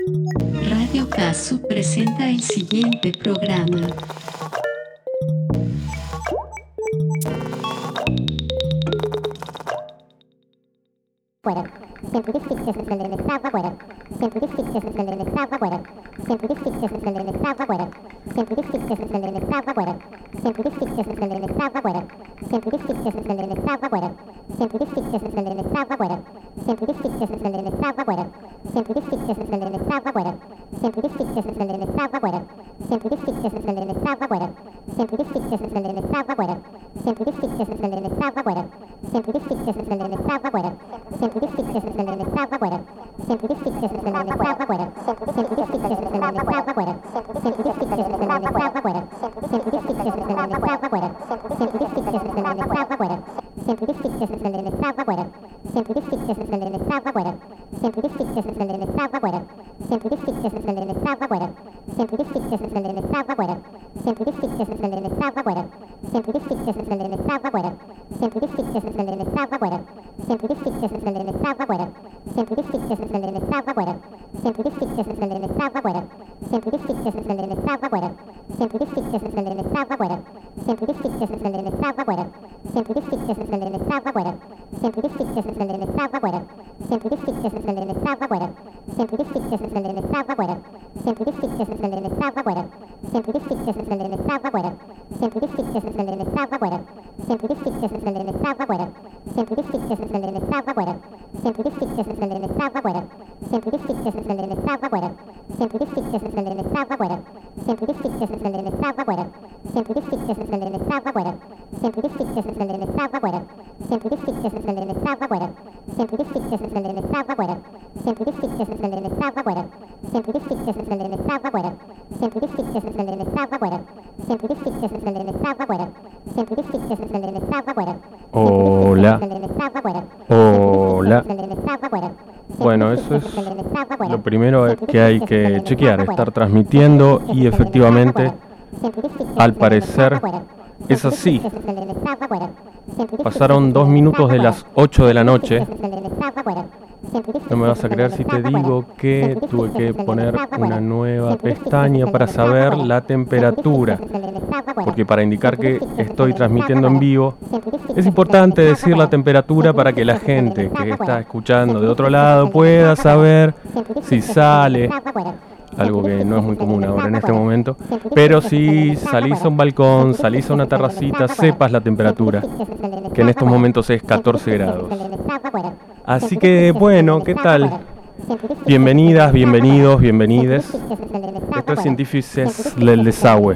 Radio Caso presenta el siguiente programa. Hola. Hola. Bueno, eso es lo primero que hay que chequear, estar transmitiendo y efectivamente, al parecer, es así. Pasaron 2 minutos de las 8 de la noche. No me vas a creer si te digo que tuve que poner una nueva pestaña para saber la temperatura. Porque para indicar que estoy transmitiendo en vivo, es importante decir la temperatura para que la gente que está escuchando de otro lado pueda saber si sale, algo que no es muy común ahora en este momento, pero si salís a un balcón, salís a una terracita, sepas la temperatura, que en estos momentos es 14 grados. Así que, bueno, ¿qué tal? Bienvenidas, bienvenidos, bienvenides. Esto es Científices del Desagüe.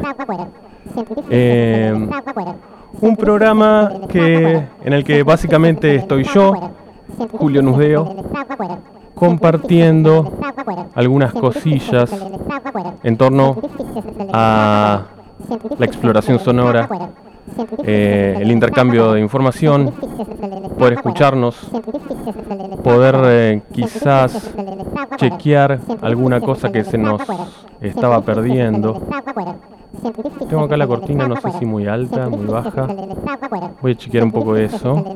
Un programa en el que básicamente estoy yo, Julio Nusdeo, compartiendo algunas cosillas en torno a la exploración sonora, el intercambio de información, poder escucharnos, poder quizás chequear alguna cosa que se nos estaba perdiendo. Tengo acá la cortina, no sé si muy alta, muy baja. Voy a chequear un poco eso.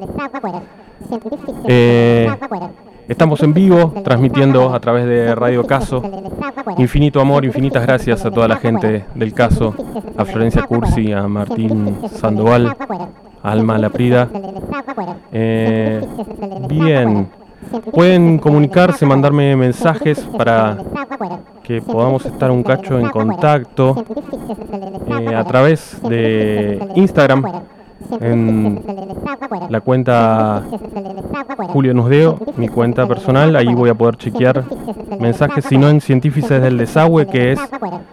Estamos en vivo, transmitiendo a través de Radio Caso. Infinito amor, infinitas gracias a toda la gente del Caso, a Florencia Cursi, a Martín Sandoval, a Alma Laprida. Bien, pueden comunicarse, mandarme mensajes para que podamos estar un cacho en contacto a través de Instagram, en la cuenta Julio Nusdeo, mi cuenta personal. Ahí voy a poder chequear mensajes, si no en Científices del Desagüe, que es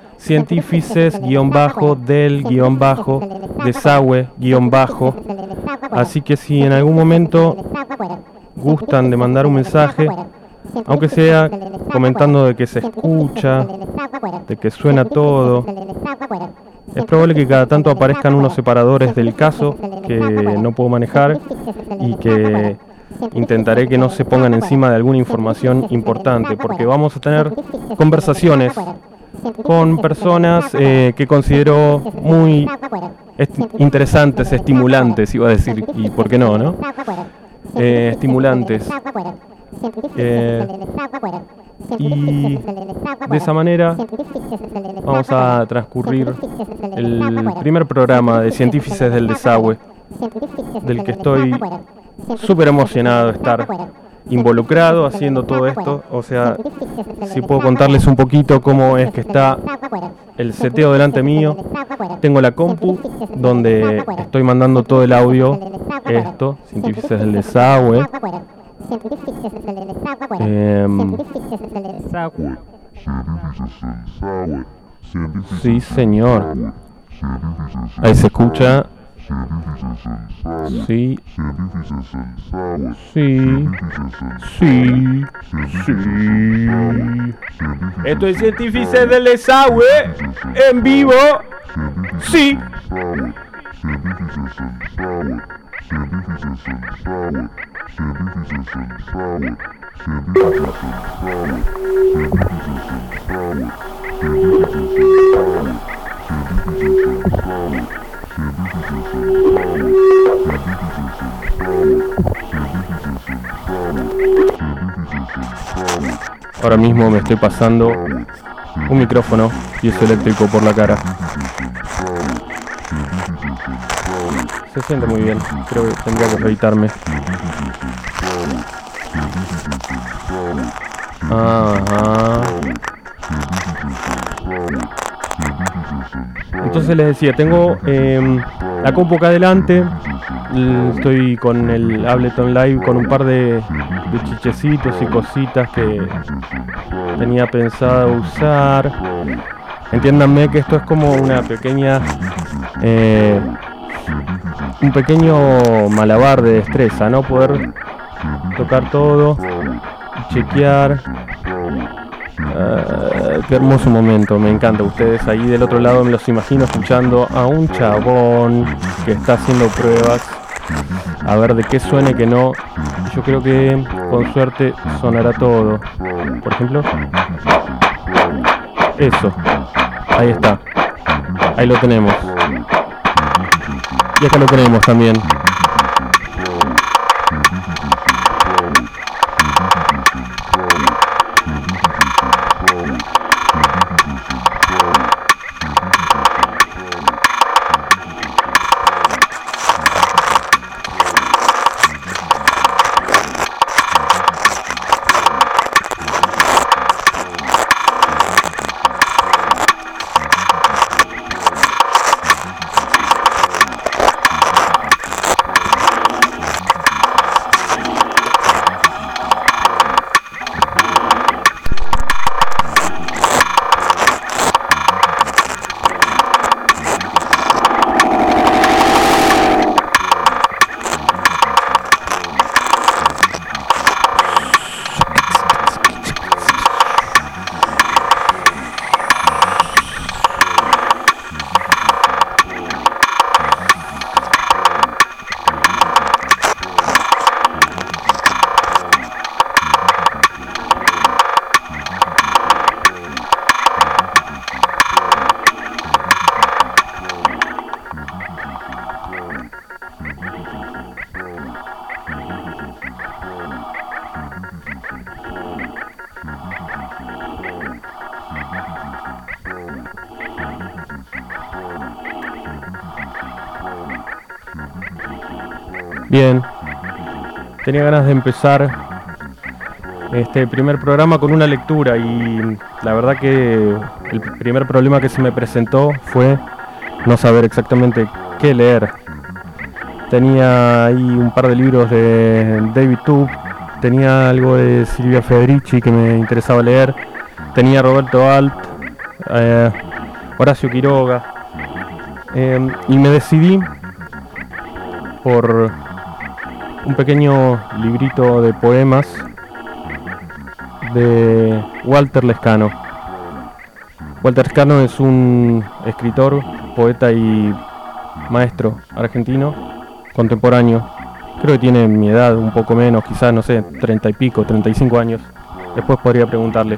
Científices-del-desagüe-. Así que si en algún momento gustan de mandar un mensaje, aunque sea comentando de que se escucha, de que suena todo, es probable que cada tanto aparezcan unos separadores del caso que no puedo manejar y que intentaré que no se pongan encima de alguna información importante, porque vamos a tener conversaciones con personas que considero muy interesantes, estimulantes, iba a decir, y por qué no, ¿no? Estimulantes. Y de esa manera vamos a transcurrir el primer programa de Científices del Desagüe, del que estoy súper emocionado de estar involucrado haciendo todo esto. O sea, si puedo contarles un poquito cómo es que está el seteo delante mío. Tengo la compu donde estoy mandando todo el audio, esto, Científices del Desagüe. Sí, señor. Ahí se escucha. Sí. Sí. Sí. Sí. Esto es Científices del Desagüe en vivo. Sí. Ahora mismo me estoy pasando un micrófono piezoeléctrico por la cara. Se siente muy bien, creo que tendría que afeitarme. Ajá. Entonces les decía, tengo la compu acá adelante. Estoy con el Ableton Live con un par de chichecitos y cositas que tenía pensado usar. Entiéndanme que esto es como una pequeña un pequeño malabar de destreza, ¿no? Poder tocar todo, chequear. Qué hermoso momento, me encanta. Ustedes ahí del otro lado me los imagino escuchando a un chabón que está haciendo pruebas a ver de qué suene, que no. Yo creo que con suerte sonará todo. Por ejemplo, eso, ahí está, ahí lo tenemos. Y acá lo tenemos también. Bien, tenía ganas de empezar este primer programa con una lectura y la verdad que el primer problema que se me presentó fue no saber exactamente qué leer. Tenía ahí un par de libros de David Tubb, tenía algo de Silvia Federici que me interesaba leer, tenía Roberto Alt, Horacio Quiroga, y me decidí por un pequeño librito de poemas de Walter Lescano. Walter Lescano es un escritor, poeta y maestro argentino contemporáneo. Creo que tiene mi edad, un poco menos, quizás, no sé, 30 y pico, 35 años. Después podría preguntarle.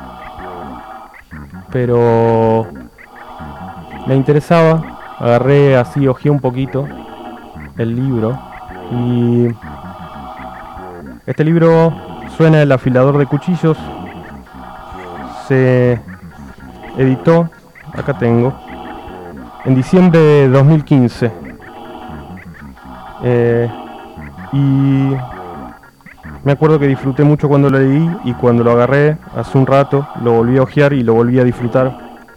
Pero me interesaba, agarré así, hojeé un poquito el libro y este libro suena El afilador de cuchillos se editó, acá tengo, en diciembre de 2015. Y me acuerdo que disfruté mucho cuando lo leí, y cuando lo agarré hace un rato lo volví a hojear y lo volví a disfrutar.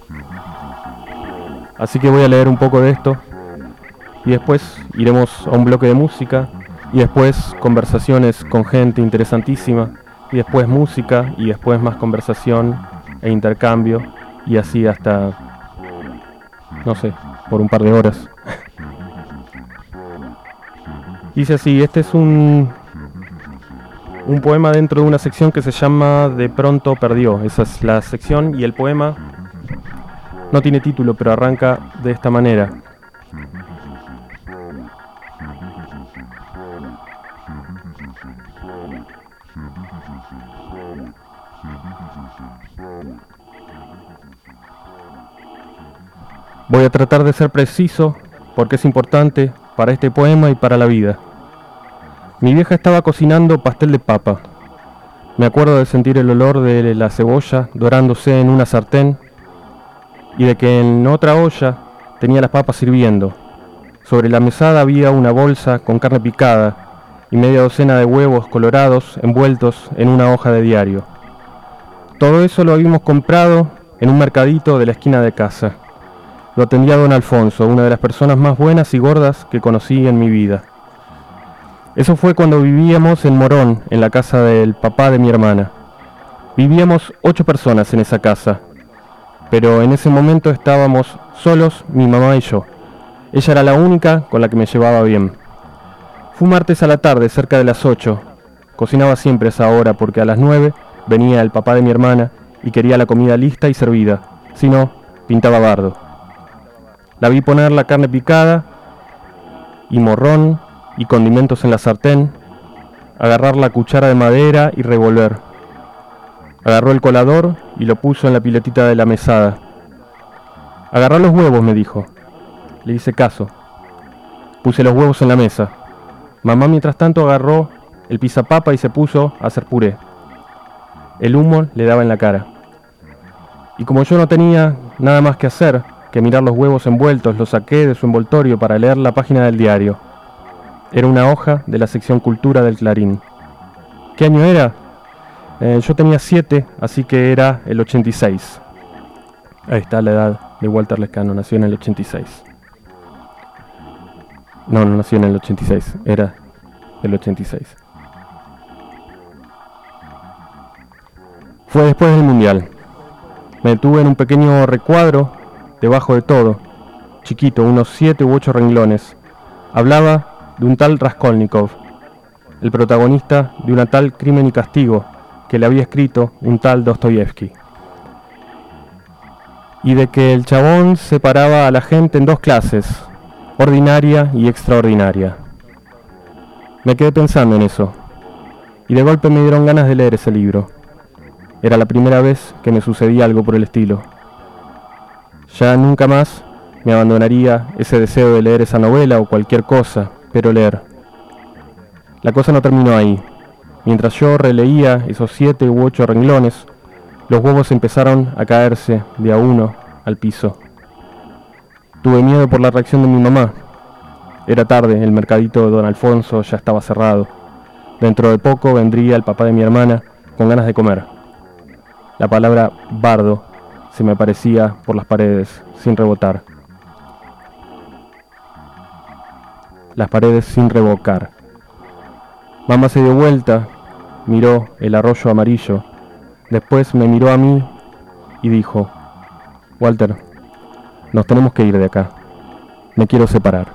Así que voy a leer un poco de esto y después iremos a un bloque de música y después conversaciones con gente interesantísima y después música y después más conversación e intercambio y así hasta, no sé, por un par de horas. Dice así, este es un poema dentro de una sección que se llama De pronto perdió. Esa es la sección y el poema no tiene título, pero arranca de esta manera. Voy a tratar de ser preciso porque es importante para este poema y para la vida. Mi vieja estaba cocinando pastel de papa. Me acuerdo de sentir el olor de la cebolla dorándose en una sartén y de que en otra olla tenía las papas hirviendo. Sobre la mesada había una bolsa con carne picada y media docena de huevos colorados envueltos en una hoja de diario. Todo eso lo habíamos comprado en un mercadito de la esquina de casa. Lo atendía don Alfonso, una de las personas más buenas y gordas que conocí en mi vida. Eso fue cuando vivíamos en Morón, en la casa del papá de mi hermana. Vivíamos 8 personas en esa casa, pero en ese momento estábamos solos mi mamá y yo. Ella era la única con la que me llevaba bien. Fue un martes a la tarde, cerca de las 8. Cocinaba siempre a esa hora porque a las 9 venía el papá de mi hermana y quería la comida lista y servida. Si no, pintaba bardo. La vi poner la carne picada y morrón y condimentos en la sartén, agarrar la cuchara de madera y revolver. Agarró el colador y lo puso en la piletita de la mesada. Agarrá los huevos, me dijo. Le hice caso. Puse los huevos en la mesa. Mamá mientras tanto agarró el pisapapa y se puso a hacer puré. El humo le daba en la cara. Y como yo no tenía nada más que hacer que mirar los huevos envueltos, los saqué de su envoltorio para leer la página del diario. Era una hoja de la sección Cultura del Clarín. ¿Qué año era? Yo tenía 7, así que era el 86. Ahí está la edad de Walter Lescano, nació en el 86. No nació en el 86, era el 86. Fue después del Mundial. Me detuve en un pequeño recuadro debajo de todo, chiquito, unos 7 u 8 renglones. Hablaba de un tal Raskolnikov, el protagonista de una tal Crimen y Castigo que le había escrito un tal Dostoyevsky. Y de que el chabón separaba a la gente en 2 clases, ordinaria y extraordinaria. Me quedé pensando en eso, y de golpe me dieron ganas de leer ese libro. Era la primera vez que me sucedía algo por el estilo. Ya nunca más me abandonaría ese deseo de leer esa novela o cualquier cosa, pero leer. La cosa no terminó ahí. Mientras yo releía esos 7 u 8 renglones, los huevos empezaron a caerse de a uno al piso. Tuve miedo por la reacción de mi mamá. Era tarde, el mercadito de don Alfonso ya estaba cerrado. Dentro de poco vendría el papá de mi hermana con ganas de comer. La palabra bardo se me aparecía por las paredes sin rebotar. Las paredes sin revocar. Mamá se dio vuelta, miró el arroyo amarillo, después me miró a mí y dijo: Walter, nos tenemos que ir de acá. Me quiero separar.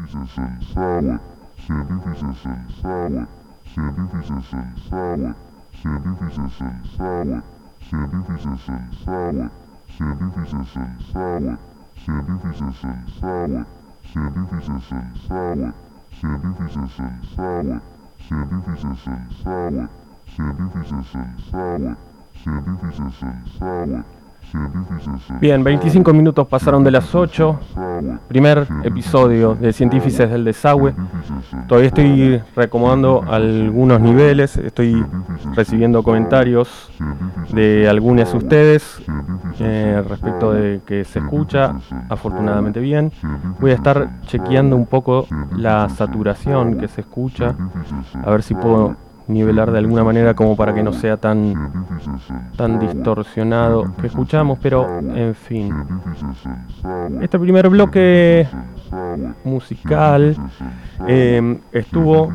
Bien, 25 minutos pasaron de las 8. Primer episodio de Científices del Desagüe. Todavía estoy reacomodando algunos niveles. Estoy recibiendo comentarios de algunos de ustedes respecto de que se escucha afortunadamente bien. Voy a estar chequeando un poco la saturación que se escucha, a ver si puedo nivelar de alguna manera como para que no sea tan distorsionado que escuchamos, pero en fin. Este primer bloque musical estuvo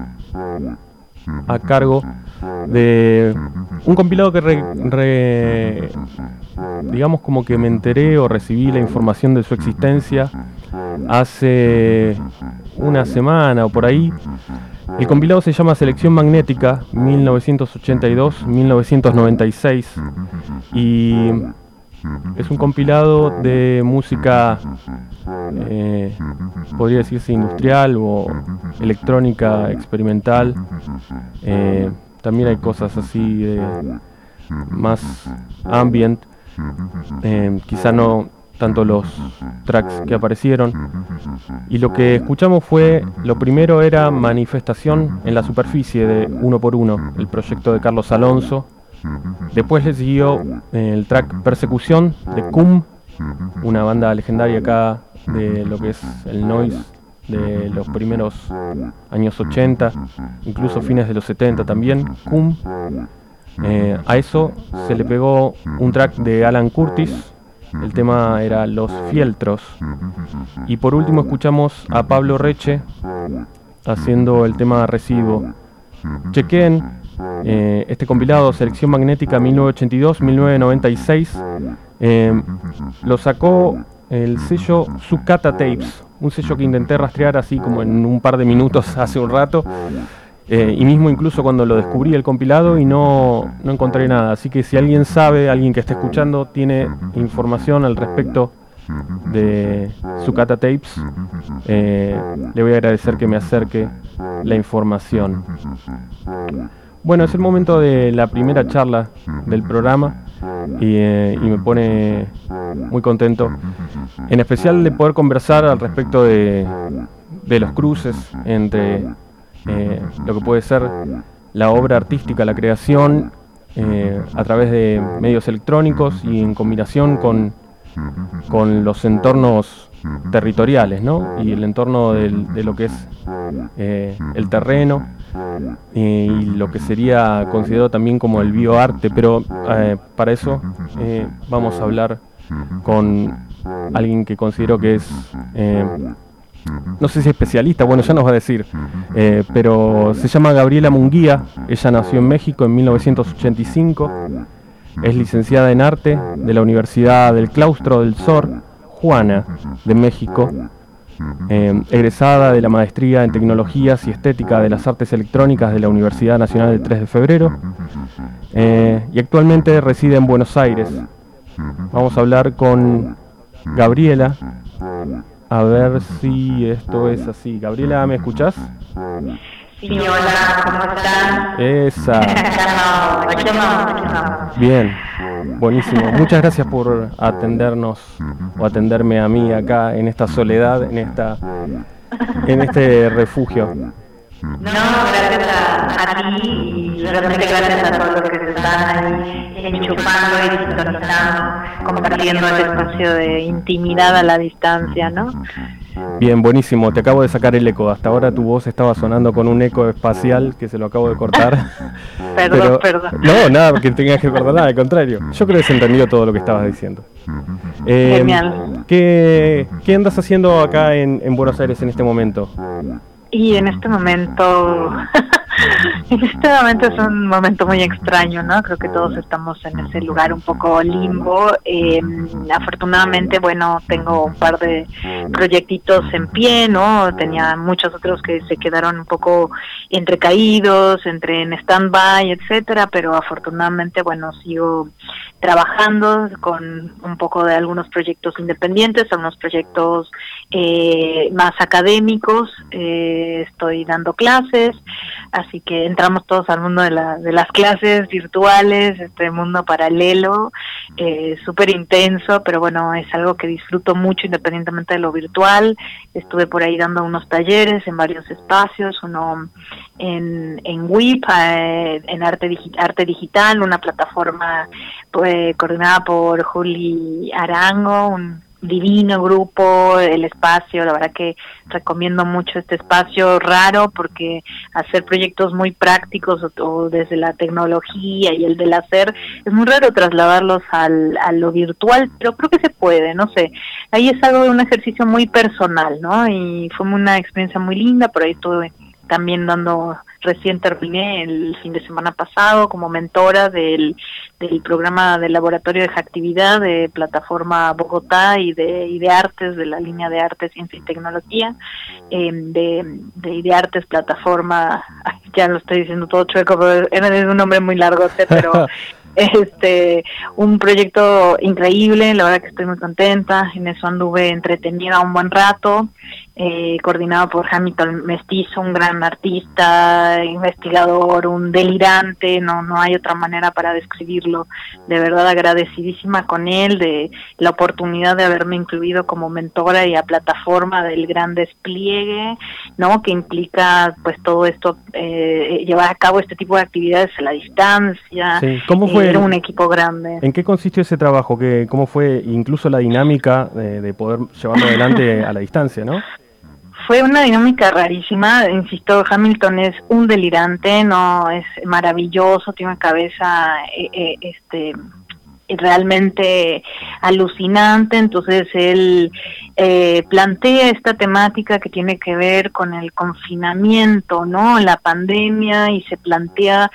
a cargo de un compilado que digamos como que me enteré o recibí la información de su existencia hace una semana o por ahí. El compilado se llama Selección Magnética 1982-1996 y es un compilado de música, podría decirse industrial o electrónica experimental. También hay cosas así de más ambient, quizá no tanto los tracks que aparecieron. Y lo que escuchamos fue, lo primero era Manifestación en la Superficie de Uno por Uno, el proyecto de Carlos Alonso. Después le siguió el track Persecución de CUM, una banda legendaria acá de lo que es el noise de los primeros años 80, incluso fines de los 70 también, CUM. A eso se le pegó un track de Alan Curtis. El tema era Los Fieltros. Y por último escuchamos a Pablo Reche haciendo el tema Residuo. Chequen este compilado, Selección Magnética 1982-1996. Lo sacó el sello Sucata Tapes, un sello que intenté rastrear así como en un par de minutos hace un rato. Y mismo incluso cuando lo descubrí el compilado y no encontré nada. Así que si alguien sabe, alguien que esté escuchando, tiene información al respecto de Sucata Tapes, le voy a agradecer que me acerque la información. Bueno, es el momento de la primera charla del programa y me pone muy contento, en especial de poder conversar al respecto de los cruces entre lo que puede ser la obra artística, la creación a través de medios electrónicos y en combinación con los entornos territoriales, ¿no? Y el entorno de lo que es el terreno y lo que sería considerado también como el bioarte, pero para eso vamos a hablar con alguien que considero que es no sé si especialista, bueno, ya nos va a decir, pero se llama Gabriela Munguía. Ella nació en México en 1985, es licenciada en arte de la Universidad del Claustro del Sor Juana de México, egresada de la maestría en Tecnologías y Estética de las Artes Electrónicas de la Universidad Nacional del 3 de Febrero, y actualmente reside en Buenos Aires. Vamos a hablar con Gabriela. A ver si esto es así. Gabriela, ¿me escuchás? Sí, hola, ¿cómo están? Esa. Aquí andamos. Bien, buenísimo. Muchas gracias por atendernos o atenderme a mí acá en esta soledad, en este refugio. No, gracias a ti y realmente gracias a todos los que se están ahí enchufando y sintonizando, compartiendo el espacio de intimidad a la distancia, ¿no? Bien, buenísimo. Te acabo de sacar el eco. Hasta ahora tu voz estaba sonando con un eco espacial que se lo acabo de cortar. Perdón. No, nada, porque tengas que perdonar, al contrario. Yo creo que se entendió todo lo que estabas diciendo. Genial. ¿Qué andas haciendo acá en Buenos Aires en este momento? Y en este momento En este momento es un momento muy extraño, ¿no? Creo que todos estamos en ese lugar un poco limbo. Afortunadamente, bueno, tengo un par de proyectitos en pie, ¿no? Tenía muchos otros que se quedaron un poco entrecaídos, en stand-by, etcétera, pero afortunadamente, bueno, sigo trabajando con un poco de algunos proyectos independientes, algunos proyectos más académicos, estoy dando clases, así que entramos todos al mundo de las clases virtuales, este mundo paralelo, súper intenso, pero bueno, es algo que disfruto mucho independientemente de lo virtual. Estuve por ahí dando unos talleres en varios espacios, uno en WIP, en arte digital, una plataforma coordinada por Juli Arango, un divino grupo, el espacio, la verdad que recomiendo mucho este espacio raro porque hacer proyectos muy prácticos o desde la tecnología y el del hacer, es muy raro trasladarlos a lo virtual, pero creo que se puede, no sé, ahí es algo de un ejercicio muy personal, ¿no? Y fue una experiencia muy linda, por ahí estuve también recién terminé el fin de semana pasado como mentora del programa de laboratorio de actividad de Plataforma Bogotá y de artes, de la línea de artes, ciencia y tecnología, de artes plataforma, ya lo estoy diciendo todo chueco, pero es un nombre muy largote, pero un proyecto increíble, la verdad que estoy muy contenta, en eso anduve entretenida un buen rato, coordinado por Hamilton Mestizo, un gran artista, investigador, un delirante, no hay otra manera para describirlo, de verdad agradecidísima con él de la oportunidad de haberme incluido como mentora y a plataforma del gran despliegue, ¿no? Que implica pues todo esto, llevar a cabo este tipo de actividades a la distancia. Sí. ¿Cómo fue? Era un equipo grande. ¿En qué consistió ese trabajo? ¿Cómo fue incluso la dinámica de poder llevarlo adelante a la distancia, ¿no? Fue una dinámica rarísima, insisto, Hamilton es un delirante, no es maravilloso, tiene una cabeza realmente alucinante, entonces él plantea esta temática que tiene que ver con el confinamiento, ¿no? La pandemia, y se plantea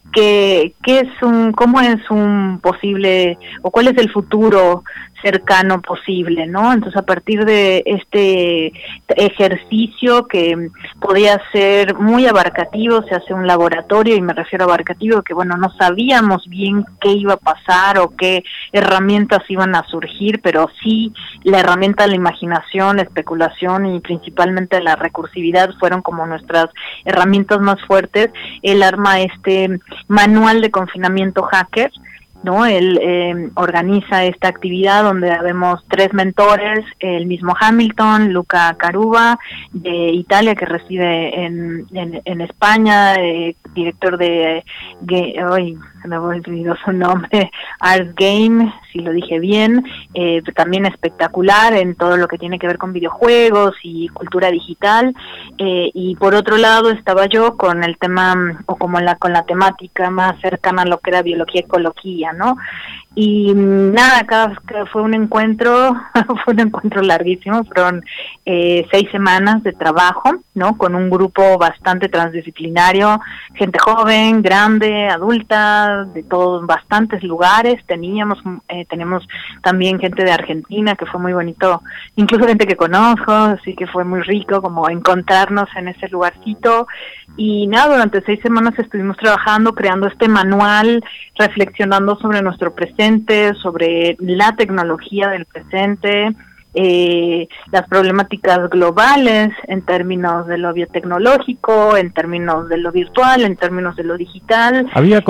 cómo es un posible, o cuál es el futuro cercano posible, ¿no? Entonces, a partir de este ejercicio que podía ser muy abarcativo, se hace un laboratorio, y me refiero a abarcativo, que bueno, no sabíamos bien qué iba a pasar o qué herramientas iban a surgir, pero sí la herramienta de la imaginación, la especulación y principalmente la recursividad fueron como nuestras herramientas más fuertes. Él arma este manual de confinamiento hacker, ¿no? Él organiza esta actividad donde habemos 3 mentores, el mismo Hamilton, Luca Caruba de Italia, que reside en España, director de se me olvidó su nombre, Art Game, si lo dije bien, también espectacular en todo lo que tiene que ver con videojuegos y cultura digital, y por otro lado estaba yo con el tema, o con la temática más cercana a lo que era biología y ecología, ¿no? Y nada, fue un encuentro, larguísimo, fueron 6 semanas de trabajo, ¿no? Con un grupo bastante transdisciplinario, gente joven, grande, adulta, de todos, bastantes lugares, tenemos también gente de Argentina, que fue muy bonito, incluso gente que conozco, así que fue muy rico como encontrarnos en ese lugarcito. Y nada, durante 6 semanas estuvimos trabajando, creando este manual, reflexionando sobre nuestro presente, sobre la tecnología del presente, las problemáticas globales en términos de lo biotecnológico, en términos de lo virtual, en términos de lo digital. Había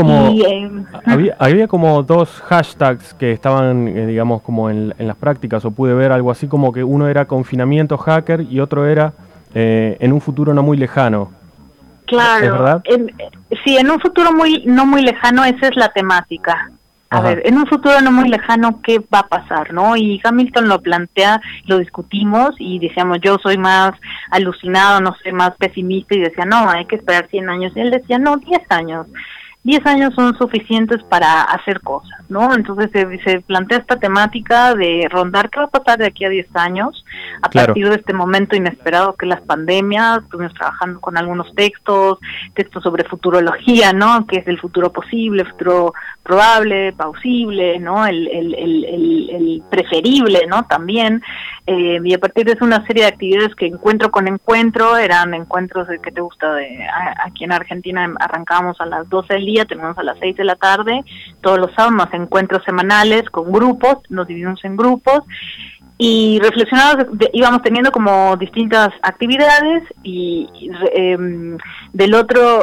como 2 hashtags que estaban, digamos, como en las prácticas, o pude ver algo así como que uno era confinamiento hacker y otro era en un futuro no muy lejano. Claro, ¿Es verdad? Sí, en un futuro no muy lejano, esa es la temática. A ver, en un futuro no muy lejano, ¿qué va a pasar, no? Y Hamilton lo plantea, lo discutimos, y decíamos, yo soy más alucinado, no sé, más pesimista, y decía, no, hay que esperar 100 años. Y él decía, no, 10 años. 10 años son suficientes para hacer cosas, ¿no? Entonces se plantea esta temática de rondar qué va a pasar de aquí a 10 años, a partir de este momento inesperado que las pandemias. Estuvimos trabajando con algunos textos sobre futurología, ¿no? Que es el futuro posible, el futuro probable, plausible, ¿no? El preferible, ¿no? También, y a partir de eso una serie de actividades que encuentro con encuentro, eran encuentros de que te gusta, aquí en Argentina arrancábamos a las 12 del día, terminamos a las 6 de la tarde, todos los sábados, encuentros semanales con grupos, nos dividimos en grupos, y reflexionados, íbamos teniendo como distintas actividades, y el otro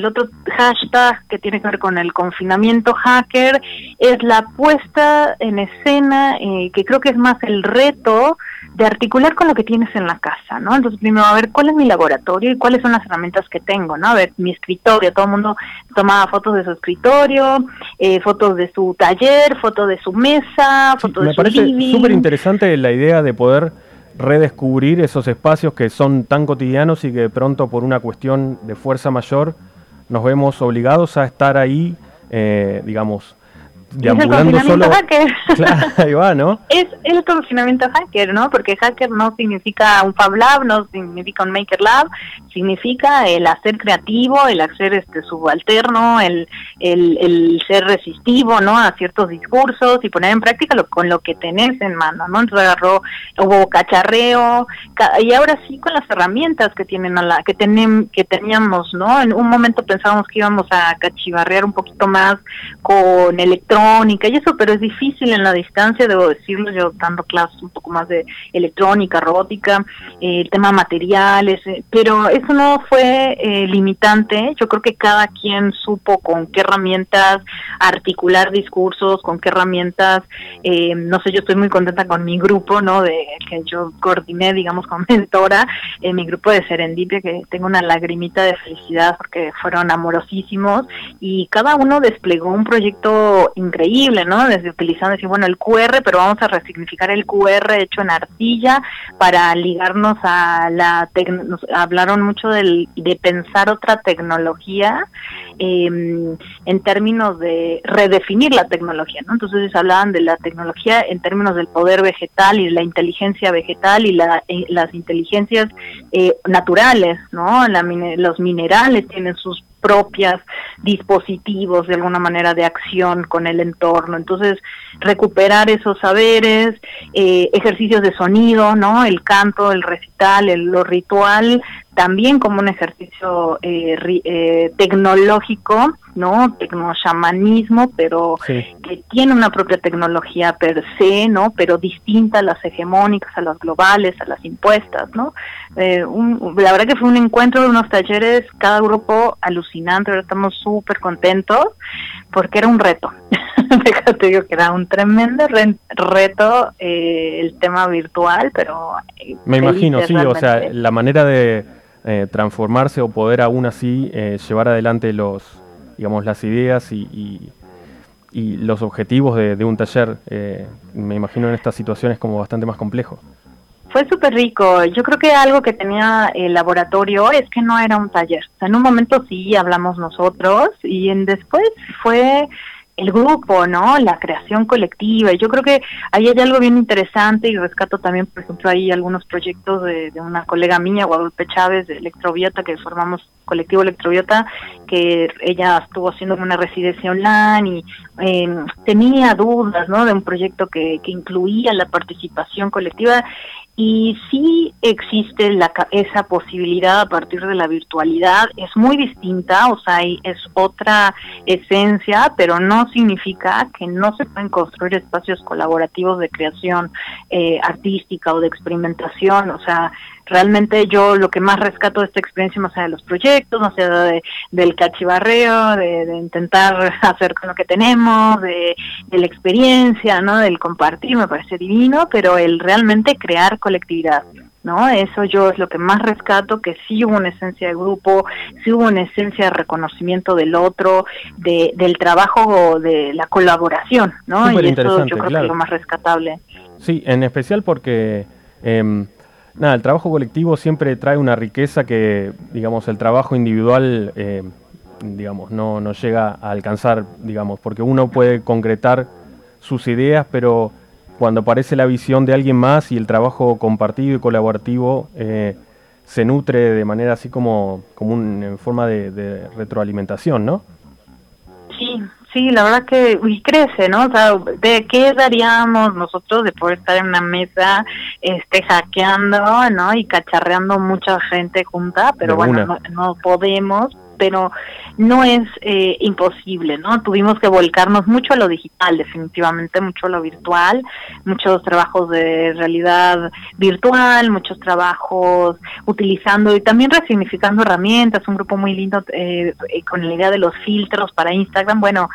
hashtag que tiene que ver con el confinamiento hacker es la puesta en escena, que creo que es más el reto de articular con lo que tienes en la casa, ¿no? Entonces, primero, a ver, ¿cuál es mi laboratorio y cuáles son las herramientas que tengo, ¿no? A ver, mi escritorio, todo el mundo tomaba fotos de su escritorio, fotos de su taller, fotos de su mesa, fotos de su living. Me parece súper interesante la idea de poder redescubrir esos espacios que son tan cotidianos y que de pronto, por una cuestión de fuerza mayor, nos vemos obligados a estar ahí, digamos, deambulando solo. Claro, ahí va, ¿no? Es el confinamiento hacker, ¿no? Porque hacker no significa un Fab Lab, no significa un Maker Lab, significa el hacer creativo, el hacer subalterno, el ser resistivo, ¿no? A ciertos discursos y poner en práctica con lo que tenés en mano, ¿no? Entonces hubo cacharreo, y ahora sí con las herramientas que teníamos, ¿no? En un momento pensábamos que íbamos a cachivarrear un poquito más con electrónica y eso, pero es difícil en la distancia, debo decirlo, yo dando clases un poco más de electrónica, robótica, el tema materiales, pero eso no fue limitante. Yo creo que cada quien supo con qué herramientas articular discursos, con qué herramientas, no sé, yo estoy muy contenta con mi grupo, ¿no? Que yo coordiné, digamos, como mentora, mi grupo de Serendipia, que tengo una lagrimita de felicidad porque fueron amorosísimos, y cada uno desplegó un proyecto increíble, ¿no? Desde utilizando, el QR, pero vamos a resignificar el QR hecho en arcilla para ligarnos a hablaron mucho de pensar otra tecnología, en términos de redefinir la tecnología, ¿no? Entonces hablaban de la tecnología en términos del poder vegetal y de la inteligencia vegetal y las inteligencias naturales, ¿no? Los minerales tienen sus propias dispositivos de alguna manera de acción con el entorno, entonces recuperar esos saberes, ejercicios de sonido, ¿no? El canto, el recital, lo ritual, también como un ejercicio tecnológico, ¿no? Tecnochamanismo, pero sí, que tiene una propia tecnología per se, ¿no? Pero distinta a las hegemónicas, a las globales, a las impuestas, ¿no? La verdad que fue un encuentro de unos talleres, cada grupo alucinante, ahora estamos súper contentos, porque era un reto. Déjate, digo que era un tremendo reto el tema virtual, pero me imagino, sí, realmente. O sea, la manera de transformarse o poder aún así llevar adelante las ideas y los objetivos de un taller, me imagino en estas situaciones como bastante más complejo. Fue súper rico. Yo creo que algo que tenía el laboratorio es que no era un taller. O sea, en un momento sí hablamos nosotros y después fue el grupo, ¿no? La creación colectiva. Y yo creo que ahí hay algo bien interesante y rescato también, por ejemplo, ahí algunos proyectos de una colega mía, Guadalupe Chávez, de Electrobiota, que formamos colectivo Electrobiota, que ella estuvo haciendo una residencia online y tenía dudas, ¿no? De un proyecto que incluía la participación colectiva. Y sí existe esa posibilidad a partir de la virtualidad, es muy distinta, o sea, es otra esencia, pero no significa que no se pueden construir espacios colaborativos de creación artística o de experimentación. O sea, realmente yo lo que más rescato de esta experiencia, más allá de los proyectos, más allá del cachivarreo, de intentar hacer con lo que tenemos, de la experiencia, ¿no? Del compartir, me parece divino, pero el realmente crear colectividad, ¿no? Eso yo es lo que más rescato, que sí hubo una esencia de grupo, sí hubo una esencia de reconocimiento del otro, del trabajo, de la colaboración, ¿no? Y eso yo creo que es lo más rescatable. Sí, en especial porque el trabajo colectivo siempre trae una riqueza que, digamos, el trabajo individual digamos, no llega a alcanzar, digamos, porque uno puede concretar sus ideas, pero cuando aparece la visión de alguien más y el trabajo compartido y colaborativo se nutre de manera así como en forma de retroalimentación, ¿no? Sí, la verdad que crece, ¿no? O sea, ¿de qué daríamos nosotros de poder estar en una mesa hackeando, ¿no? Y cacharreando mucha gente junta, pero bueno, no podemos, pero no es imposible, ¿no? Tuvimos que volcarnos mucho a lo digital, definitivamente, mucho a lo virtual, muchos trabajos de realidad virtual, muchos trabajos utilizando y también resignificando herramientas, un grupo muy lindo con la idea de los filtros para Instagram, bueno,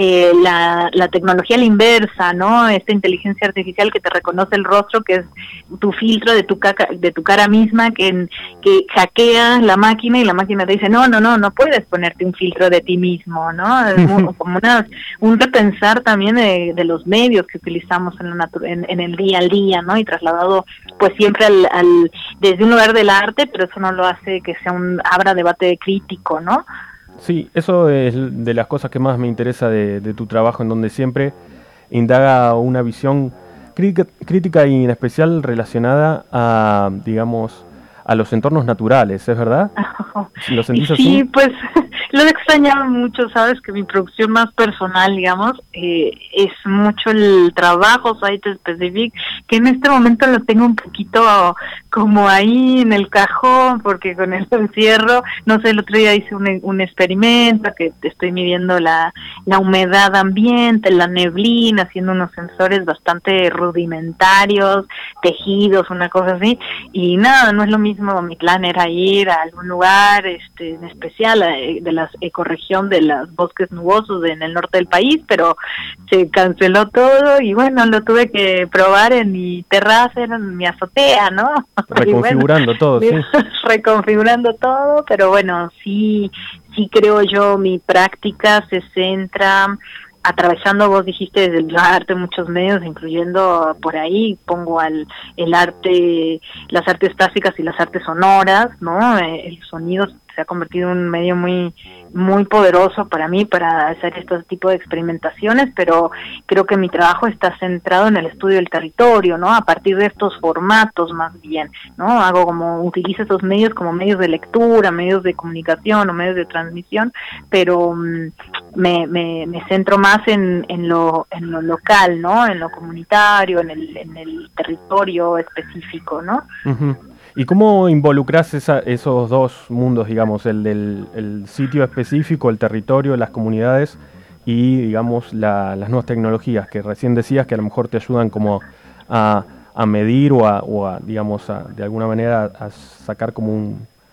la tecnología a la inversa, ¿no? Esta inteligencia artificial que te reconoce el rostro, que es tu filtro de tu cara misma, que hackea la máquina y la máquina te dice, no puedes ponerte un filtro de ti mismo, ¿no? Es como un repensar también de los medios que utilizamos en el día al día, ¿no? Y trasladado pues siempre desde un lugar del arte, pero eso no lo hace que abra debate crítico, ¿no? Sí, eso es de las cosas que más me interesa de tu trabajo, en donde siempre indaga una visión crítica y en especial relacionada a, digamos, a los entornos naturales, ¿es verdad? ¿Lo sentís así? Sí, pues lo he extrañado mucho, sabes que mi producción más personal, digamos, es mucho el trabajo site specific, que en este momento lo tengo un poquito como ahí en el cajón, porque con el encierro, no sé, el otro día hice un experimento que estoy midiendo la humedad ambiente, la neblina, haciendo unos sensores bastante rudimentarios, tejidos, una cosa así, y nada, no es lo mismo. Mi plan era ir a algún lugar en especial de la ecorregión de los bosques nubosos en el norte del país, pero se canceló todo y bueno, lo tuve que probar en mi terraza, en mi azotea, ¿no? Reconfigurando todo, sí. Reconfigurando todo, pero bueno, sí creo yo, mi práctica se centra atravesando, vos dijiste, desde el arte, muchos medios, incluyendo por ahí, pongo el arte, las artes plásticas y las artes sonoras, ¿no? El sonido se ha convertido en un medio muy muy poderoso para mí para hacer este tipo de experimentaciones, pero creo que mi trabajo está centrado en el estudio del territorio, ¿no? A partir de estos formatos más bien, ¿no? Utilizo esos medios como medios de lectura, medios de comunicación o medios de transmisión, pero me centro más en lo local, ¿no? En lo comunitario, en el territorio específico, ¿no? Uh-huh. ¿Y cómo involucras esos dos mundos, digamos, el sitio específico, el territorio, las comunidades y, digamos, las nuevas tecnologías que recién decías que a lo mejor te ayudan como a medir digamos, de alguna manera a sacar como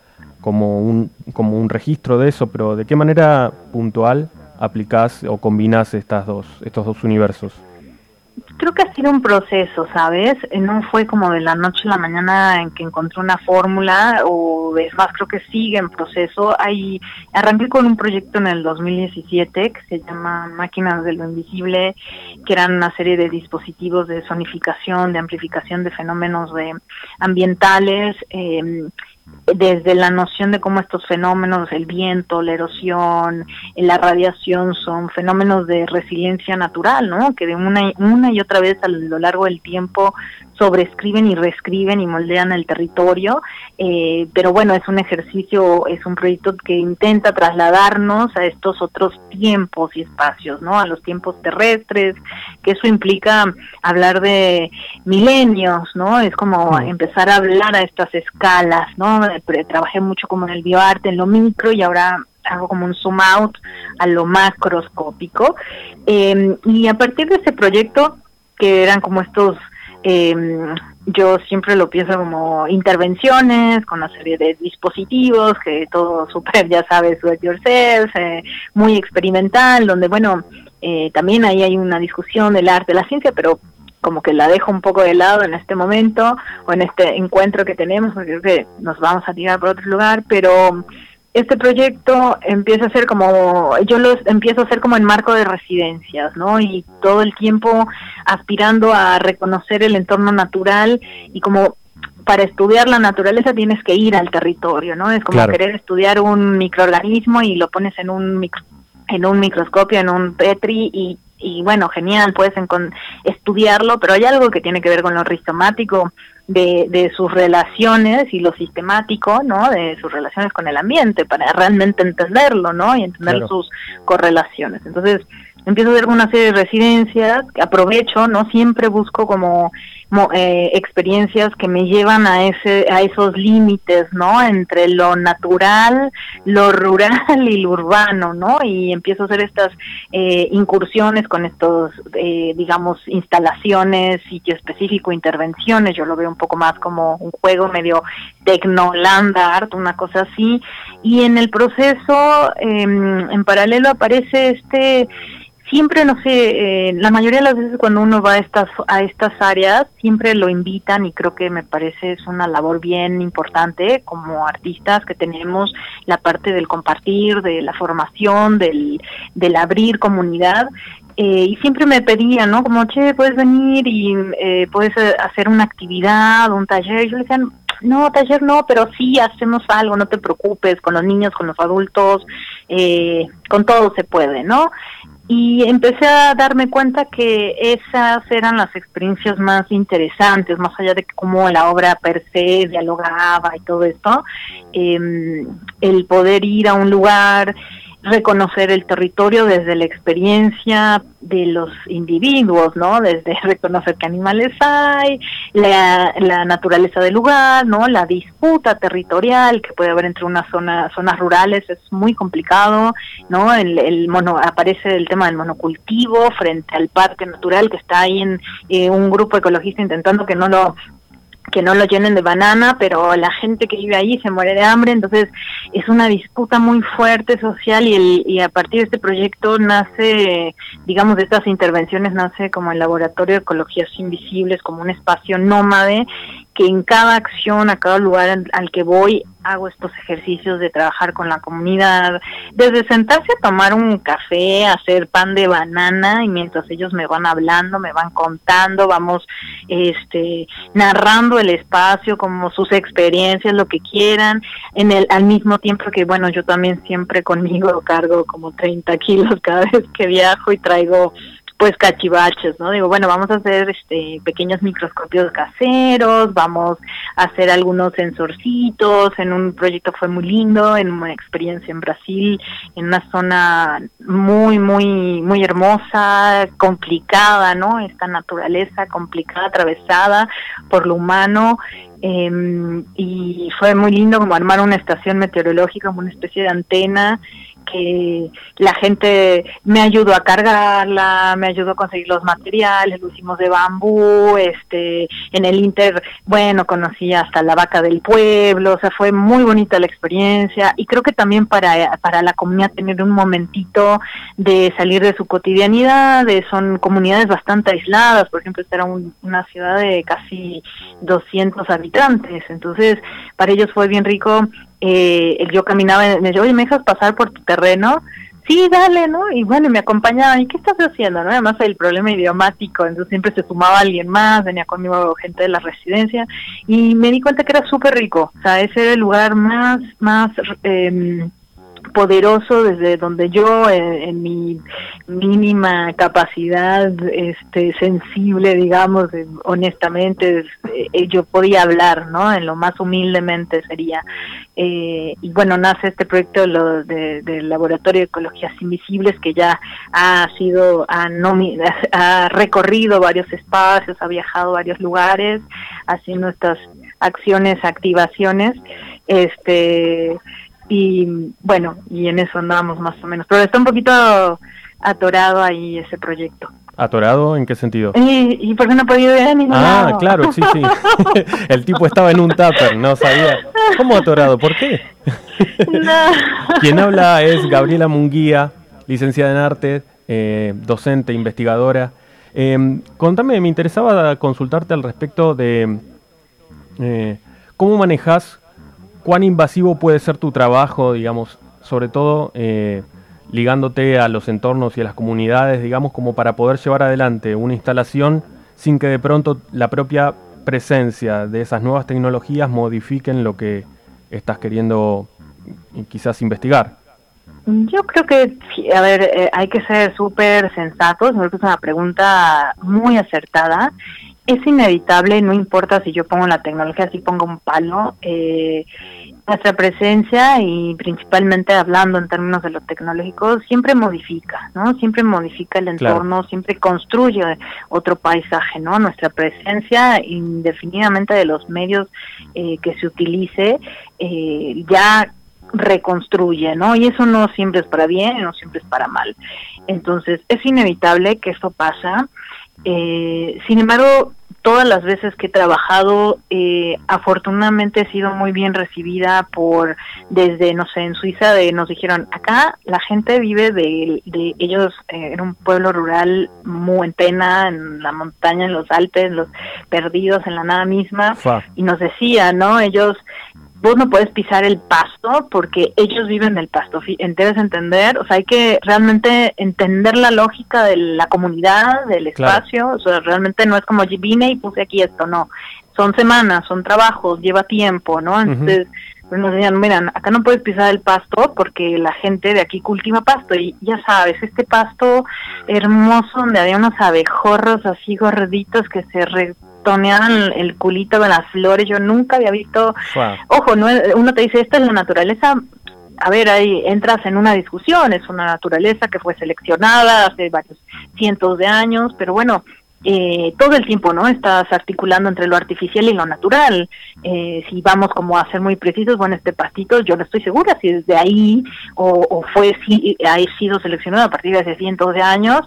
un registro de eso, pero ¿de qué manera puntual aplicás o combinás estos dos universos? Creo que ha sido un proceso, ¿sabes? No fue como de la noche a la mañana en que encontré una fórmula, o es más, creo que sigue en proceso. Arranqué con un proyecto en el 2017 que se llama Máquinas de lo Invisible, que eran una serie de dispositivos de sonificación, de amplificación de fenómenos ambientales, desde la noción de cómo estos fenómenos, el viento, la erosión, la radiación, son fenómenos de resiliencia natural, ¿no? Que de una y otra vez a lo largo del tiempo sobreescriben y reescriben y moldean el territorio, pero bueno, es un ejercicio, es un proyecto que intenta trasladarnos a estos otros tiempos y espacios, ¿no? A los tiempos terrestres, que eso implica hablar de milenios, ¿no? Es como empezar a hablar a estas escalas, ¿no? Trabajé mucho como en el bioarte, en lo micro, y ahora hago como un zoom out a lo macroscópico, y a partir de ese proyecto, que eran como estos, yo siempre lo pienso como intervenciones con una serie de dispositivos, que todo súper, ya sabes, do it yourself, muy experimental, donde bueno, también ahí hay una discusión del arte, de la ciencia, pero como que la dejo un poco de lado en este momento, o en este encuentro que tenemos, porque creo que nos vamos a tirar por otro lugar, pero este proyecto empieza a ser como, yo lo empiezo a hacer como en marco de residencias, ¿no? Y todo el tiempo aspirando a reconocer el entorno natural y como para estudiar la naturaleza tienes que ir al territorio, ¿no? Es como Claro. querer estudiar un microorganismo y lo pones en un microscopio, en un Petri, y bueno, genial, puedes estudiarlo, pero hay algo que tiene que ver con lo rizomático de sus relaciones y lo sistemático, ¿no? De sus relaciones con el ambiente, para realmente entenderlo, ¿no? Y entender Claro. sus correlaciones. Entonces, empiezo a hacer una serie de residencias, aprovecho, ¿no? Siempre busco como experiencias que me llevan a esos límites, ¿no? Entre lo natural, lo rural y lo urbano, ¿no? Y empiezo a hacer estas incursiones con estos, digamos, instalaciones, sitio específico, intervenciones. Yo lo veo un poco más como un juego medio tecno-land art, una cosa así. Y en el proceso, en paralelo aparece siempre, no sé, la mayoría de las veces cuando uno va a estas áreas, siempre lo invitan, y creo que me parece es una labor bien importante como artistas que tenemos la parte del compartir, de la formación, del abrir comunidad. Y siempre me pedían, ¿no? Como, che, puedes venir y puedes hacer una actividad, un taller. Y yo le decía, no, taller no, pero sí hacemos algo, no te preocupes, con los niños, con los adultos, con todo se puede, ¿no? Y empecé a darme cuenta que esas eran las experiencias más interesantes, más allá de cómo la obra per se dialogaba y todo esto, el poder ir a un lugar, reconocer el territorio desde la experiencia de los individuos, ¿no? Desde reconocer qué animales hay, la naturaleza del lugar, ¿no? La disputa territorial que puede haber entre zonas rurales es muy complicado, ¿no? Aparece el tema del monocultivo frente al parque natural, que está ahí en un grupo ecologista intentando que no lo llenen de banana, pero la gente que vive ahí se muere de hambre. Entonces es una disputa muy fuerte social, y a partir de este proyecto nace, digamos, de estas intervenciones nace como el Laboratorio de Ecologías Invisibles, como un espacio nómade, que en cada acción, a cada lugar al que voy, hago estos ejercicios de trabajar con la comunidad, desde sentarse a tomar un café, hacer pan de banana, y mientras ellos me van hablando, me van contando, vamos narrando el espacio, como sus experiencias, lo que quieran, al mismo tiempo que, bueno, yo también siempre conmigo cargo como 30 kilos cada vez que viajo y traigo pues cachivaches, ¿no? Digo, bueno, vamos a hacer pequeños microscopios caseros, vamos a hacer algunos sensorcitos. En un proyecto fue muy lindo, en una experiencia en Brasil, en una zona muy, muy, muy hermosa, complicada, ¿no? Esta naturaleza complicada, atravesada por lo humano. Y fue muy lindo como armar una estación meteorológica, como una especie de antena, que la gente me ayudó a cargarla, me ayudó a conseguir los materiales, lo hicimos de bambú, en el Inter, bueno, conocí hasta la vaca del pueblo, o sea, fue muy bonita la experiencia, y creo que también para la comunidad tener un momentito de salir de su cotidianidad. Son comunidades bastante aisladas, por ejemplo, esta era una ciudad de casi 200 habitantes, entonces para ellos fue bien rico. Yo caminaba y me decía, oye, ¿me dejas pasar por tu terreno? Sí, dale, ¿no? Y bueno, me acompañaban, ¿y qué estás haciendo? ¿No? Además el problema idiomático, entonces siempre se sumaba alguien más, venía conmigo gente de la residencia, y me di cuenta que era súper rico. O sea, ese era el lugar más poderoso desde donde yo, en mi mínima capacidad sensible, digamos, honestamente, yo podía hablar, ¿no? En lo más humildemente sería. Y bueno, nace este proyecto del Laboratorio de Ecologías Invisibles, que ya ha recorrido varios espacios, ha viajado a varios lugares, haciendo estas acciones, activaciones, y bueno, y en eso andamos más o menos, pero está un poquito atorado ahí ese proyecto. ¿Atorado? ¿En qué sentido? ¿Y por qué no he podido ir a ningún lado? Ah, claro, sí. El tipo estaba en un tupper, no sabía. ¿Cómo atorado? ¿Por qué? No. Quien habla es Gabriela Munguía, licenciada en arte, docente, investigadora. Contame, me interesaba consultarte al respecto de cómo manejás, cuán invasivo puede ser tu trabajo, digamos, sobre todo ligándote a los entornos y a las comunidades, digamos, como para poder llevar adelante una instalación sin que de pronto la propia presencia de esas nuevas tecnologías modifiquen lo que estás queriendo quizás investigar? Yo creo que, a ver, hay que ser súper sensatos. Me parece una pregunta muy acertada. Es inevitable, no importa si yo pongo la tecnología, si pongo un palo, nuestra presencia, y principalmente hablando en términos de lo tecnológico, siempre modifica, ¿no? Siempre modifica el entorno, claro. Siempre construye otro paisaje, ¿no? Nuestra presencia, indefinidamente de los medios que se utilice, ya reconstruye, ¿no? Y eso no siempre es para bien, no siempre es para mal. Entonces, es inevitable que esto pasa. Sin embargo, todas las veces que he trabajado, afortunadamente he sido muy bien recibida desde, no sé, en Suiza, nos dijeron, acá la gente vive de ellos, en un pueblo rural muy en pena, en la montaña, en los Alpes, los perdidos en la nada misma, y nos decían, ¿no? Vos no puedes pisar el pasto porque ellos viven del pasto, debes entender, o sea, hay que realmente entender la lógica de la comunidad, del espacio, claro. O sea, realmente no es como vine y puse aquí esto, no, son semanas, son trabajos, lleva tiempo, ¿no? Entonces, pues nos decían, miren, acá no puedes pisar el pasto porque la gente de aquí cultiva pasto, y ya sabes, este pasto hermoso donde había unos abejorros así gorditos que se toneaban el culito con las flores, yo nunca había visto, ojo, no, uno te dice, esta es la naturaleza, a ver, ahí entras en una discusión, es una naturaleza que fue seleccionada hace varios cientos de años, pero bueno, todo el tiempo, ¿no? Estás articulando entre lo artificial y lo natural. Si vamos como a ser muy precisos, bueno, este pastito, yo no estoy segura si desde ahí o si ha sido seleccionado a partir de hace cientos de años,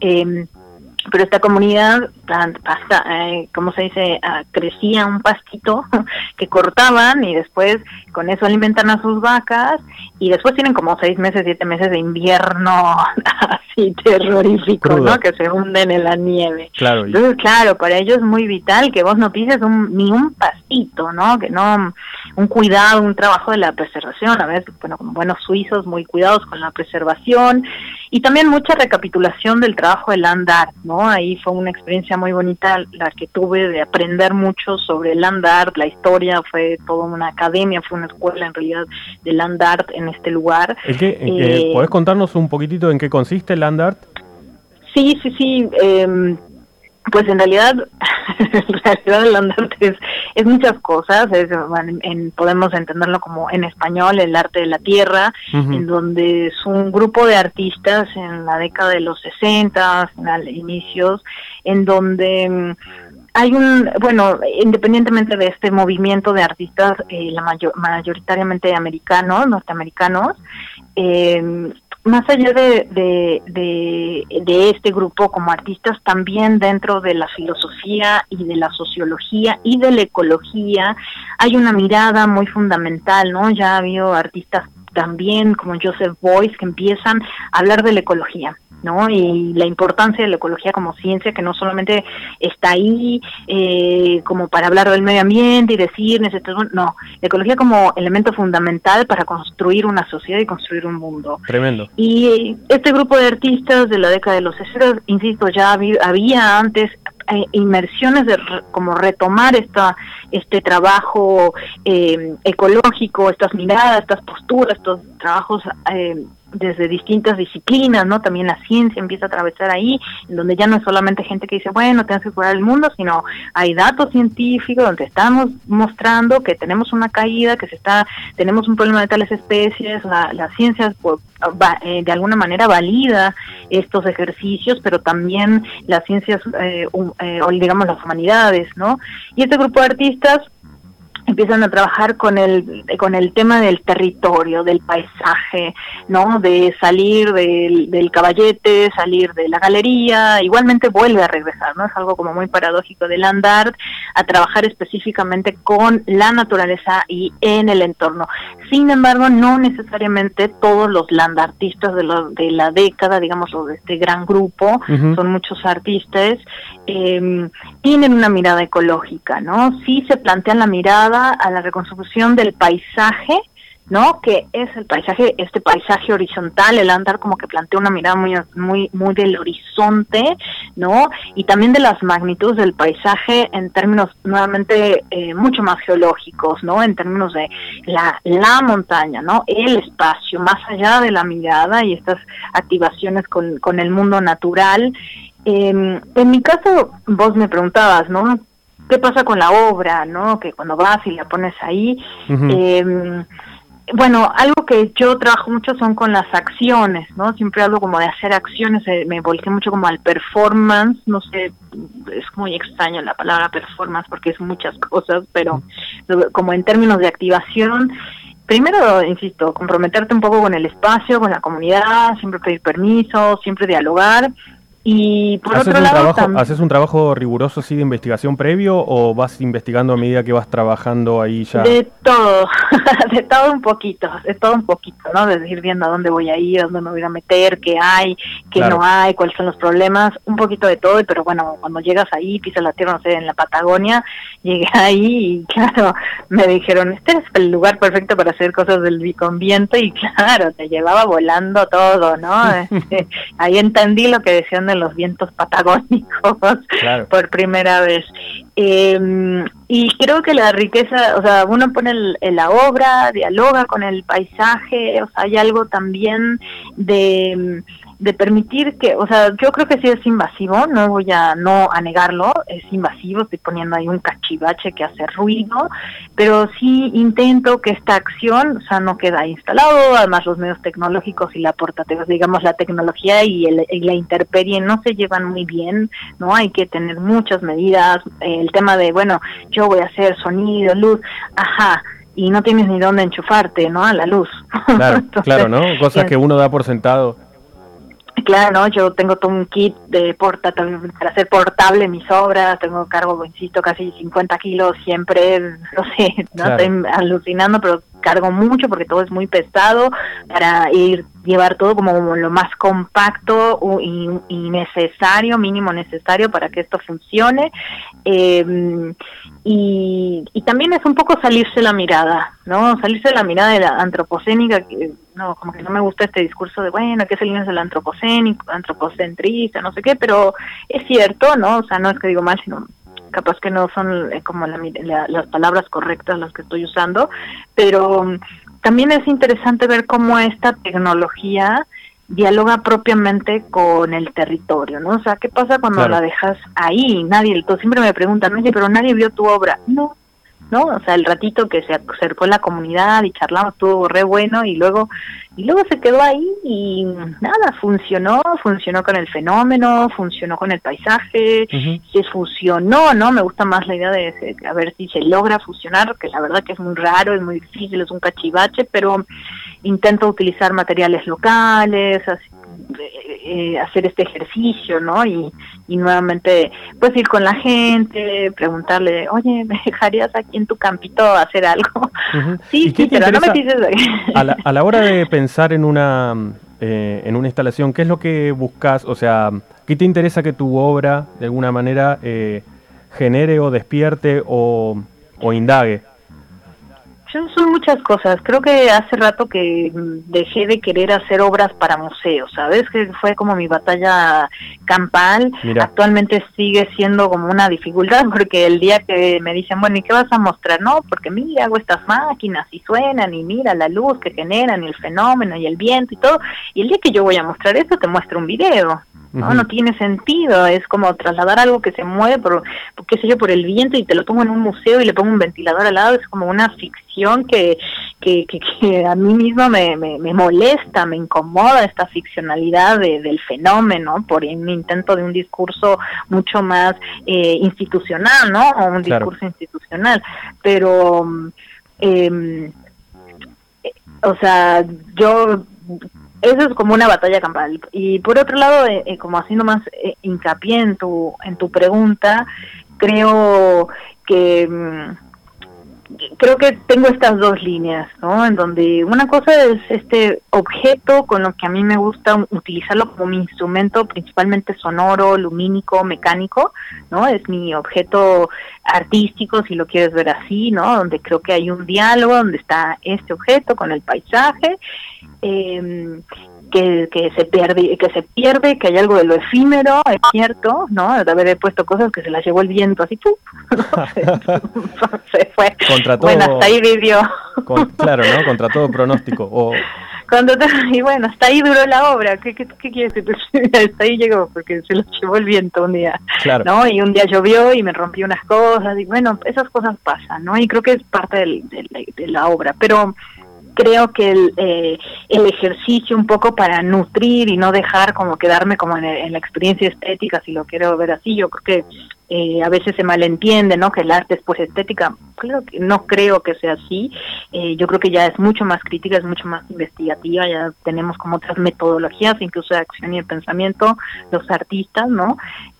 pero esta comunidad, ¿cómo se dice? Crecía un pastito que cortaban y después con eso alimentan a sus vacas, y después tienen como 6 meses, 7 meses de invierno así terrorífico, crudo, ¿no? Que se hunden en la nieve. Claro. Entonces, claro, para ellos es muy vital que vos no pises ni un pastito, ¿no? Que no, un cuidado, un trabajo de la preservación, a veces, bueno, como buenos suizos, muy cuidados con la preservación, y también mucha recapitulación del trabajo del land art, ¿no? Ahí fue una experiencia muy bonita la que tuve de aprender mucho sobre el land art, la historia, fue toda una academia, fue una escuela en realidad de land art en este lugar. ¿Podés contarnos un poquitito en qué consiste el land art? Sí, pues en realidad el land art es muchas cosas, podemos entenderlo como en español, el arte de la tierra, en donde es un grupo de artistas en la década de los 60, inicios, en donde hay independientemente de este movimiento de artistas, mayoritariamente norteamericanos, más allá de este grupo como artistas, también dentro de la filosofía y de la sociología y de la ecología hay una mirada muy fundamental, ¿no? Ya ha habido artistas también como Joseph Beuys que empiezan a hablar de la ecología, ¿no? Y la importancia de la ecología como ciencia, que no solamente está ahí como para hablar del medio ambiente y decir, no, la ecología como elemento fundamental para construir una sociedad y construir un mundo. Tremendo. Y este grupo de artistas de la década de los 60, insisto, ya había antes inmersiones de como retomar este trabajo ecológico, estas miradas, estas posturas, estos trabajos desde distintas disciplinas, ¿no? También la ciencia empieza a atravesar ahí, en donde ya no es solamente gente que dice, bueno, tenemos que cuidar el mundo, sino hay datos científicos donde estamos mostrando que tenemos una caída, tenemos un problema de tales especies, la ciencia de alguna manera valida estos ejercicios, pero también las ciencias, o digamos las humanidades, ¿no? Y este grupo de artistas empiezan a trabajar con el tema del territorio, del paisaje, ¿no? De salir del caballete, salir de la galería, igualmente vuelve a regresar, ¿no? Es algo como muy paradójico del land art, a trabajar específicamente con la naturaleza y en el entorno. Sin embargo, no necesariamente todos los land artistas de la década, digamos, o de este gran grupo, son muchos artistas, tienen una mirada ecológica, ¿no? Sí se plantean la mirada a la reconstrucción del paisaje, ¿no? Que es el paisaje, este paisaje horizontal, el land art como que plantea una mirada muy del horizonte, ¿no? Y también de las magnitudes del paisaje en términos nuevamente mucho más geológicos, ¿no? En términos de la montaña, ¿no? El espacio, más allá de la mirada y estas activaciones con el mundo natural. En mi caso, vos me preguntabas, ¿no? ¿Qué pasa con la obra, no? Que cuando vas y la pones ahí, bueno, algo que yo trabajo mucho son con las acciones, ¿no? Siempre hablo como de hacer acciones, me volqué mucho como al performance, no sé, es muy extraño la palabra performance porque es muchas cosas, pero como en términos de activación, primero, insisto, comprometerte un poco con el espacio, con la comunidad, siempre pedir permiso, siempre dialogar. Y por otro lado, ¿haces un trabajo riguroso así de investigación previo o vas investigando a medida que vas trabajando ahí ya? De todo, de todo un poquito, ¿no? De ir viendo a dónde voy a ir, a dónde me voy a meter, qué hay, qué no hay, cuáles son los problemas, un poquito de todo, pero bueno, cuando llegas ahí, pisas la tierra, no sé, en la Patagonia, llegué ahí y claro, me dijeron, este es el lugar perfecto para hacer cosas con viento y claro, te llevaba volando todo, ¿no? Ahí entendí lo que decían de los vientos patagónicos por primera vez. Y creo que la riqueza, o sea, uno pone la obra, dialoga con el paisaje, o sea, hay algo también de permitir que, o sea, yo creo que sí es invasivo, no voy a negarlo, es invasivo, estoy poniendo ahí un cachivache que hace ruido, pero sí intento que esta acción, o sea, no queda instalado, además los medios tecnológicos y la portátil, digamos, la tecnología y la intemperie no se llevan muy bien, ¿no? Hay que tener muchas medidas, el tema de, bueno, yo voy a hacer sonido, luz, y no tienes ni dónde enchufarte, ¿no? A la luz. Claro, entonces, claro, ¿no? Cosas que uno da por sentado. Claro, ¿no? Yo tengo todo un kit de para hacer portable mis obras, cargo, insisto, casi 50 kilos siempre, no sé, no estoy alucinando, pero cargo mucho porque todo es muy pesado para llevar todo como lo más compacto y necesario, mínimo necesario para que esto funcione. Y también es un poco salirse la mirada, ¿no? Salirse la mirada de la antropocénica, que no, como que no me gusta este discurso de, bueno, que es el del antropocénico, antropocentrista, no sé qué, pero es cierto, ¿no? O sea, no es que digo mal, sino capaz que no son como las palabras correctas las que estoy usando, pero también es interesante ver cómo esta tecnología dialoga propiamente con el territorio, ¿no? O sea, ¿qué pasa cuando la dejas ahí? Siempre me preguntan, oye, pero nadie vio tu obra. No, o sea, el ratito que se acercó la comunidad y charlamos estuvo re bueno y luego se quedó ahí y nada, funcionó con el fenómeno, funcionó con el paisaje, se fusionó, ¿no? Me gusta más la idea de a ver si se logra fusionar, que la verdad que es muy raro, es muy difícil, es un cachivache, pero intento utilizar materiales locales, hacer este ejercicio, ¿no? Y nuevamente, pues ir con la gente, preguntarle, oye, ¿me dejarías aquí en tu campito hacer algo? Sí, pero no me dices... a la hora de pensar en una instalación, ¿qué es lo que buscas? O sea, ¿qué te interesa que tu obra, de alguna manera, genere o despierte o indague? Son muchas cosas. Creo que hace rato que dejé de querer hacer obras para museos, ¿sabes? Que fue como mi batalla campal. Mira. Actualmente sigue siendo como una dificultad porque el día que me dicen, bueno, ¿y qué vas a mostrar? No, porque mira, hago estas máquinas y suenan y mira la luz que generan y el fenómeno y el viento y todo. Y el día que yo voy a mostrar eso te muestro un video. No tiene sentido, es como trasladar algo que se mueve por qué sé yo, por el viento y te lo pongo en un museo y le pongo un ventilador al lado, es como una ficción que a mí misma me molesta, me incomoda esta ficcionalidad del fenómeno por un intento de un discurso mucho más institucional, ¿no? O un discurso institucional, pero o sea, eso es como una batalla campal. Y por otro lado, como haciendo más hincapié en tu pregunta, creo que tengo estas dos líneas, ¿no? En donde una cosa es este objeto con lo que a mí me gusta utilizarlo como mi instrumento, principalmente sonoro, lumínico, mecánico, ¿no? Es mi objeto artístico, si lo quieres ver así, ¿no? Donde creo que hay un diálogo, donde está este objeto con el paisaje, que se pierde, que hay algo de lo efímero, es cierto, ¿no? De haber puesto cosas que se las llevó el viento, así, ¡pum! ¿No? se fue. Contra todo, bueno, hasta ahí vivió. Claro, ¿no? Contra todo pronóstico. Y bueno, hasta ahí duró la obra. ¿Qué quieres que te diga? Hasta ahí llegó, porque se lo llevó el viento un día, claro. ¿no? Y un día llovió y me rompí unas cosas, y bueno, esas cosas pasan, ¿no? Y creo que es parte de la obra, pero creo que el ejercicio un poco para nutrir y no dejar como quedarme como en la experiencia estética, si lo quiero ver así, yo creo que a veces se malentiende, ¿no? Que el arte es pues estética. No creo que sea así. Yo creo que ya es mucho más crítica, es mucho más investigativa, ya tenemos como otras metodologías, incluso de acción y de pensamiento, los artistas, ¿no?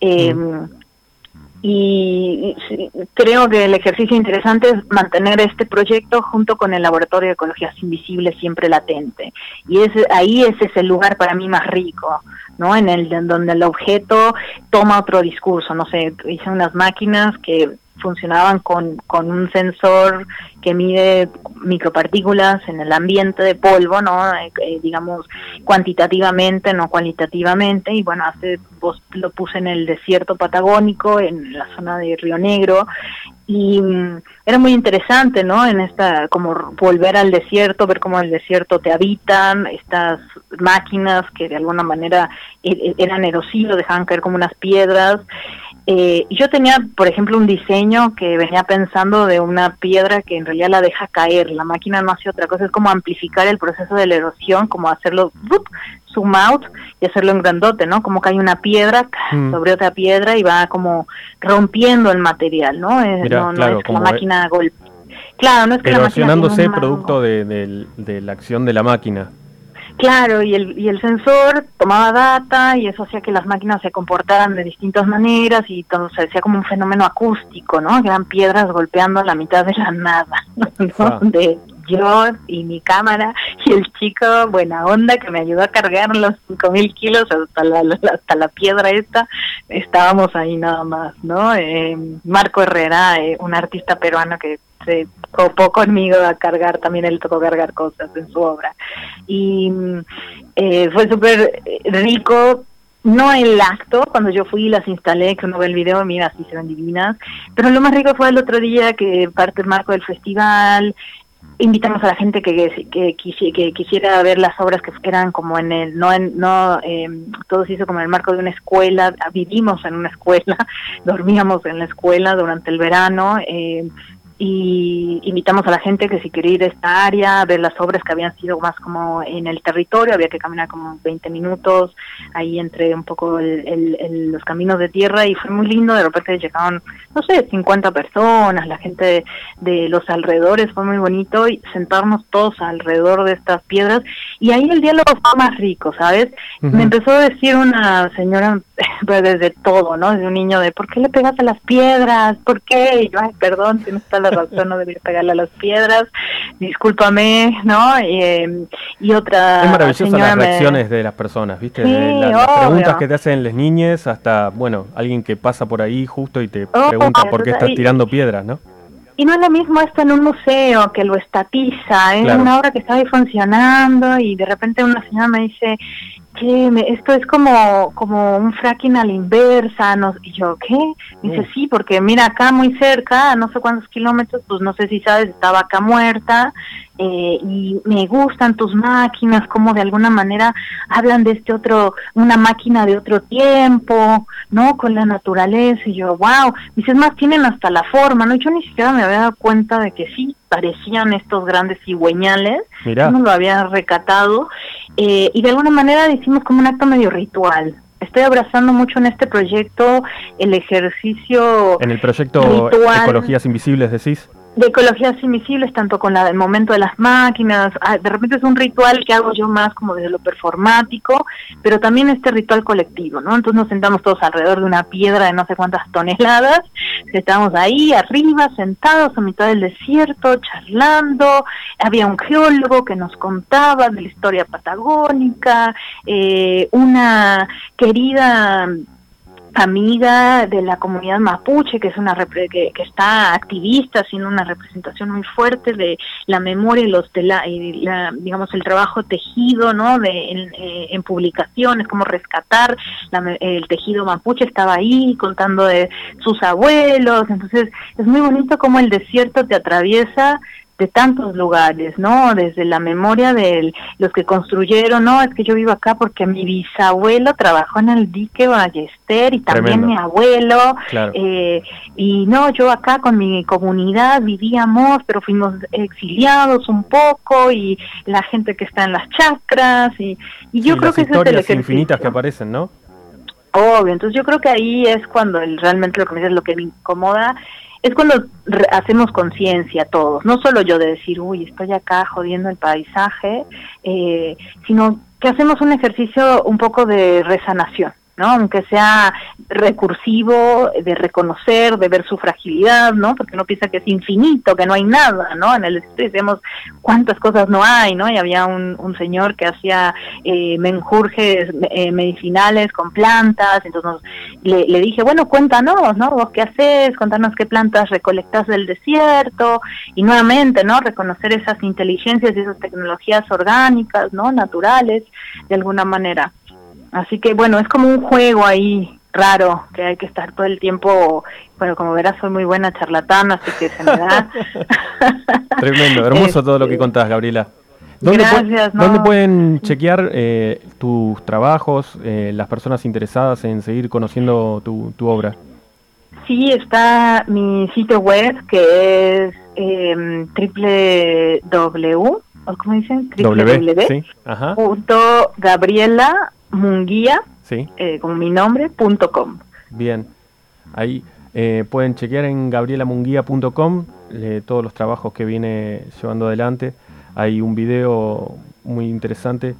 Y creo que el ejercicio interesante es mantener este proyecto junto con el Laboratorio de Ecologías Invisibles siempre latente, y ahí ese es el lugar para mí más rico, ¿no? En donde el objeto toma otro discurso. No sé, hice unas máquinas que funcionaban con un sensor que mide micropartículas en el ambiente de polvo, ¿no? Digamos cuantitativamente, no cualitativamente, y bueno, lo puse en el desierto patagónico, en la zona de Río Negro, y era muy interesante, ¿no? En esta, como volver al desierto, ver cómo el desierto te habitan, estas máquinas que de alguna manera eran erosivos, dejaban caer como unas piedras. Yo tenía, por ejemplo, un diseño que venía pensando de una piedra que en realidad la deja caer. La máquina no hace otra cosa, es como amplificar el proceso de la erosión, como hacerlo zoom out y hacerlo en grandote, ¿no? Como que hay una piedra sobre otra piedra y va como rompiendo el material, ¿no? Mirá, claro, no es que la máquina golpea. Claro, no es que erosionándose la máquina producto de la acción de la máquina. Claro, y el sensor tomaba data y eso hacía que las máquinas se comportaran de distintas maneras, y todo se hacía como un fenómeno acústico, ¿no? Que eran piedras golpeando la mitad de la nada, ¿no? De yo y mi cámara y el chico buena onda que me ayudó a cargar los 5.000 kilos hasta la piedra esta. Estábamos ahí nada más, ¿no? Marco Herrera, un artista peruano que se copó conmigo a cargar, también él tocó cargar cosas en su obra, y fue súper rico, no el acto, cuando yo fui y las instalé, que uno ve el video, mira, sí se ven divinas, pero lo más rico fue el otro día, que parte del marco del festival, invitamos a la gente que quisiera ver las obras que eran como todo se hizo como en el marco de una escuela, vivimos en una escuela, dormíamos en la escuela durante el verano, y invitamos a la gente que si quería ir a esta área, a ver las obras que habían sido más como en el territorio, había que caminar como 20 minutos ahí entre un poco los caminos de tierra, y fue muy lindo. De repente llegaban, no sé, 50 personas, la gente de los alrededores, fue muy bonito, y sentarnos todos alrededor de estas piedras, y ahí el diálogo fue más rico, ¿sabes? Me empezó a decir una señora, pues desde todo, ¿no? Desde un niño, de ¿por qué le pegas a las piedras? ¿Por qué? Y yo, ay, perdón, tienes toda la razón, no debería pegarle a las piedras, discúlpame, ¿no? Y otra es maravillosa señora las reacciones de las personas, ¿viste? Sí, las preguntas que te hacen las niñas, hasta, bueno, alguien que pasa por ahí justo y te pregunta por qué estás tirando piedras, ¿no? Y no es lo mismo esto en un museo, que lo estatiza, es Claro. una obra que está ahí funcionando, y de repente una señora me dice, esto es como un fracking a la inversa, no, y yo, ¿qué? Me dice, sí, porque mira, acá muy cerca, a no sé cuántos kilómetros, pues no sé si sabes, está Vaca Muerta, y me gustan tus máquinas, como de alguna manera hablan de una máquina de otro tiempo, ¿no? Con la naturaleza, y yo, wow, dices, más tienen hasta la forma, ¿no? Y yo ni siquiera me había dado cuenta de que sí, parecían estos grandes cigüeñales, yo no lo había recatado, y de alguna manera hicimos como un acto medio ritual. Estoy abrazando mucho en este proyecto el ejercicio en el proyecto ritual, Ecologías Invisibles, decís. de ecologías invisibles, tanto con el momento de las máquinas. De repente es un ritual que hago yo más como desde lo performático, pero también este ritual colectivo, ¿no? Entonces nos sentamos todos alrededor de una piedra de no sé cuántas toneladas, estábamos ahí arriba, sentados a mitad del desierto, charlando. Había un geólogo que nos contaba de la historia patagónica, una querida amiga de la comunidad mapuche, que es que está activista, haciendo una representación muy fuerte de la memoria y digamos el trabajo tejido, ¿no? En publicaciones, cómo rescatar el tejido mapuche. Estaba ahí contando de sus abuelos. Entonces es muy bonito cómo el desierto te atraviesa de tantos lugares, ¿no? Desde la memoria de los que construyeron, ¿no? Es que yo vivo acá porque mi bisabuelo trabajó en el dique Ballester y también mi abuelo, claro. Y no, yo acá con mi comunidad vivíamos, pero fuimos exiliados un poco, y la gente que está en las chacras, y yo creo que ese es el ejercicio infinitas que aparecen, ¿no? Obvio, entonces yo creo que ahí es cuando realmente lo que me dices, lo que me incomoda, es cuando hacemos conciencia todos, no solo yo de decir, uy, estoy acá jodiendo el paisaje, sino que hacemos un ejercicio un poco de resanación, ¿no? Aunque sea recursivo, de reconocer, de ver su fragilidad, ¿no? Porque uno piensa que es infinito, que no hay nada, ¿no? En el desierto decimos cuántas cosas no hay, ¿no? Y había un señor que hacía menjurjes medicinales con plantas. Entonces le dije, bueno, cuéntanos, ¿no? ¿Vos qué haces? Cuéntanos qué plantas recolectás del desierto. Y nuevamente, ¿no? Reconocer esas inteligencias y esas tecnologías orgánicas, ¿no? Naturales, de alguna manera. Así que bueno, es como un juego ahí raro, que hay que estar todo el tiempo. Bueno, como verás, soy muy buena charlatana, así que se me da. Tremendo, hermoso todo lo que contás, Gabriela. Gracias, ¿Dónde pueden chequear tus trabajos, las personas interesadas en seguir conociendo tu obra? Sí, está mi sitio web, que es www, ¿cómo dicen? Sí, ajá. Gabriela Munguía, sí. Como mi nombre, .com. Bien, ahí pueden chequear en gabrielamunguia.com todos los trabajos que viene llevando adelante. Hay un video muy interesante.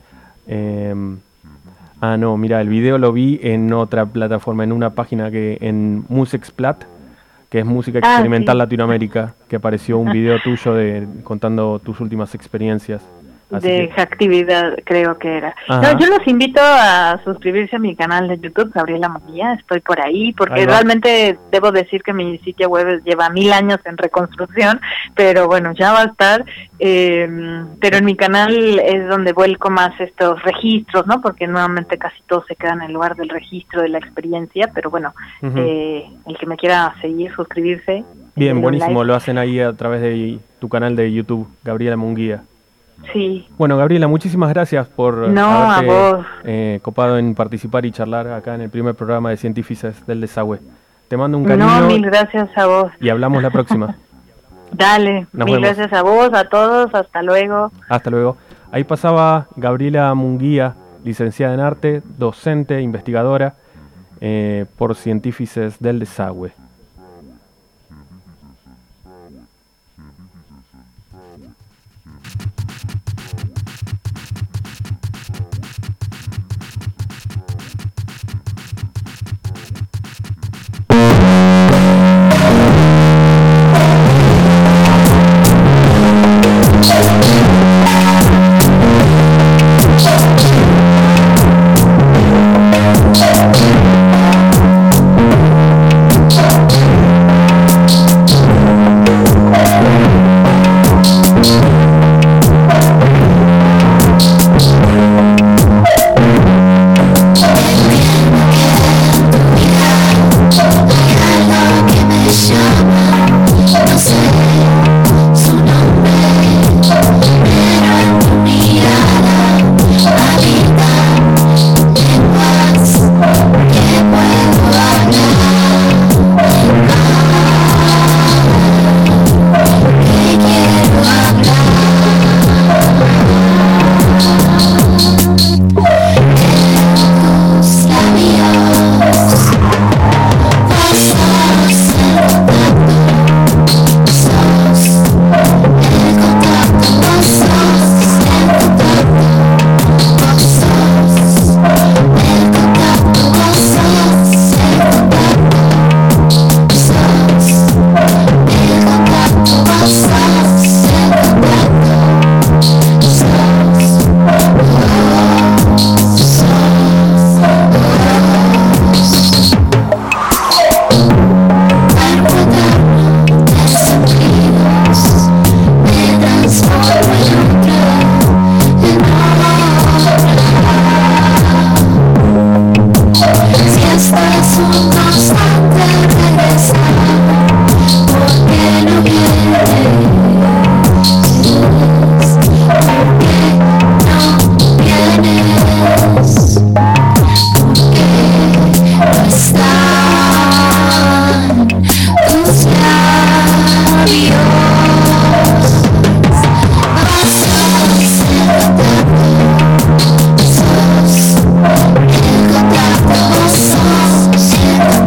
Mira, el video lo vi en otra plataforma, en una página en Musexplat, que es música experimental Latinoamérica, que apareció un video tuyo contando tus últimas experiencias. De actividad, creo que era. No, yo los invito a suscribirse a mi canal de YouTube, Gabriela Munguía. Estoy por ahí, porque realmente debo decir que mi sitio web lleva 1000 años en reconstrucción, pero bueno, ya va a estar. Pero en mi canal es donde vuelco más estos registros, ¿no? Porque nuevamente casi todo se queda en el lugar del registro de la experiencia, pero bueno, el que me quiera seguir, suscribirse. Bien, buenísimo, lo hacen ahí a través de tu canal de YouTube, Gabriela Munguía. Sí. Bueno, Gabriela, muchísimas gracias por haberte copado en participar y charlar acá en el primer programa de Científicos del Desagüe. Te mando un cariño. No, mil gracias a vos. Y hablamos la próxima. Dale, mil gracias a vos, a todos, hasta luego. Hasta luego. Ahí pasaba Gabriela Munguía, licenciada en arte, docente, investigadora por Científicos del Desagüe. Encontrarte vos sos, siento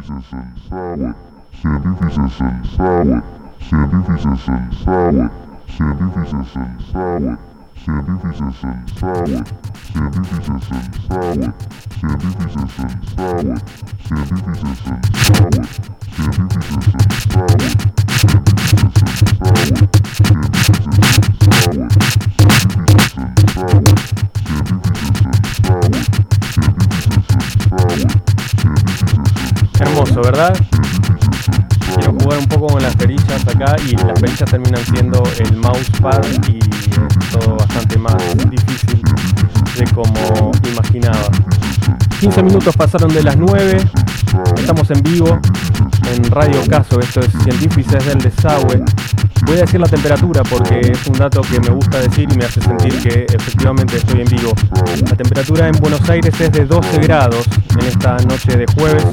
Hermoso, ¿verdad? Quiero jugar un poco con las perillas acá y las perillas terminan siendo el mousepad y es todo bastante más difícil de como imaginaba. 15 minutos pasaron de las 9, estamos en vivo en Radio Caso, esto es Científices del Desagüe. Voy a decir la temperatura porque es un dato que me gusta decir y me hace sentir que efectivamente estoy en vivo. La temperatura en Buenos Aires es de 12 grados en esta noche de jueves.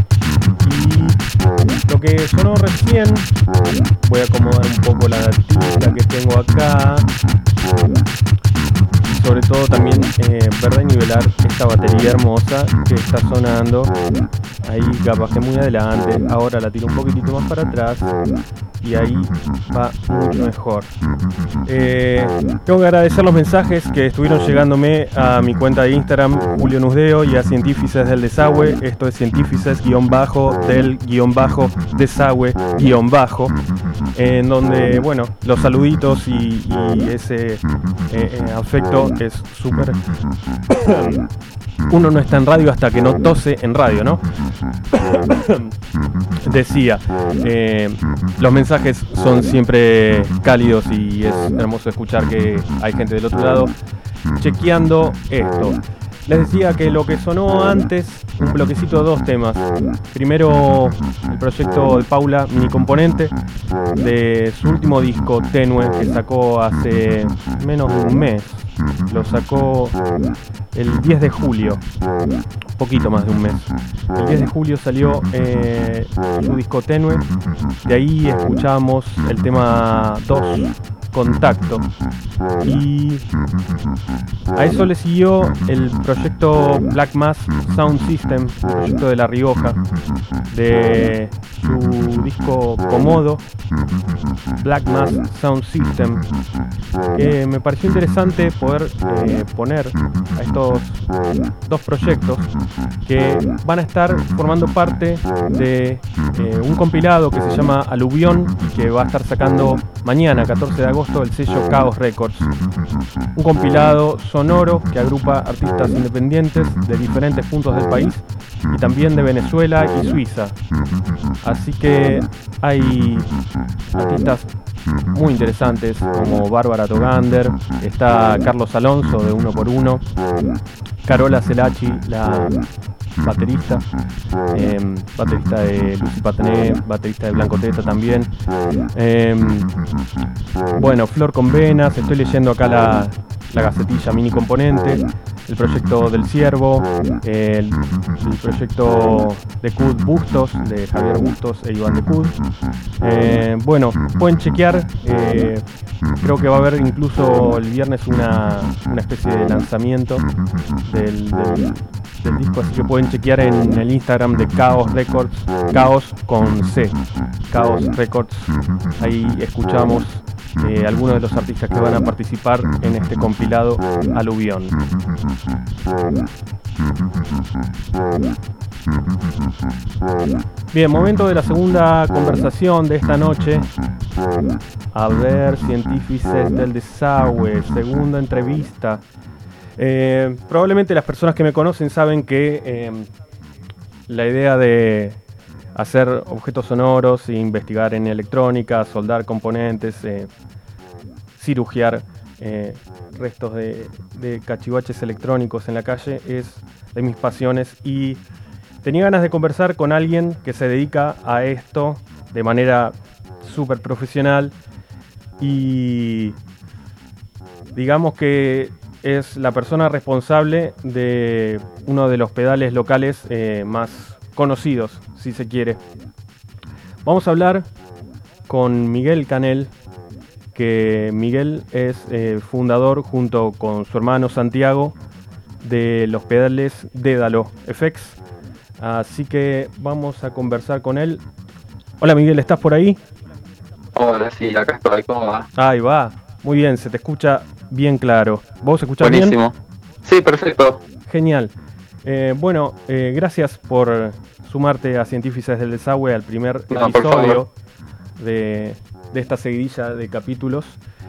Y lo que sonó recién, voy a acomodar un poco la datita que tengo acá. Sobre todo también ver y nivelar esta batería hermosa que está sonando. Ahí capaz que muy adelante, ahora la tiro un poquitito más para atrás y ahí va mucho mejor. Tengo que agradecer los mensajes que estuvieron llegándome a mi cuenta de Instagram, Julio Nusdeo, y a Científices del Desagüe. Esto es Científices-del-desagüe-, en donde, bueno, los saluditos y ese afecto es súper. Uno no está en radio hasta que no tose en radio, ¿no? Decía, los mensajes son siempre cálidos y es hermoso escuchar que hay gente del otro lado chequeando esto. Les decía que lo que sonó antes, un bloquecito de dos temas. Primero, el proyecto de Paula Mini Componente, de su último disco, Tenue, que sacó hace menos de un mes. Lo sacó el 10 de julio, poquito más de un mes. El 10 de julio salió su disco Tenue. De ahí escuchamos el tema 2, Contacto, y a eso le siguió el proyecto Black Mass Sound System, el proyecto de La Rioja, de su disco Comodo, Black Mass Sound System, que me pareció interesante poder poner a estos dos proyectos que van a estar formando parte de un compilado que se llama Aluvión y que va a estar sacando mañana, 14 de agosto, el sello Chaos Records. Un compilado sonoro que agrupa artistas independientes de diferentes puntos del país y también de Venezuela y Suiza. Así que hay artistas muy interesantes como Bárbara Togander, está Carlos Alonso de 1x1, Carola Celachi, la baterista, baterista de Lucy Patané, baterista de Blanco Teta también. Bueno, Flor con Venas, estoy leyendo acá la gacetilla Mini Componente, el proyecto del Ciervo, el proyecto de Cud Bustos, de Javier Bustos e Iván de Cud. Bueno, pueden chequear, creo que va a haber incluso el viernes una especie de lanzamiento del disco, así que pueden chequear en el Instagram de Chaos Records, Chaos con C, Chaos Records. Ahí escuchamos algunos de los artistas que van a participar en este compilado Aluvión. Bien, momento de la segunda conversación de esta noche. A ver, Científices del Desagüe, segunda entrevista. Probablemente las personas que me conocen saben que la idea de hacer objetos sonoros, investigar en electrónica, soldar componentes, cirugiar restos de cachivaches electrónicos en la calle es de mis pasiones, y tenía ganas de conversar con alguien que se dedica a esto de manera súper profesional y digamos que es la persona responsable de uno de los pedales locales más conocidos, si se quiere. Vamos a hablar con Miguel Canel, que Miguel es fundador junto con su hermano Santiago de los pedales Dédalo FX. Así que vamos a conversar con él. Hola Miguel, ¿estás por ahí? Hola, sí, acá estoy, ¿cómo va? Ahí va, muy bien, se te escucha bien claro. ¿Vos escuchás bien? Buenísimo. Sí, perfecto. Genial. Gracias por sumarte a Científicas del Desagüe, al primer No, por episodio de esta seguidilla de capítulos.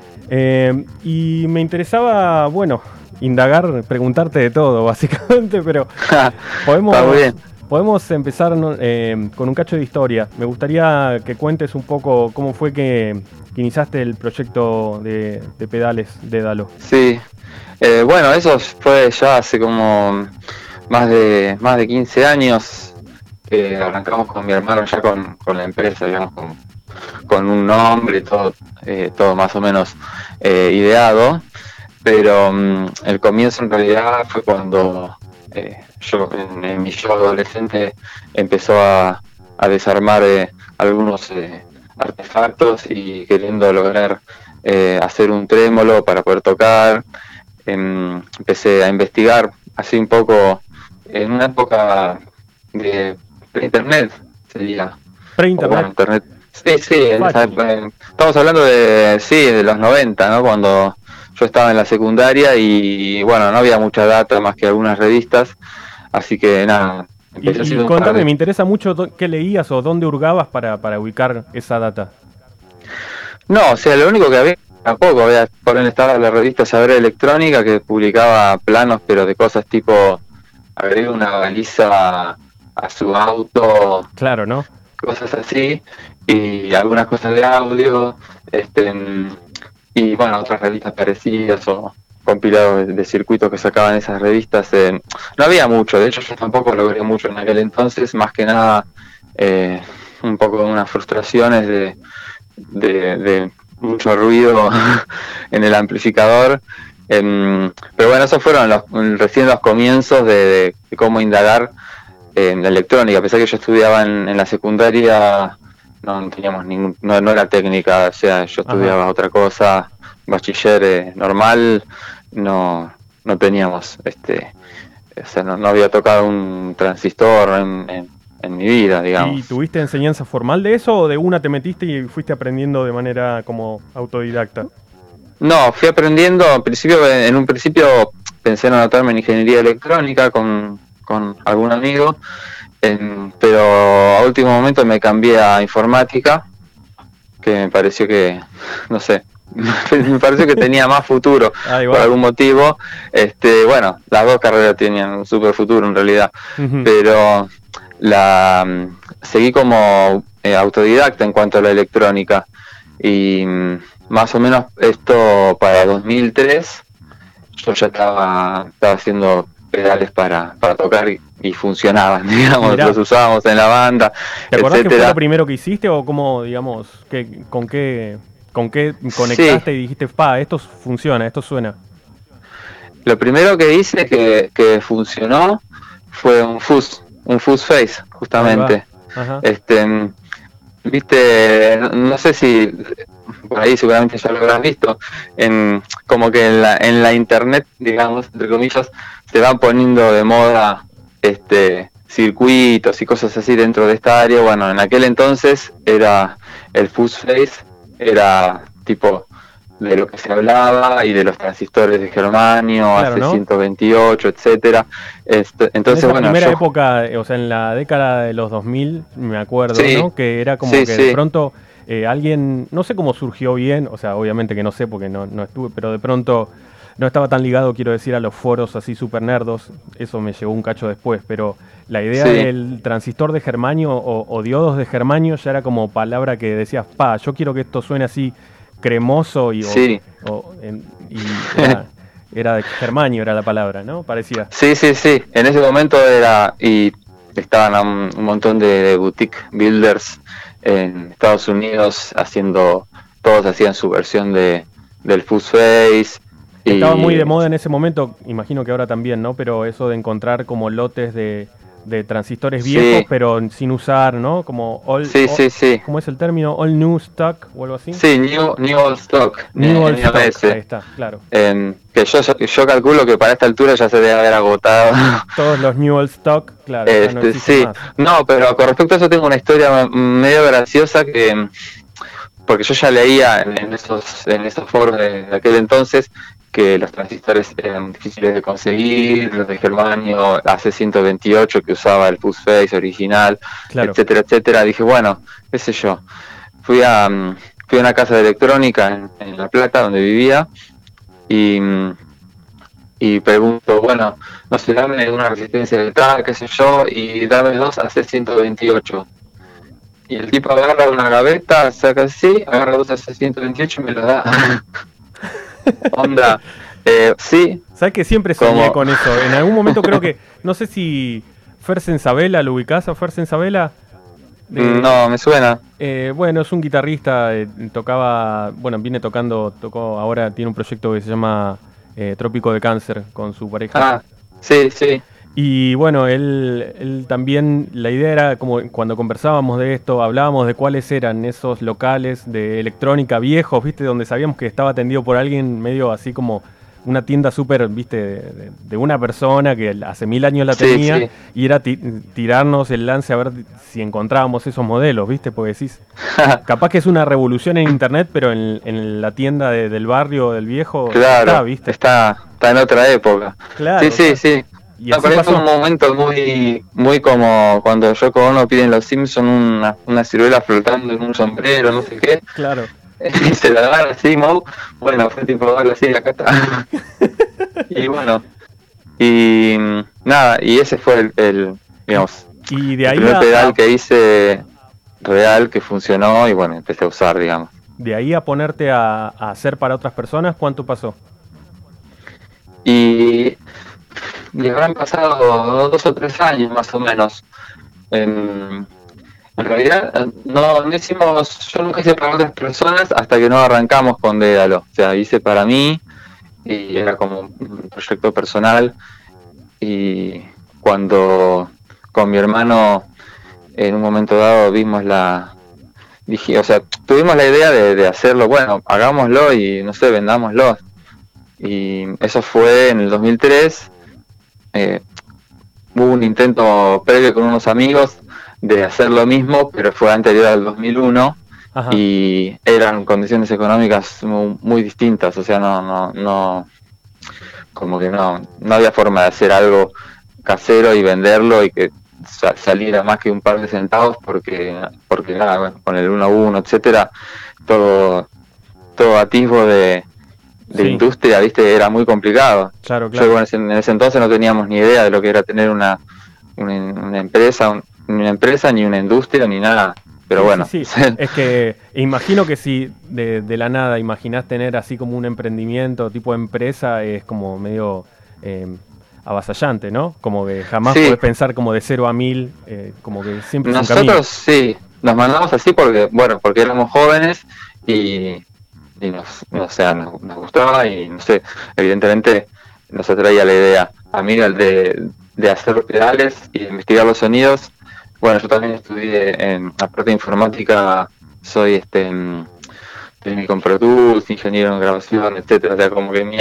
Y me interesaba, indagar, preguntarte de todo, básicamente, pero Está muy bien. podemos empezar con un cacho de historia. Me gustaría que cuentes un poco cómo fue que iniciaste el proyecto de pedales Dédalo. Sí. Bueno, eso fue ya hace como más de 15 años que arrancamos con mi hermano ya con la empresa, digamos, con un nombre, todo más o menos ideado. Pero el comienzo en realidad fue cuando yo en mi yo adolescente empezó a desarmar algunos artefactos y queriendo lograr hacer un trémolo para poder tocar. Empecé a investigar así un poco en una época de pre-internet, sería. Pre-internet. Bueno, internet. Sí, estamos hablando de los 90, ¿no? Cuando yo estaba en la secundaria y bueno, no había mucha data más que algunas revistas, así que nada. Y contame, me interesa mucho qué leías o dónde hurgabas para ubicar esa data. No, o sea, lo único que había tampoco, por ejemplo, estaba la revista Saber Electrónica que publicaba planos, pero de cosas tipo agregue una baliza a su auto. Claro, ¿no? Cosas así, y algunas cosas de audio, y bueno, otras revistas parecidas o compilados de circuitos que sacaban esas revistas. No había mucho, de hecho yo tampoco logré mucho en aquel entonces, más que nada un poco unas frustraciones de mucho ruido en el amplificador. Pero bueno, esos fueron recién los comienzos de cómo indagar en la electrónica. A pesar que yo estudiaba en la secundaria, no teníamos no era técnica, o sea, yo estudiaba otra cosa, bachiller normal, no teníamos, o sea, no había tocado un transistor en mi vida, digamos. ¿Y tuviste enseñanza formal de eso o de una te metiste y fuiste aprendiendo de manera como autodidacta? No, fui aprendiendo. En un principio pensé en anotarme en ingeniería electrónica con algún amigo, pero a último momento me cambié a informática, que me pareció que, no sé, me pareció que tenía más futuro por algún motivo. Bueno, las dos carreras tenían un super futuro en realidad, pero seguí como autodidacta en cuanto a la electrónica, y más o menos esto para 2003 yo ya estaba haciendo pedales para tocar y funcionaban, digamos. Mirá. Los usábamos en la banda. ¿Te acordás que fue lo primero que hiciste o cómo, digamos, con qué conectaste y dijiste, esto funciona, esto suena? Lo primero que hice que funcionó fue un fuzz face, justamente. Viste, no sé si por ahí seguramente ya lo habrás visto, como que en la internet, digamos, entre comillas, se van poniendo de moda circuitos y cosas así dentro de esta área. Bueno, en aquel entonces era el fuzz face, era tipo de lo que se hablaba y de los transistores de germanio, claro, AC128, etcétera. Entonces, en la primera época, o sea, en la década de los 2000, me acuerdo, sí, ¿no? Que era como que de pronto alguien, no sé cómo surgió bien, o sea, obviamente que no sé porque no estuve, pero de pronto no estaba tan ligado, quiero decir, a los foros así super nerdos, eso me llegó un cacho después, pero la idea del transistor de germanio o diodos de germanio ya era como palabra que decías, yo quiero que esto suene así cremoso y era de germanio, era la palabra, ¿no? Parecía. Sí. En ese momento estaban un montón de boutique builders en Estados Unidos todos hacían su versión del fuzz face. Estaba muy de moda en ese momento, imagino que ahora también, ¿no? Pero eso de encontrar como lotes de de transistores viejos, pero sin usar, ¿no? Como sí. ¿Cómo es el término? All new stock o algo así. Sí, new old stock. New old stock, ahí está, claro. Que yo calculo que para esta altura ya se debe haber agotado. Todos los new old stock, claro. Ya no sí, más. No, pero con respecto a eso tengo una historia medio graciosa que... Porque yo ya leía en esos foros de aquel entonces que los transistores eran difíciles de conseguir, los de germanio AC128 que usaba el Fuzzface original, claro, etcétera, etcétera. Dije, bueno, qué sé yo. Fui a una casa de electrónica en La Plata, donde vivía, y pregunto, bueno, no sé, dame una resistencia de tal, qué sé yo, y dame 2 AC128. Y el tipo agarra una gaveta, saca así, agarra 2 AC128 y me lo da. Onda, sí. ¿Sabes que siempre soñé con eso? En algún momento creo que, no sé si Fersen Sabela, ¿lo ubicás a Fersen Sabela? No, me suena. Bueno, es un guitarrista, tocó, ahora tiene un proyecto que se llama Trópico de Cáncer con su pareja. Ah, sí. Y bueno, él también, la idea era como cuando conversábamos de esto, hablábamos de cuáles eran esos locales de electrónica viejos, ¿viste? Donde sabíamos que estaba atendido por alguien medio así como una tienda súper, ¿viste? De una persona que hace 1000 años la tenía, sí. Y era tirarnos el lance a ver si encontrábamos esos modelos, ¿viste? Porque decís, capaz que es una revolución en internet, pero en la tienda del barrio del viejo, claro, está, ¿viste? Está en otra época. Claro, Sí. No, pero es un momento muy como cuando Yoko Ono pide en Los Simpsons una ciruela flotando en un sombrero, no sé qué. Claro. Y se la agarra así, Moe. Bueno, fue tipo, darle así, acá está. Y bueno, y nada, y ese fue el digamos, y de ahí el primer pedal que hice real, que funcionó, y bueno, empecé a usar, digamos. De ahí a ponerte a hacer para otras personas, ¿cuánto Y habrán pasado 2 o 3 años más o menos. En realidad no hicimos, yo nunca hice para otras personas hasta que no arrancamos con Dédalo. O sea, hice para mí y era como un proyecto personal. Y cuando con mi hermano en un momento dado tuvimos la idea de hacerlo, bueno, hagámoslo y no sé, vendámoslo. Y eso fue en el 2003. Hubo un intento previo con unos amigos de hacer lo mismo, pero fue anterior al 2001. Ajá. Y eran condiciones económicas muy distintas, o sea, no como que no había forma de hacer algo casero y venderlo y que saliera más que un par de centavos porque nada, bueno, con el 1 a 1, etcétera, todo atisbo de sí. Industria, viste, era muy complicado. Claro. Yo en ese entonces no teníamos ni idea de lo que era tener una empresa, ni una empresa, ni una industria, ni nada. Pero bueno. Sí. Es que imagino que si de la nada imaginás tener así como un emprendimiento tipo empresa, es como medio avasallante, ¿no? Como que jamás podés pensar como de 0 a 1000, como que siempre es un camino. Nosotros sí, nos mandamos así porque éramos jóvenes y nos gustaba y no sé, evidentemente nos atraía la idea. A mí de hacer pedales y de investigar los sonidos. Bueno, yo también estudié en la parte de informática, soy técnico en Pro Tools, ingeniero en grabación, etcétera. O sea, como que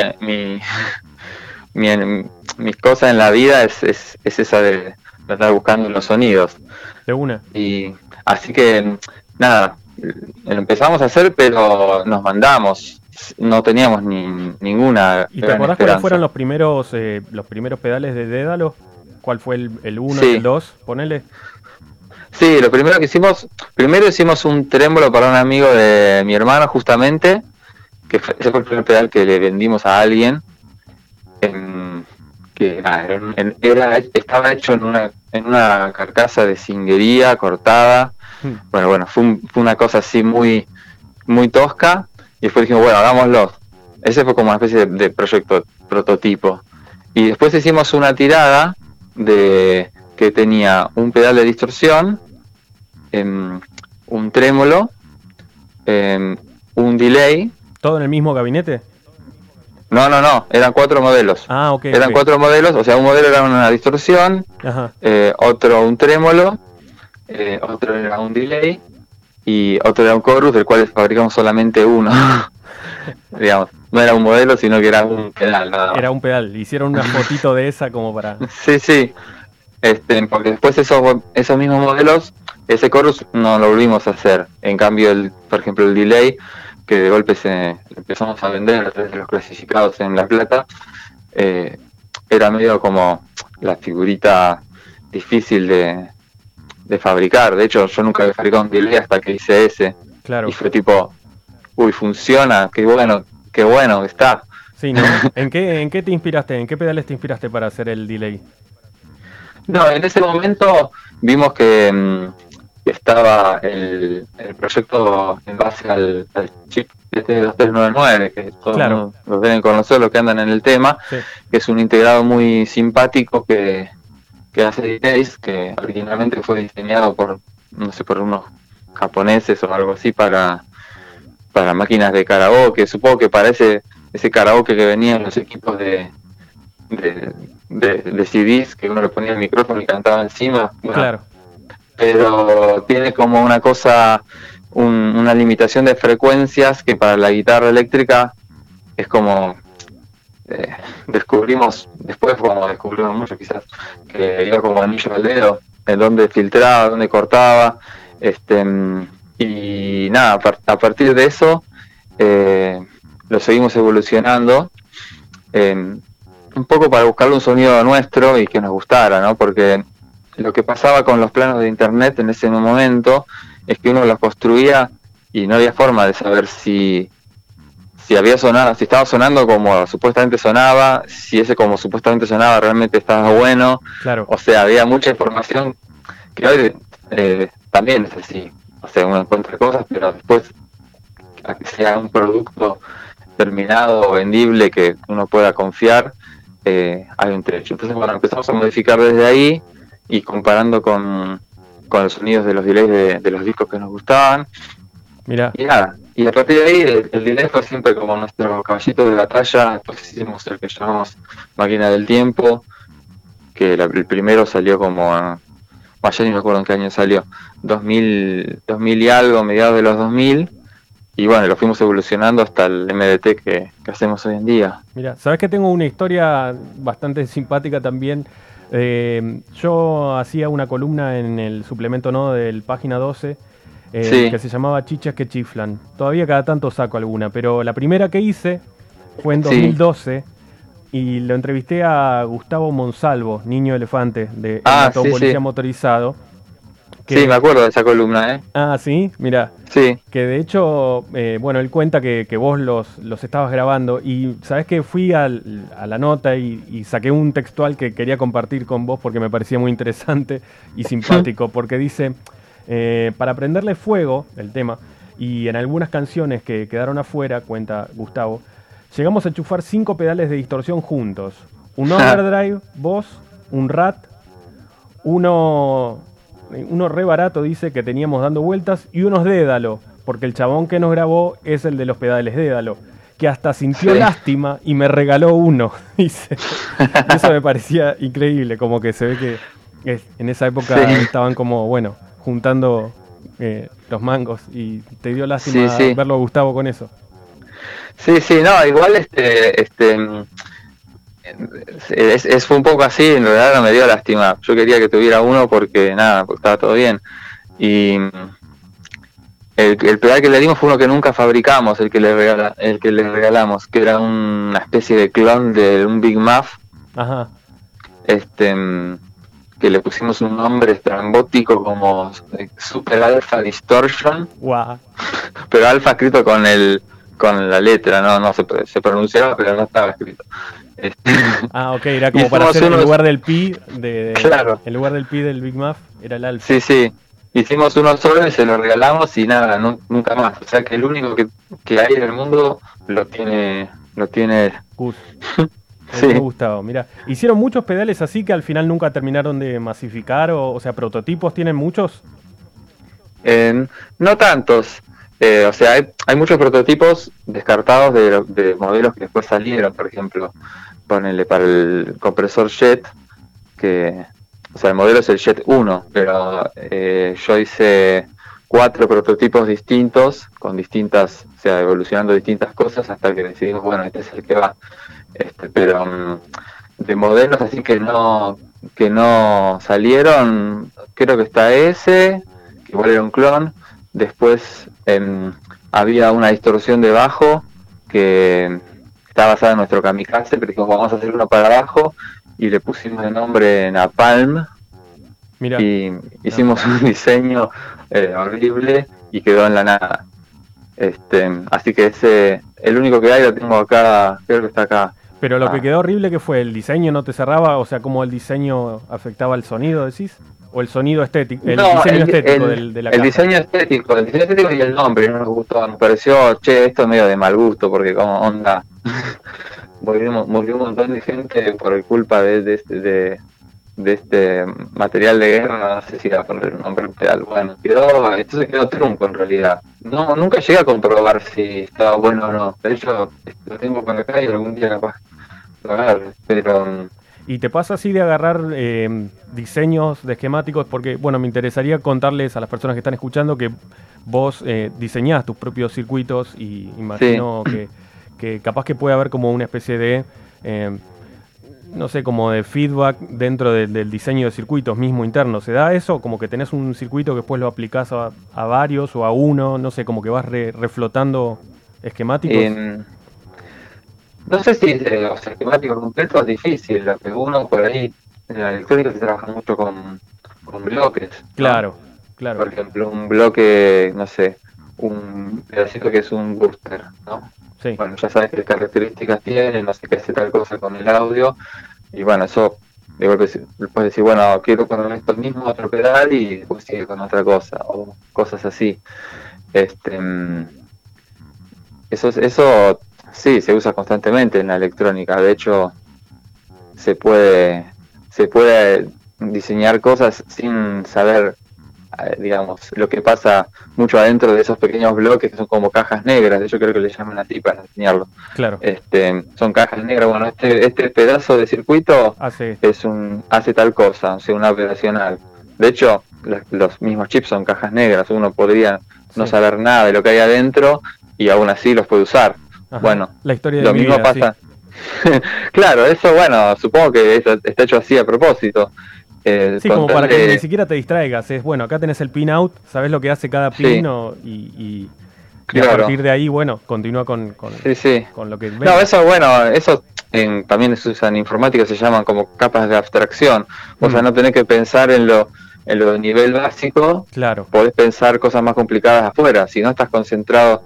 mi cosa en la vida es esa de andar buscando los sonidos. De una. Y así que nada, lo empezamos a hacer, pero nos mandamos, no teníamos ninguna. ¿Y te acordás cuáles fueron los primeros pedales de Dédalo? ¿Cuál fue el 1 y el 2? Ponele. Sí, lo primero que hicimos, hicimos un trémolo para un amigo de mi hermano, justamente, ese fue el primer pedal que le vendimos a alguien, que estaba hecho en una carcasa de cinguería cortada. Bueno, fue una cosa así muy, muy tosca, y después dijimos, bueno, hagámoslo. Ese fue como una especie de proyecto prototipo. Y después hicimos una tirada que tenía un pedal de distorsión, un trémolo, un delay. ¿Todo en el mismo gabinete? No, eran 4 modelos. Ah, ok. Eran ok. 4 modelos, o sea, un modelo era una distorsión, Ajá. otro un trémolo, otro era un delay y otro era un chorus, del cual fabricamos solamente uno. Digamos, no era un modelo, sino que era un pedal, nada más. Era un pedal. Hicieron una fotito de esa como para... Sí. Porque después esos mismos modelos, ese chorus no lo volvimos a hacer. En cambio, por ejemplo, el delay, que de golpe empezamos a vender a través de los clasificados en La Plata, era medio como la figurita difícil de fabricar. De hecho, yo nunca había fabricado un delay hasta que hice ese. Claro. Y fue tipo, uy, funciona, qué bueno que está. Sí, ¿no? ¿En qué te inspiraste? ¿En qué pedales te inspiraste para hacer el delay? No, en ese momento vimos que estaba el proyecto en base al chip ST2399, que todos Claro. los deben conocer, los que andan en el tema, Sí. que es un integrado muy simpático que hace delays, que originalmente fue diseñado por unos japoneses o algo así para máquinas de karaoke. Supongo que para ese karaoke que venía en los equipos de CDs, que uno le ponía el micrófono y cantaba encima. Bueno, Claro. pero tiene como una cosa, una limitación de frecuencias que para la guitarra eléctrica es como descubrimos mucho quizás, que iba como anillo al dedo, en donde filtraba, donde cortaba, y nada, a partir de eso lo seguimos evolucionando, un poco para buscarle un sonido nuestro y que nos gustara, ¿no? Porque lo que pasaba con los planos de internet en ese momento es que uno los construía y no había forma de saber si había sonado, si estaba sonando como supuestamente sonaba, si ese como supuestamente sonaba realmente estaba bueno. Claro. O sea, había mucha información que hoy también es así. O sea, uno encuentra cosas, pero después a que sea un producto terminado o vendible que uno pueda confiar, hay un trecho. Entonces, bueno, empezamos a modificar desde ahí y comparando con los sonidos de los delays de los discos que nos gustaban. Mira. Y nada, y a partir de ahí el delay fue siempre como nuestro caballito de batalla. Después hicimos el que llamamos Máquina del Tiempo, que el primero salió como, ya ni me acuerdo en qué año salió, 2000 y algo, mediados de los 2000. Y bueno, lo fuimos evolucionando hasta el MDT que hacemos hoy en día. Mira, sabes que tengo una historia bastante simpática también. Yo hacía una columna en el suplemento No del Página 12 Sí. que se llamaba Chichas que chiflan. Todavía cada tanto saco alguna, pero la primera que hice fue en 2012 y lo entrevisté a Gustavo Monsalvo, niño elefante de Policía Motorizado. Sí, me acuerdo de esa columna, ¿eh? Ah, sí, mira. Sí. Que de hecho, bueno, él cuenta que vos los estabas grabando y sabés que fui a la nota y saqué un textual que quería compartir con vos porque me parecía muy interesante y simpático, porque dice, para prenderle fuego, el tema, y en algunas canciones que quedaron afuera, cuenta Gustavo, llegamos a enchufar 5 pedales de distorsión juntos. Un overdrive, voz, un rat, uno re barato, dice, que teníamos dando vueltas, y unos Dédalo, porque el chabón que nos grabó es el de los pedales Dédalo, que hasta sintió lástima y me regaló uno, dice. Eso me parecía increíble, como que se ve que en esa época estaban como, bueno, juntando los mangos, y te dio lástima verlo a Gustavo con eso. Sí, no, igual fue un poco así, en realidad no me dio lástima. Yo quería que tuviera uno porque estaba todo bien. Y el pedal que le dimos fue uno que nunca fabricamos, el que le regalamos, que era una especie de clon de un Big Muff. Ajá. Que le pusimos un nombre estrambótico como Super Alpha Distortion. Wow. Pero alfa escrito con la letra, no se pronunciaba, pero no estaba escrito. Ah, ok, era como para hacer en lugar del pi claro. En lugar del pi del Big Muff era el alfa. Sí. Hicimos uno solo y se lo regalamos y nada, nunca más. O sea que el único que hay en el mundo lo tiene Gus. Sí. Me gustaba, mira. ¿Hicieron muchos pedales así que al final nunca terminaron de masificar? O sea, ¿prototipos tienen muchos? No tantos. O sea, hay muchos prototipos descartados de modelos que después salieron, por ejemplo, ponele para el compresor Jet, o sea, el modelo es el Jet 1, pero yo hice 4 prototipos distintos, con distintas, o sea, evolucionando distintas cosas, hasta que decidimos, bueno, este es el que va. Pero de modelos así que no salieron, creo que está ese, que igual era un clon. Después había una distorsión de bajo que está basada en nuestro Kamikaze, pero dijimos, vamos a hacer uno para abajo, y le pusimos el nombre Napalm. Mirá. Y hicimos un diseño horrible y quedó en la nada. Así que ese, el único que hay lo tengo acá, creo que está acá. Pero lo que quedó horrible, ¿qué fue? ¿El diseño no te cerraba? O sea, ¿cómo el diseño afectaba el sonido, decís? ¿O el sonido estético? El diseño estético de la caja. El diseño estético y el nombre no nos gustó. Nos pareció, esto es medio de mal gusto, porque como onda murió un montón de gente por culpa de este material de guerra. No sé si iba a poner un nombre real. Bueno, entonces quedó trunco en realidad. No, nunca llegué a comprobar si estaba bueno o no. De hecho, lo tengo por acá y algún día capaz lo agarre, pero... ¿Y te pasa así de agarrar diseños de esquemáticos? Porque, bueno, me interesaría contarles a las personas que están escuchando que vos diseñás tus propios circuitos y imagino que capaz que puede haber como una especie de, no sé, como de feedback dentro del diseño de circuitos mismo interno. ¿Se da eso? Como que tenés un circuito que después lo aplicás a varios o a uno, no sé, como que vas reflotando esquemáticos. No sé si los esquemáticos completos es difícil, lo que uno por ahí, en la electrónica se trabaja mucho con bloques, ¿no? Claro. Por ejemplo, un bloque, no sé, un pedacito que es un booster, ¿no? Sí. Bueno, ya sabes qué características tiene, no sé qué hace tal cosa con el audio, y bueno, eso de golpe puedes decir, bueno, quiero poner esto mismo otro pedal y después sigue con otra cosa, o cosas así. Eso sí, se usa constantemente en la electrónica. De hecho, se puede diseñar cosas sin saber, digamos, lo que pasa mucho adentro de esos pequeños bloques que son como cajas negras. De hecho, creo que le llaman así para enseñarlo. Claro. Son cajas negras. Bueno, este pedazo de circuito hace tal cosa, o sea, una operacional. De hecho, los mismos chips son cajas negras. Uno podría no saber nada de lo que hay adentro y aún así los puede usar. Ajá, bueno, la historia de lo mismo vida, pasa. Sí. Claro, eso, bueno, supongo que está hecho así a propósito. Sí, como para que ni siquiera te distraigas. Es bueno, acá tenés el pin out, sabés lo que hace cada pin y a partir de ahí, bueno, continúa con lo que ves. No, eso, bueno, eso también se usa en informática, se llaman como capas de abstracción. O sea, no tenés que pensar en lo de nivel básico. Claro. Podés pensar cosas más complicadas afuera. Si no estás concentrado,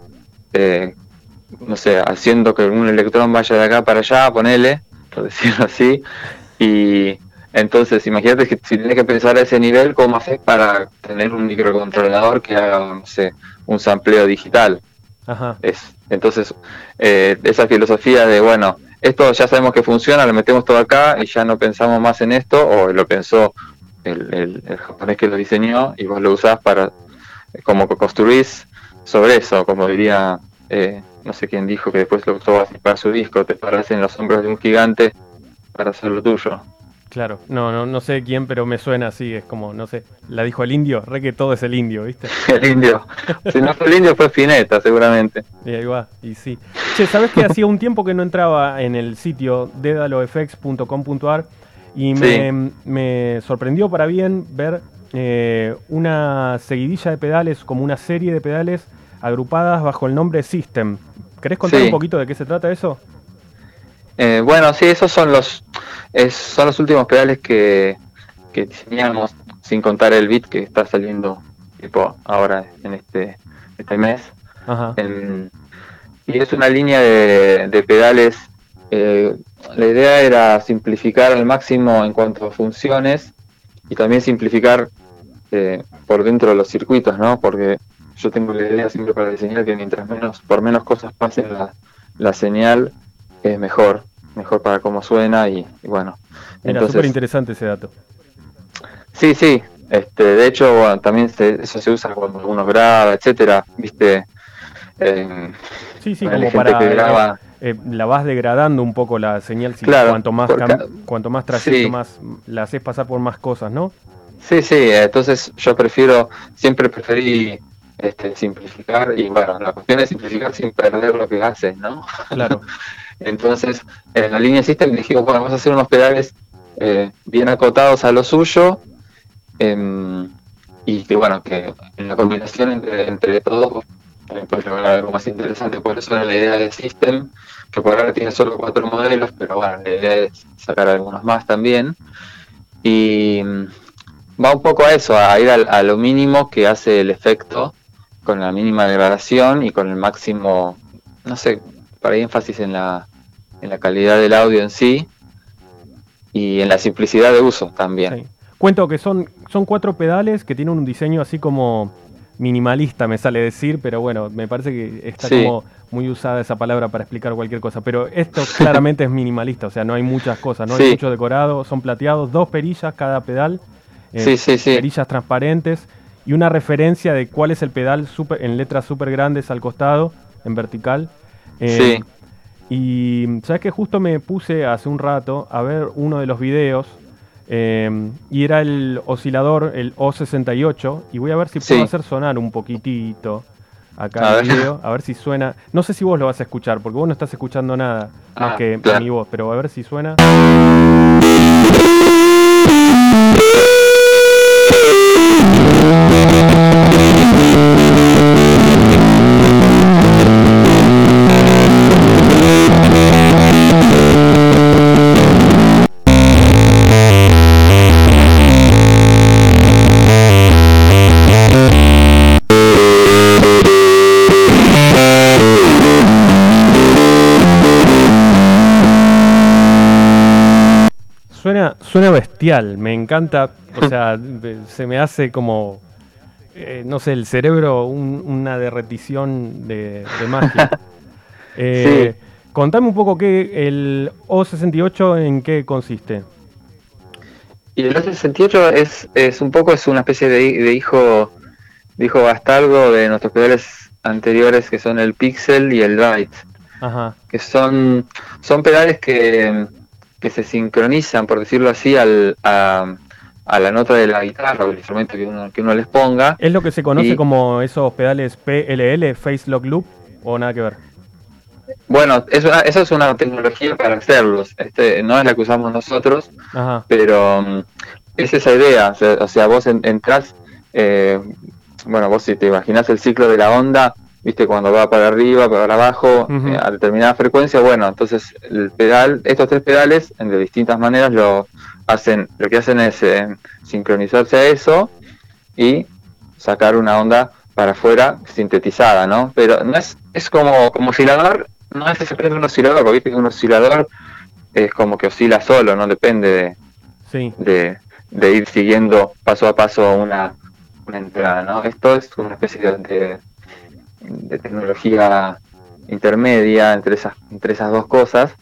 no sé, haciendo que un electrón vaya de acá para allá, ponele, por decirlo así, y entonces imagínate que si tienes que pensar a ese nivel, ¿cómo haces para tener un microcontrolador que haga, no sé, un sampleo digital? Ajá. Entonces, esa filosofía de, bueno, esto ya sabemos que funciona, lo metemos todo acá y ya no pensamos más en esto, o lo pensó el japonés que lo diseñó y vos lo usás para, como que construís sobre eso, como diría... no sé quién dijo que después lo usó así para su disco, te paras en los hombros de un gigante para hacer lo tuyo. Claro, no sé quién, pero me suena así, es como, no sé, la dijo el indio, que todo es el indio, ¿viste? El indio, si no fue el indio fue Spinetta, seguramente. Y ahí va, y sí. Che, ¿sabés que hacía un tiempo que no entraba en el sitio dedalofx.com.ar y me sorprendió para bien ver una seguidilla de pedales, como una serie de pedales agrupadas bajo el nombre System? ¿Querés contar un poquito de qué se trata eso? Bueno, sí, esos son los últimos pedales que diseñamos, sin contar el Beat que está saliendo tipo ahora en este mes. Ajá. Y es una línea de pedales. La idea era simplificar al máximo en cuanto a funciones y también simplificar por dentro de los circuitos, ¿no? Porque yo tengo la idea siempre para diseñar que mientras por menos cosas pasen la señal, es mejor para cómo suena y bueno. Mira, súper interesante ese dato. Sí, de hecho, bueno, también eso se usa cuando uno graba, etcétera, viste, Sí, con el como gente para que graba. la vas degradando un poco la señal, si Claro, cuanto más cuanto más trayecto, sí. más la haces pasar por más cosas, ¿no? Sí, entonces yo siempre preferí simplificar, y bueno, la cuestión es simplificar sin perder lo que haces, ¿no? Claro. Entonces, en la línea System dijimos, bueno, vamos a hacer unos pedales bien acotados a lo suyo, y que bueno, que en la combinación entre todos también puedes lograr algo más interesante. Por eso era la idea de System, que por ahora tiene solo 4 modelos, pero bueno, la idea es sacar algunos más también. Y va un poco a eso, a ir a lo mínimo que hace el efecto, con la mínima degradación y con el máximo, no sé, para énfasis en la calidad del audio en sí y en la simplicidad de uso también. Sí. Cuento que son 4 pedales que tienen un diseño así como minimalista, me sale decir, pero bueno, me parece que está como muy usada esa palabra para explicar cualquier cosa, pero esto claramente es minimalista, o sea, no hay muchas cosas, no hay mucho decorado, son plateados, 2 perillas cada pedal, perillas transparentes y una referencia de cuál es el pedal en letras súper grandes al costado, en vertical. Y sabes que justo me puse hace un rato a ver uno de los videos y era el oscilador, el O68, y voy a ver si puedo hacer sonar un poquitito acá el video, a ver si suena. No sé si vos lo vas a escuchar, porque vos no estás escuchando nada más que mi voz, pero a ver si suena. Suena bestial, me encanta, o sea, se me hace como, no sé, el cerebro una derretición de magia. Contame un poco el O68 en qué consiste. Y el O68 es un poco una especie de hijo bastardo de nuestros pedales anteriores, que son el Pixel y el Byte. Ajá. Que son pedales que se sincronizan, por decirlo así, a la nota de la guitarra o el instrumento que uno les ponga. ¿Es lo que se conoce como esos pedales PLL, Phase Lock Loop, o nada que ver? Bueno, eso es una tecnología para hacerlos. No es la que usamos nosotros, pero es esa idea. O sea, vos entrás, bueno, vos si te imaginás el ciclo de la onda, viste, cuando va para arriba, para abajo, a determinada frecuencia, bueno, entonces el pedal, estos 3 pedales, de distintas maneras lo que hacen es sincronizarse a eso y sacar una onda para afuera sintetizada, ¿no? Pero no es como oscilador, no es exactamente un oscilador, porque viste que un oscilador es como que oscila solo, no depende de ir siguiendo paso a paso una entrada, ¿no? Esto es una especie de tecnología intermedia entre esas dos cosas,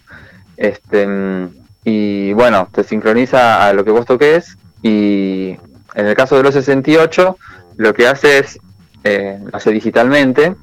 y bueno, te sincroniza a lo que vos toques, y en el caso de los 68 lo que hace es lo hace digitalmente,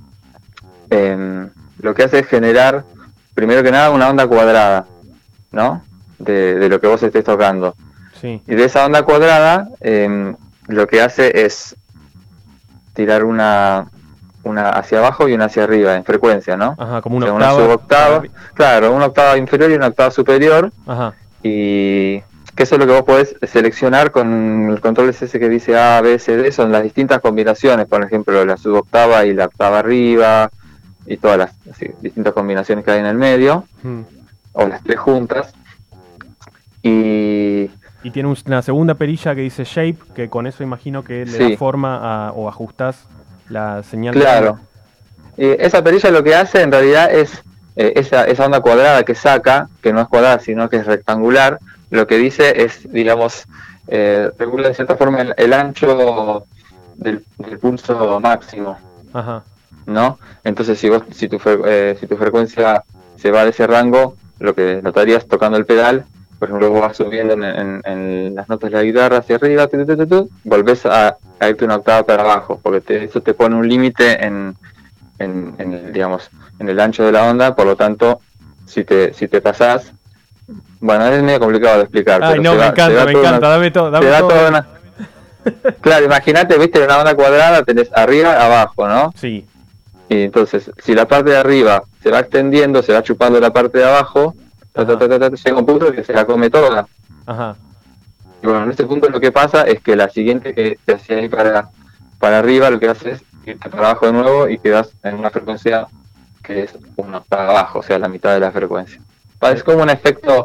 lo que hace es generar primero que nada una onda cuadrada, ¿no? De lo que vos estés tocando, y de esa onda cuadrada lo que hace es tirar una hacia abajo y una hacia arriba en frecuencia, ¿no? Ajá, como una suboctava. Claro, una octava inferior y una octava superior. Ajá. Y que eso es lo que vos podés seleccionar con el control ese que dice A, B, C, D, son las distintas combinaciones, por ejemplo, la suboctava y la octava arriba, y todas las distintas combinaciones que hay en el medio, o las 3 juntas. Y tiene una segunda perilla que dice Shape, que con eso imagino que le da forma o ajustás la señal. Claro. Esa perilla lo que hace en realidad es esa onda cuadrada que saca, que no es cuadrada sino que es rectangular, lo que dice es, digamos, regula de cierta forma el ancho del pulso máximo. Ajá. ¿No? Entonces si tu frecuencia se va de ese rango, lo que notarías tocando el pedal, por ejemplo, vos vas subiendo en las notas de la guitarra hacia arriba, volvés a irte una octava para abajo, porque eso te pone un límite en digamos, en el ancho de la onda, por lo tanto, si te pasás, bueno, es medio complicado de explicar. Ay, pero no, me encanta, dame todo. Claro, imagínate, viste, una onda cuadrada tenés arriba, abajo, ¿no? Sí. Y entonces, si la parte de arriba se va extendiendo, se va chupando la parte de abajo, llega un punto que se la come toda. Ajá. Y bueno, en este punto lo que pasa es que la siguiente que te hacía ahí para arriba, lo que haces es irte para abajo de nuevo y quedas en una frecuencia que es 1 para abajo, o sea, la mitad de la frecuencia. Es como un efecto,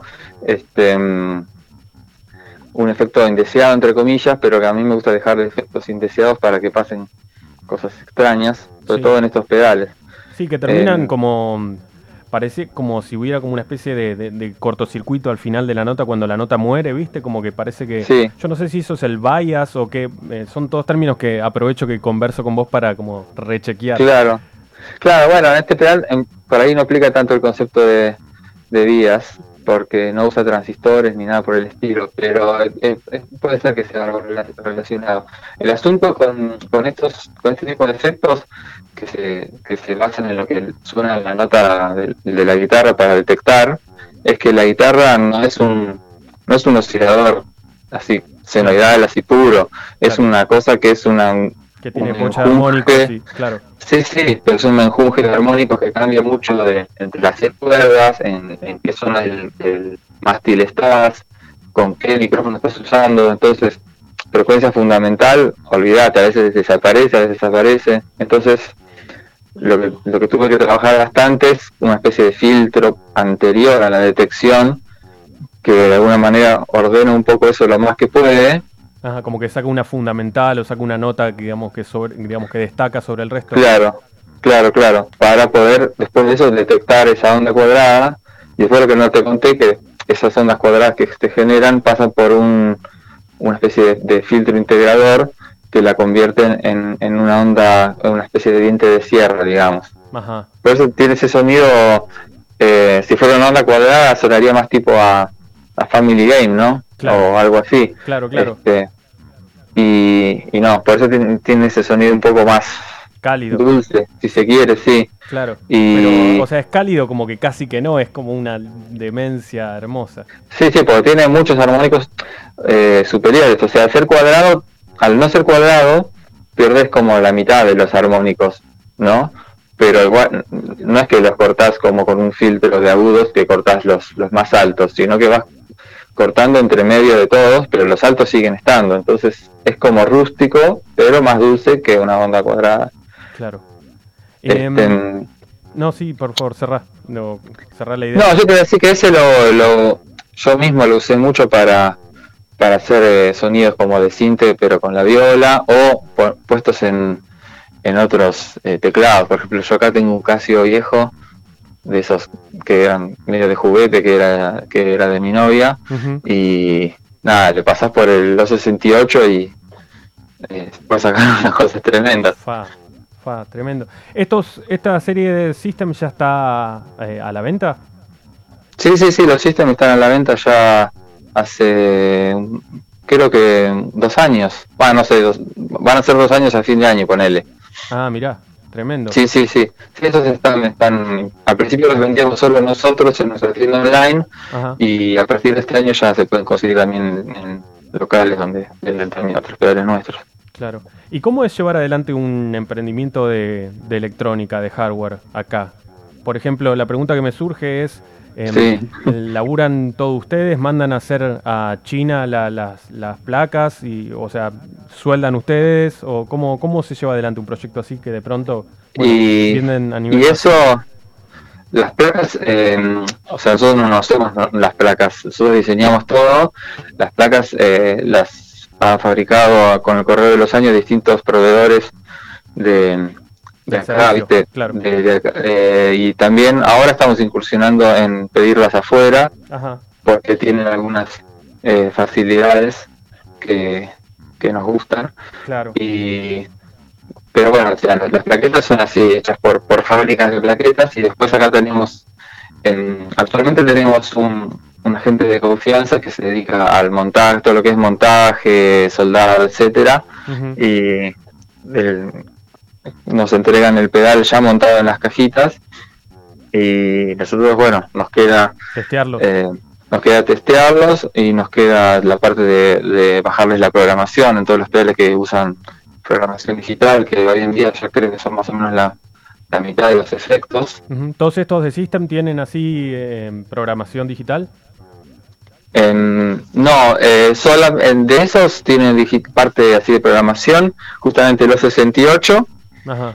indeseado, entre comillas, pero que a mí me gusta dejar efectos indeseados para que pasen cosas extrañas, sobre todo en estos pedales. Sí, que terminan parece como si hubiera como una especie de cortocircuito al final de la nota cuando la nota muere, ¿viste? Como que parece que... Sí. Yo no sé si eso es el bias o que son todos términos que aprovecho que converso con vos para como rechequear. Claro, bueno, en este pedal por ahí no aplica tanto el concepto de bias, porque no usa transistores ni nada por el estilo, pero puede ser que sea algo relacionado. El asunto con este tipo de efectos que se basan en lo que suena la nota de la guitarra para detectar, es que la guitarra no es un oscilador así senoidal, así puro, es una cosa que es que tiene mucha armónicos, sí, claro. Sí, pero es un menjunje de armónicos que cambia mucho entre las 6 cuerdas, en qué zona del mástil estás, con qué micrófono estás usando. Entonces, frecuencia fundamental, olvídate, a veces desaparece, a veces aparece. Entonces, lo que tuve que trabajar bastante es una especie de filtro anterior a la detección, que de alguna manera ordena un poco eso lo más que puede. Ajá, como que saca una fundamental o saca una nota que que destaca sobre el resto. Claro, para poder después de eso detectar esa onda cuadrada. Y después lo que no te conté, que esas ondas cuadradas que se generan pasan por una especie de filtro integrador que la convierte en una onda, una especie de diente de sierra, digamos. Ajá. Por eso tiene ese sonido, si fuera una onda cuadrada sonaría más tipo a Family Game, ¿no? Claro. O algo así. Claro. Y no, por eso tiene ese sonido un poco más cálido, dulce, si se quiere, sí. Claro. Pero, o sea, es cálido como que casi que no, es como una demencia hermosa. Sí, porque tiene muchos armónicos superiores. O sea, al no ser cuadrado, pierdes como la mitad de los armónicos, ¿no? Pero igual, no es que los cortás como con un filtro de agudos, que cortás los más altos, sino que vas cortando entre medio de todos, pero los altos siguen estando. Entonces es como rústico, pero más dulce que una onda cuadrada. Claro. No, sí, por favor, cerrá la idea. No, yo te voy a decir que ese yo mismo lo usé mucho para hacer sonidos como de sinte, pero con la viola, o puestos en otros teclados. Por ejemplo, yo acá tengo un Casio viejo, de esos que eran medio de juguete, que era de mi novia. Uh-huh. Y nada, le pasás por el 268 y puedes sacar unas cosas tremendas. Tremendo. ¿Esta serie de System ya está a la venta? Sí, los System están a la venta ya hace, creo que 2 años. Bueno, no sé, van a ser 2 años a fin de año, ponele. Ah, mirá, tremendo. Sí, esos están, al principio los vendíamos solo nosotros en nuestra tienda online. Ajá. Y a partir de este año ya se pueden conseguir también en locales donde venden también otros pedales nuestros. Claro. ¿Y cómo es llevar adelante un emprendimiento de electrónica, de hardware acá? Por ejemplo, la pregunta que me surge es, ¿laburan todos ustedes? ¿Mandan a hacer a China las placas? O sea, ¿sueldan ustedes? ¿O cómo se lleva adelante un proyecto así que de pronto vienen a nivel... Y eso, las placas, o sea, nosotros no hacemos las placas, nosotros diseñamos todo. Las placas las ha fabricado con el correr de los años distintos proveedores de acá, ¿viste? Claro. Y también ahora estamos incursionando en pedirlas afuera. Ajá. Porque tienen algunas facilidades que nos gustan. Claro. Pero bueno, o sea, las plaquetas son así, hechas por fábricas de plaquetas, y después acá actualmente tenemos un agente de confianza que se dedica al montaje, todo lo que es montaje, soldado, etcétera. Uh-huh. Y nos entregan el pedal ya montado en las cajitas y nosotros, bueno, nos queda testearlos y nos queda la parte de bajarles la programación en todos los pedales que usan programación digital, que hoy en día ya creo que son más o menos la mitad de los efectos. ¿Todos estos de System tienen así programación digital? No, solo de esos tienen parte así de programación, justamente los 68. Ajá.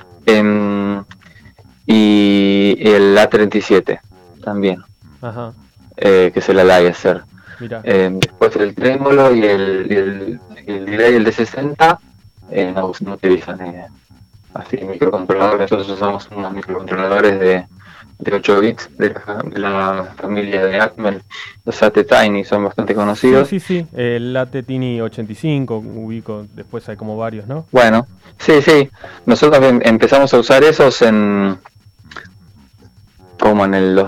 Y el A37 también. Ajá. Que es el Aliaser. Mira. Después el trémolo y el delay, el D60, no utilizan así microcontroladores. Nosotros usamos unos microcontroladores de 8 bits de la familia de Atmel, los AT-Tiny, son bastante conocidos. Sí, el AT-Tiny 85 ubico, después hay como varios, ¿no? Bueno, sí, nosotros empezamos a usar esos como en el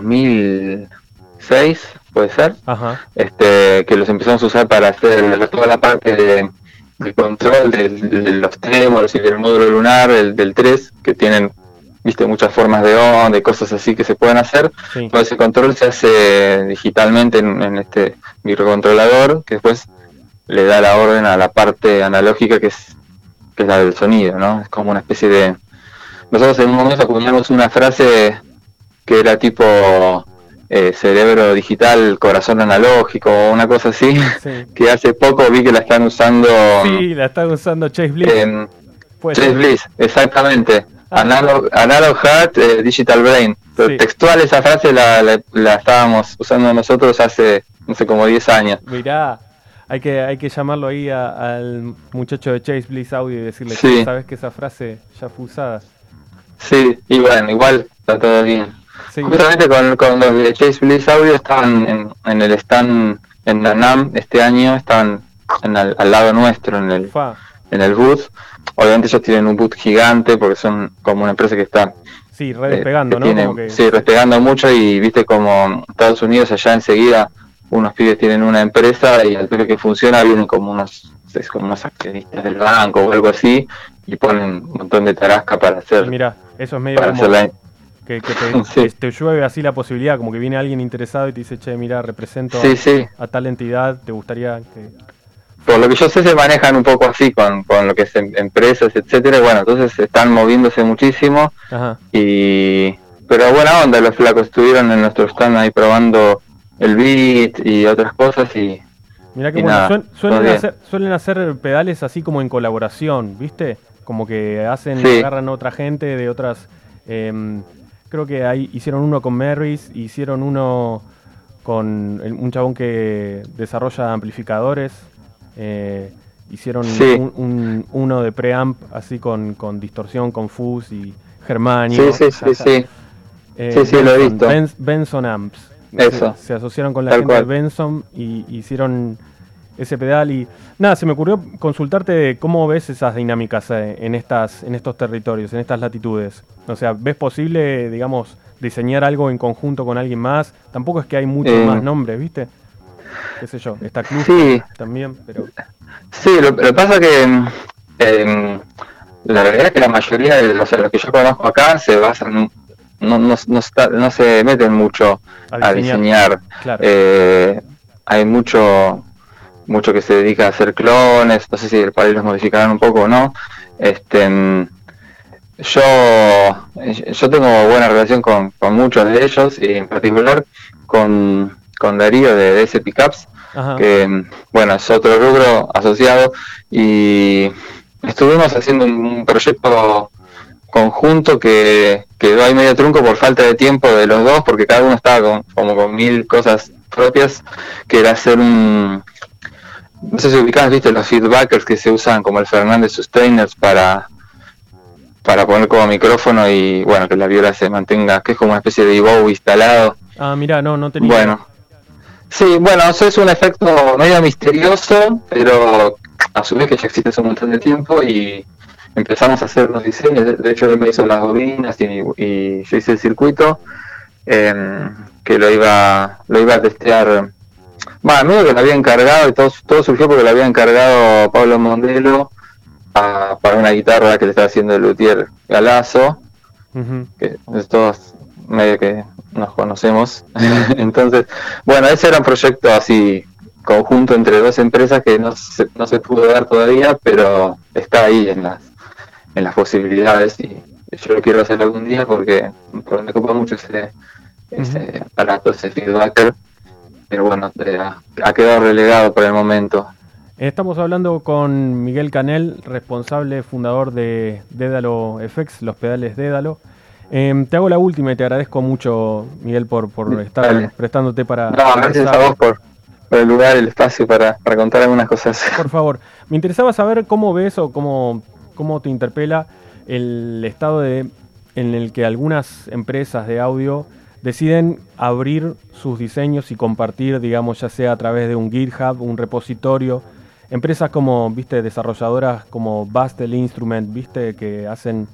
2006, puede ser. Ajá. Que los empezamos a usar para hacer toda la parte de control de los trémolos y del módulo lunar, del 3, que tienen, viste, muchas formas de onda y cosas así que se pueden hacer. Sí. Todo ese control se hace digitalmente en este microcontrolador, que después le da la orden a la parte analógica que es la del sonido, ¿no? Es como una especie de... Nosotros en un momento acuñamos una frase que era tipo cerebro digital, corazón analógico, o una cosa así, sí. Que hace poco vi que la están usando... Sí, la están usando Chase Bliss. Chase Bliss, exactamente. Analog Heart, Digital Brain. Sí. Textual esa frase la estábamos usando nosotros hace, no sé, como 10 años. Mirá, hay que llamarlo ahí al muchacho de Chase Bliss Audio y decirle que sabes que esa frase ya fue usada. Sí, y bueno, igual está todo bien. Sí. Justamente con los de Chase Bliss Audio estaban en el stand en la NAMM este año, estaban al lado nuestro en el booth. Obviamente ellos tienen un boot gigante porque son como una empresa que está despegando, ¿no? Sí, despegando mucho, y viste como Estados Unidos allá enseguida unos pibes tienen una empresa y al toque que funciona vienen como unos accionistas del banco o algo así y ponen un montón de tarasca para hacer. Mira, eso es medio como que te llueve así la posibilidad, como que viene alguien interesado y te dice, che, mira, represento a tal entidad, ¿te gustaría que...? Por lo que yo sé se manejan un poco así con lo que es empresas, etcétera. Bueno, entonces están moviéndose muchísimo. Ajá. Pero buena onda, los flacos estuvieron en nuestro stand ahí probando el beat y otras cosas y... Mirá que bueno, suelen hacer pedales así como en colaboración, ¿viste? Como que agarran a otra gente de otras... creo que hicieron uno con Merris, hicieron uno con un chabón que desarrolla amplificadores. Hicieron uno de preamp así con distorsión, con fuzz y germanio. Sí, lo he visto. Benson Amps. Eso. Se asociaron con la gente de Benson y hicieron ese pedal. Y nada, se me ocurrió consultarte de cómo ves esas dinámicas en estos territorios, en estas latitudes. O sea, ¿ves posible, digamos, diseñar algo en conjunto con alguien más? Tampoco es que hay muchos más nombres, ¿viste? Qué sé yo, está Cluster también, pero... Sí, lo que pasa que la verdad es que la mayoría de los que yo conozco acá se basan, no se meten mucho a diseñar. Claro. Hay mucho que se dedica a hacer clones, no sé si el país los modificarán un poco o no. Yo tengo buena relación con muchos de ellos, y en particular con Darío de DS Pickups, que bueno, es otro rubro asociado, y estuvimos haciendo un proyecto conjunto que quedó ahí medio trunco por falta de tiempo de los dos, porque cada uno estaba con 1000 cosas propias, que era hacer no sé si ubicás, viste, los feedbackers que se usan como el Fernández Sustainers para poner como micrófono y bueno, que la viola se mantenga, que es como una especie de EVO instalado. Mira, no tenía. Bueno, sí, bueno, eso es un efecto medio misterioso, pero a su vez que ya existe hace un montón de tiempo, y empezamos a hacer los diseños. De hecho él me hizo las bobinas y yo hice el circuito, que lo iba a testear. Bueno, medio que lo había encargado, y todo surgió porque lo había encargado Pablo Mondelo para una guitarra que le estaba haciendo el luthier Galazo, que es todos medio que nos conocemos. Entonces, bueno, ese era un proyecto así conjunto entre dos empresas que no se pudo dar todavía, pero está ahí en las posibilidades, y yo lo quiero hacer algún día porque me ocupa mucho ese aparato, ese feedbacker, pero bueno, ha quedado relegado por el momento. Estamos hablando con Miguel Canel, responsable, fundador de Dédalo FX, los pedales Dédalo. Te hago la última y te agradezco mucho, Miguel, por estar prestándote para... No, gracias a vos por el lugar, el espacio para contar algunas cosas. Por favor, me interesaba saber cómo ves o cómo te interpela el estado en el que algunas empresas de audio deciden abrir sus diseños y compartir, digamos, ya sea a través de un GitHub, un repositorio. Empresas como, viste, desarrolladoras como Bastel Instrument, viste, que hacen,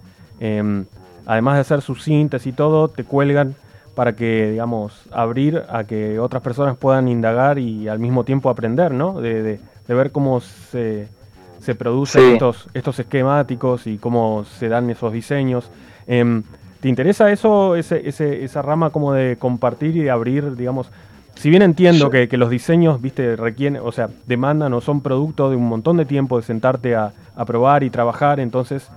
además de hacer sus cintas y todo, te cuelgan para que, digamos, abrir a que otras personas puedan indagar y al mismo tiempo aprender, ¿no? De ver cómo se producen estos esquemáticos y cómo se dan esos diseños. ¿Te interesa eso, esa rama como de compartir y de abrir, digamos? Si bien entiendo que los diseños, viste, requieren, o sea, demandan o son producto de un montón de tiempo de sentarte a probar y trabajar, entonces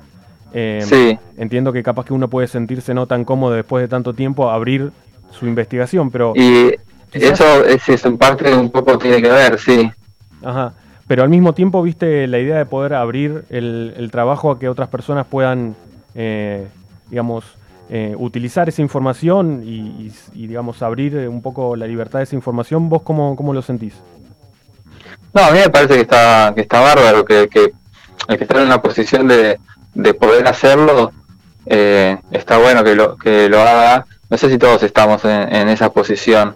entiendo que capaz que uno puede sentirse no tan cómodo después de tanto tiempo a abrir su investigación, pero... Y eso en parte un poco tiene que ver, sí. Ajá, pero al mismo tiempo, viste, la idea de poder abrir el trabajo a que otras personas puedan, digamos... utilizar esa información y digamos, abrir un poco la libertad de esa información, ¿vos cómo lo sentís? No, a mí me parece que está bárbaro, que el que está en una posición de poder hacerlo, está bueno que lo haga. No sé si todos estamos en esa posición,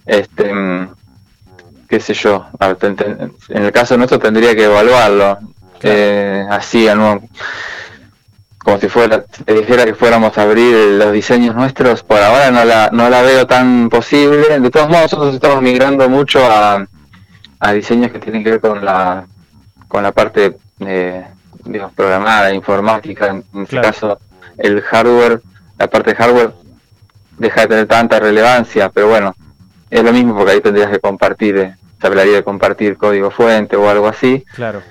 qué sé yo, en el caso nuestro tendría que evaluarlo, así, como si te dijera que fuéramos a abrir los diseños nuestros. Por ahora no la veo tan posible. De todos modos, nosotros estamos migrando mucho a diseños que tienen que ver con la parte digamos, programada, informática. En este caso, el hardware, la parte de hardware deja de tener tanta relevancia, pero bueno, es lo mismo porque ahí tendrías que compartir, se hablaría de compartir código fuente o algo así. Claro.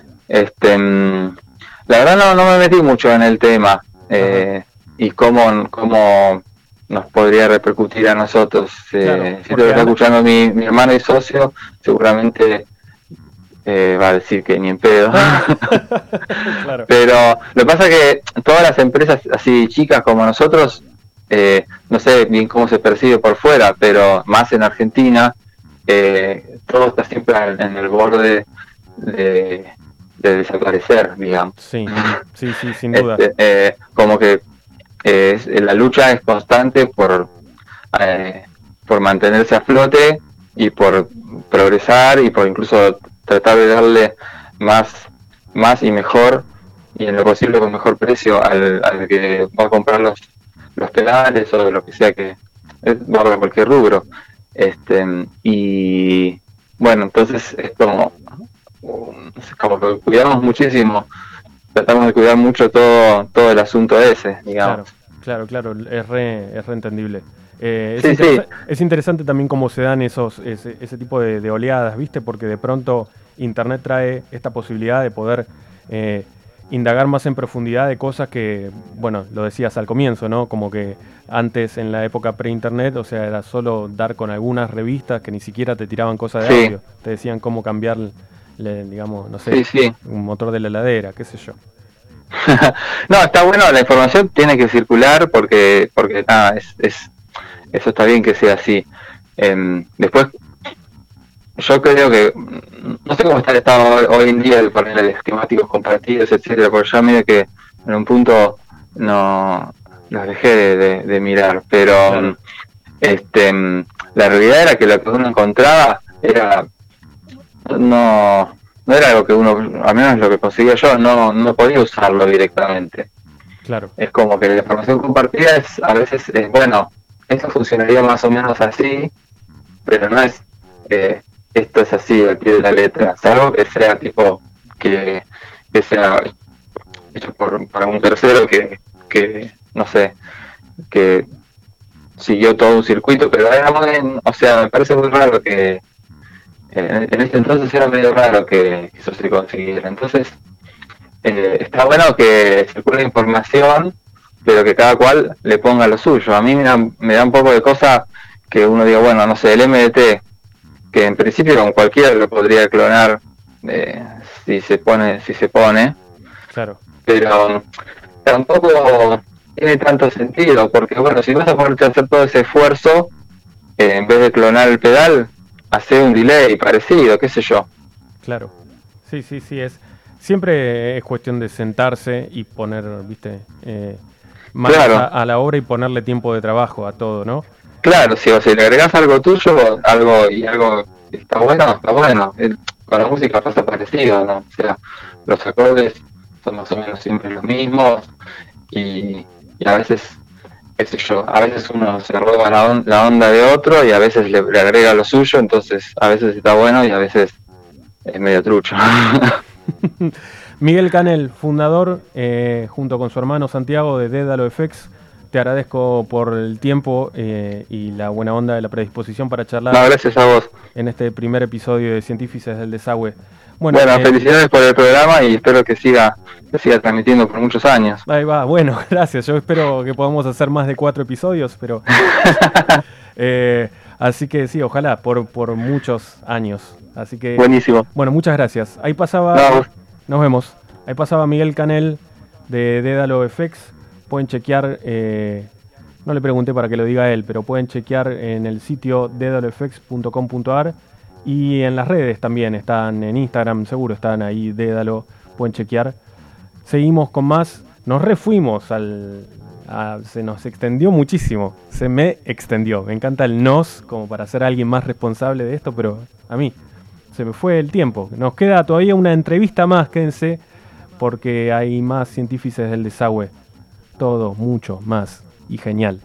La verdad no me metí mucho en el tema, y cómo nos podría repercutir a nosotros. Si te lo está escuchando mi hermano y socio, seguramente va a decir que ni en pedo. Claro. Pero lo que pasa es que todas las empresas así chicas como nosotros, no sé bien cómo se percibe por fuera, pero más en Argentina, todo está siempre en el borde de desaparecer, digamos. Sí, sin duda. Como que la lucha es constante por mantenerse a flote y por progresar y por incluso tratar de darle más y mejor, y en lo posible con mejor precio al que va a comprar los pedales o lo que sea que va a cualquier rubro. Y bueno, entonces es como que cuidamos muchísimo, tratamos de cuidar mucho todo el asunto ese, digamos. Claro, es re entendible. Sí. Es interesante también cómo se dan ese tipo de oleadas, ¿viste? Porque de pronto Internet trae esta posibilidad de poder indagar más en profundidad de cosas que, bueno, lo decías al comienzo, ¿no? Como que antes, en la época pre-internet, o sea, era solo dar con algunas revistas que ni siquiera te tiraban cosas de audio. Te decían cómo cambiar, digamos, no sé, un motor de la heladera, qué sé yo. No, está bueno, la información tiene que circular porque nada, eso está bien que sea así. Después, yo creo que no sé cómo está el estado hoy en día de paneles esquemáticos compartidos, etcétera, porque ya medio que en un punto no los dejé de mirar, pero la realidad era que lo que uno encontraba era no era algo que uno, al menos lo que conseguía yo, no podía usarlo directamente. Claro. Es como que la información compartida a veces bueno, esto funcionaría más o menos así, pero no es esto es así al pie de la letra, salvo que sea tipo que sea hecho por un tercero que no sé, que siguió todo un circuito, pero era o sea, me parece muy raro que en ese entonces era medio raro que eso se consiguiera. Entonces, está bueno que circule información, pero que cada cual le ponga lo suyo. A mí me da un poco de cosa que uno diga, bueno, no sé, el MDT, que en principio con cualquiera lo podría clonar si se pone, Claro. pero tampoco tiene tanto sentido, porque bueno, si vas a ponerte a hacer todo ese esfuerzo, en vez de clonar el pedal, hacer un delay parecido, qué sé yo. Claro. Sí, siempre es cuestión de sentarse y poner, viste, manos Claro. a la obra y ponerle tiempo de trabajo a todo, ¿no? Claro, si le agregás algo tuyo, algo está bueno, con la música pasa parecido, ¿no? O sea, los acordes son más o menos siempre los mismos y a veces, qué sé yo, a veces uno se roba la onda de otro y a veces le agrega lo suyo, entonces a veces está bueno y a veces es medio trucho. Miguel Canel, fundador, junto con su hermano Santiago de Dédalo FX, te agradezco por el tiempo y la buena onda de la predisposición para charlar. No, gracias a vos. En este primer episodio de Científices del Desagüe. Bueno, felicidades por el programa y espero que siga transmitiendo por muchos años. Ahí va, bueno, gracias. Yo espero que podamos hacer más de 4 episodios, pero así que sí, ojalá por muchos años. Así que buenísimo. Bueno, muchas gracias. Ahí pasaba, nos vemos. Ahí pasaba Miguel Canel de Dédalo FX. Pueden chequear, no le pregunté para que lo diga él, pero pueden chequear en el sitio dedalofx.com.ar y en las redes también, están en Instagram, seguro están ahí, Dédalo, pueden chequear. Seguimos con más, nos refuimos, se nos extendió muchísimo, se me extendió, me encanta el nos, como para ser alguien más responsable de esto, pero a mí se me fue el tiempo. Nos queda todavía una entrevista más, quédense, porque hay más Científices del Desagüe. Todo, mucho más y genial.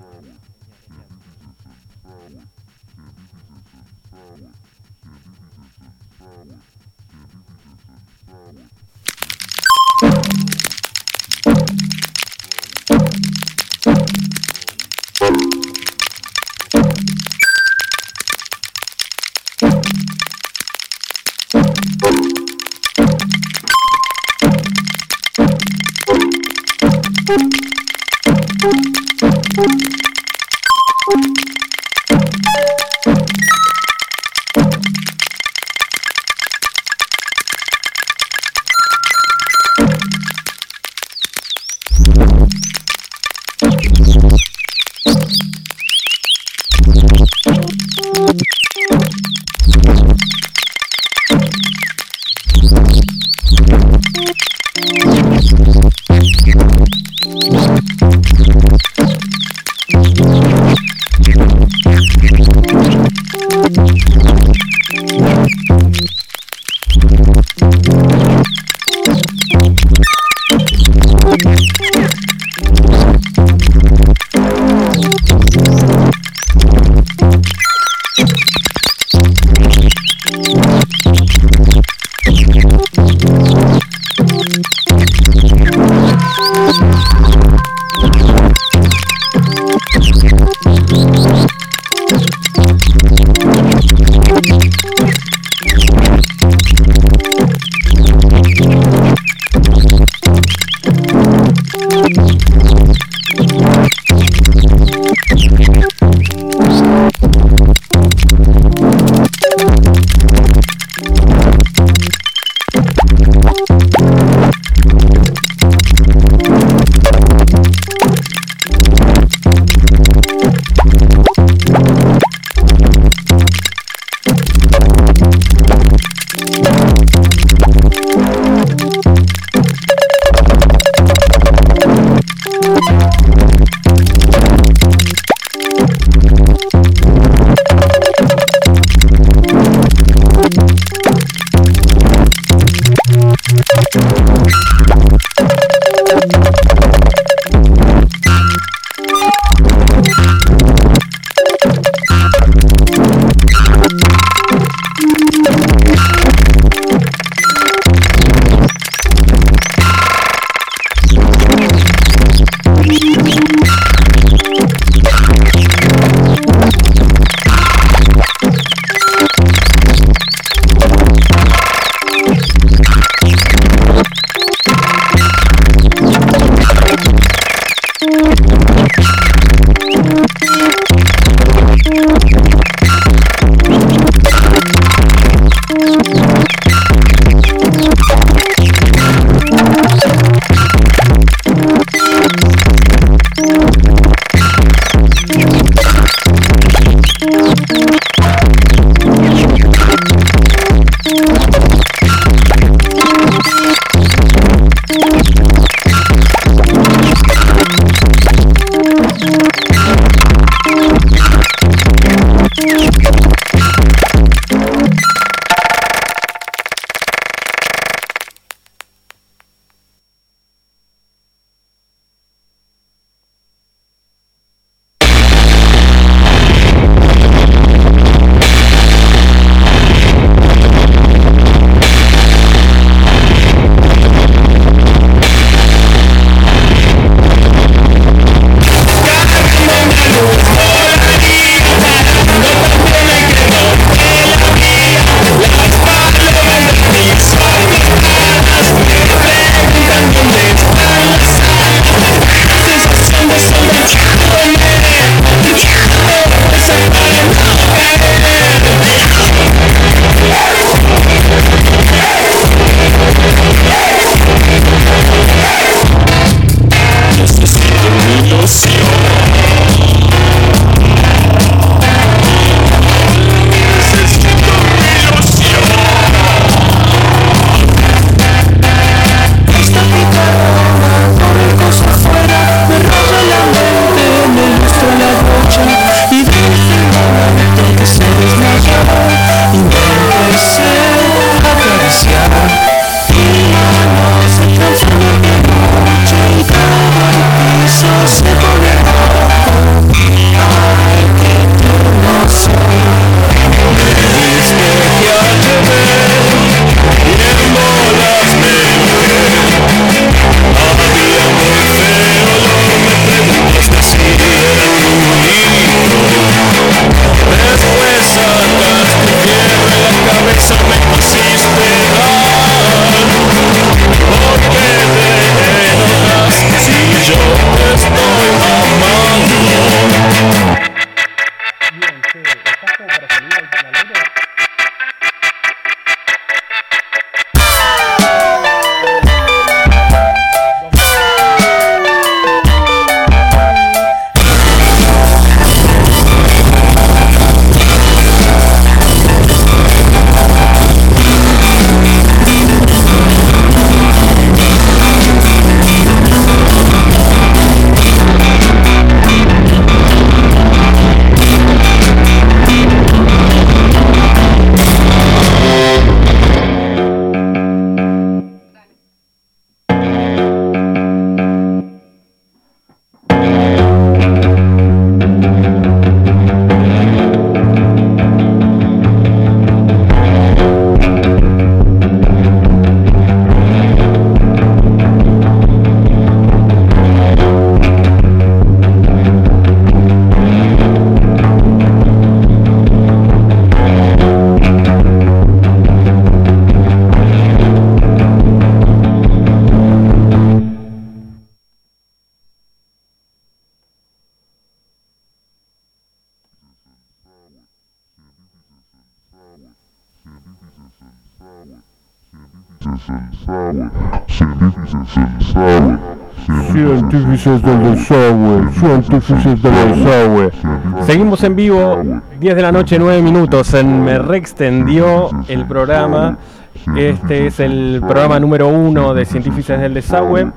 Científicos del desagüe, científicos del desagüe. Seguimos en vivo, 10 de la noche, 9 minutos. Me reextendió el programa. Este es el programa número 1 de Científicos del desagüe.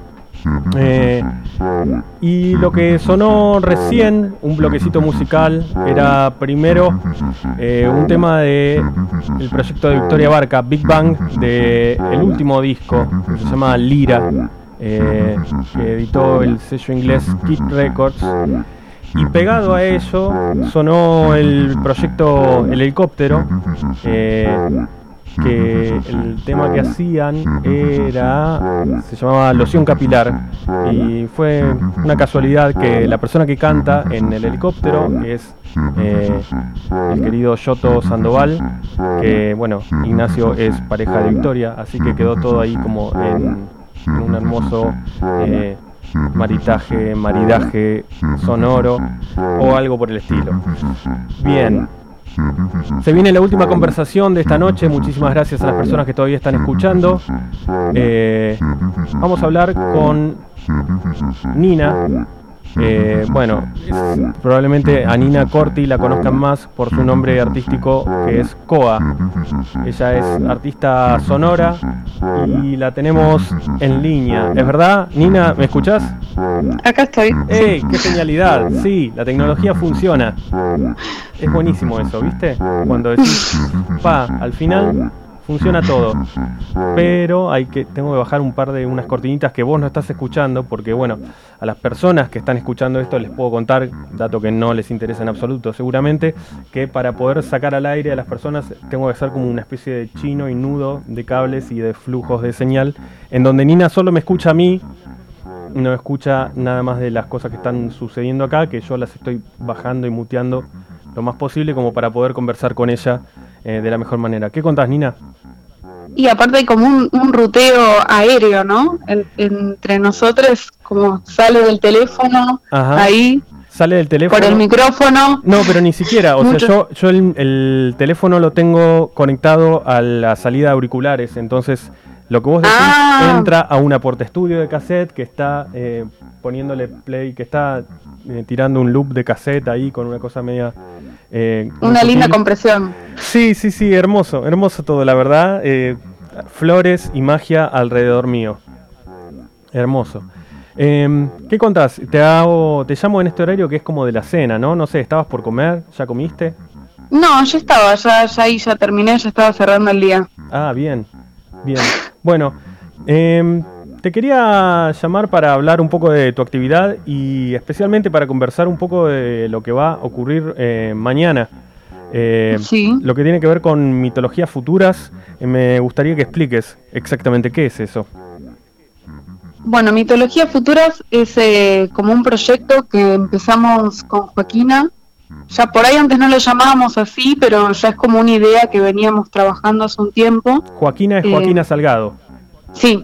Y lo que sonó recién, un bloquecito musical, era primero un tema de el proyecto de Victoria Barca, Big Bang, de el último disco, que se llama Lira, que editó el sello inglés Kid Records. Y pegado a ello sonó el proyecto El Helicóptero, que el tema que hacían se llamaba Loción Capilar, y fue una casualidad que la persona que canta en El Helicóptero es el querido Yoto Sandoval, que bueno, Ignacio es pareja de Victoria, así que quedó todo ahí como en un hermoso maridaje sonoro o algo por el estilo. Bien. Se viene la última conversación de esta noche. Muchísimas gracias a las personas que todavía están escuchando. Vamos a hablar con Nina. Bueno, probablemente a Nina Corti la conozcan más por su nombre artístico, que es Koa. Ella es artista sonora y la tenemos en línea. ¿Es verdad? Nina, ¿me escuchás? Acá estoy. ¡Ey! ¡Qué genialidad! Sí, la tecnología funciona. Es buenísimo eso, ¿viste? Cuando decís, al final funciona todo. Pero tengo que bajar unas cortinitas que vos no estás escuchando, porque bueno, a las personas que están escuchando esto les puedo contar, dato que no les interesa en absoluto seguramente, que para poder sacar al aire a las personas tengo que hacer como una especie de chino y nudo de cables y de flujos de señal, en donde Nina solo me escucha a mí, no escucha nada más de las cosas que están sucediendo acá, que yo las estoy bajando y muteando lo más posible como para poder conversar con ella de la mejor manera. ¿Qué contás, Nina? Y aparte hay como un ruteo aéreo, ¿no? Entre nosotros, como sale del teléfono. Ajá. Ahí. Sale del teléfono. Por el micrófono. No, pero ni siquiera. O sea, yo el teléfono lo tengo conectado a la salida de auriculares. Entonces, lo que vos decís entra a un aporte estudio de cassette que está poniéndole play, que está tirando un loop de cassette ahí con una cosa media... una linda compresión. Sí, hermoso todo, la verdad. Flores y magia alrededor mío. Hermoso. ¿Qué contás? Te llamo en este horario que es como de la cena, ¿no? No sé, ¿estabas por comer? ¿Ya comiste? No, ya estaba, ya terminé, ya estaba cerrando el día. Ah, bien. Bueno, te quería llamar para hablar un poco de tu actividad y especialmente para conversar un poco de lo que va a ocurrir mañana. Sí. Lo que tiene que ver con mitologías futuras. Me gustaría que expliques exactamente qué es eso. Bueno, Mitologías Futuras es como un proyecto que empezamos con Joaquina. Ya por ahí antes no lo llamábamos así, pero ya es como una idea que veníamos trabajando hace un tiempo. Joaquina es Joaquina Salgado. Sí.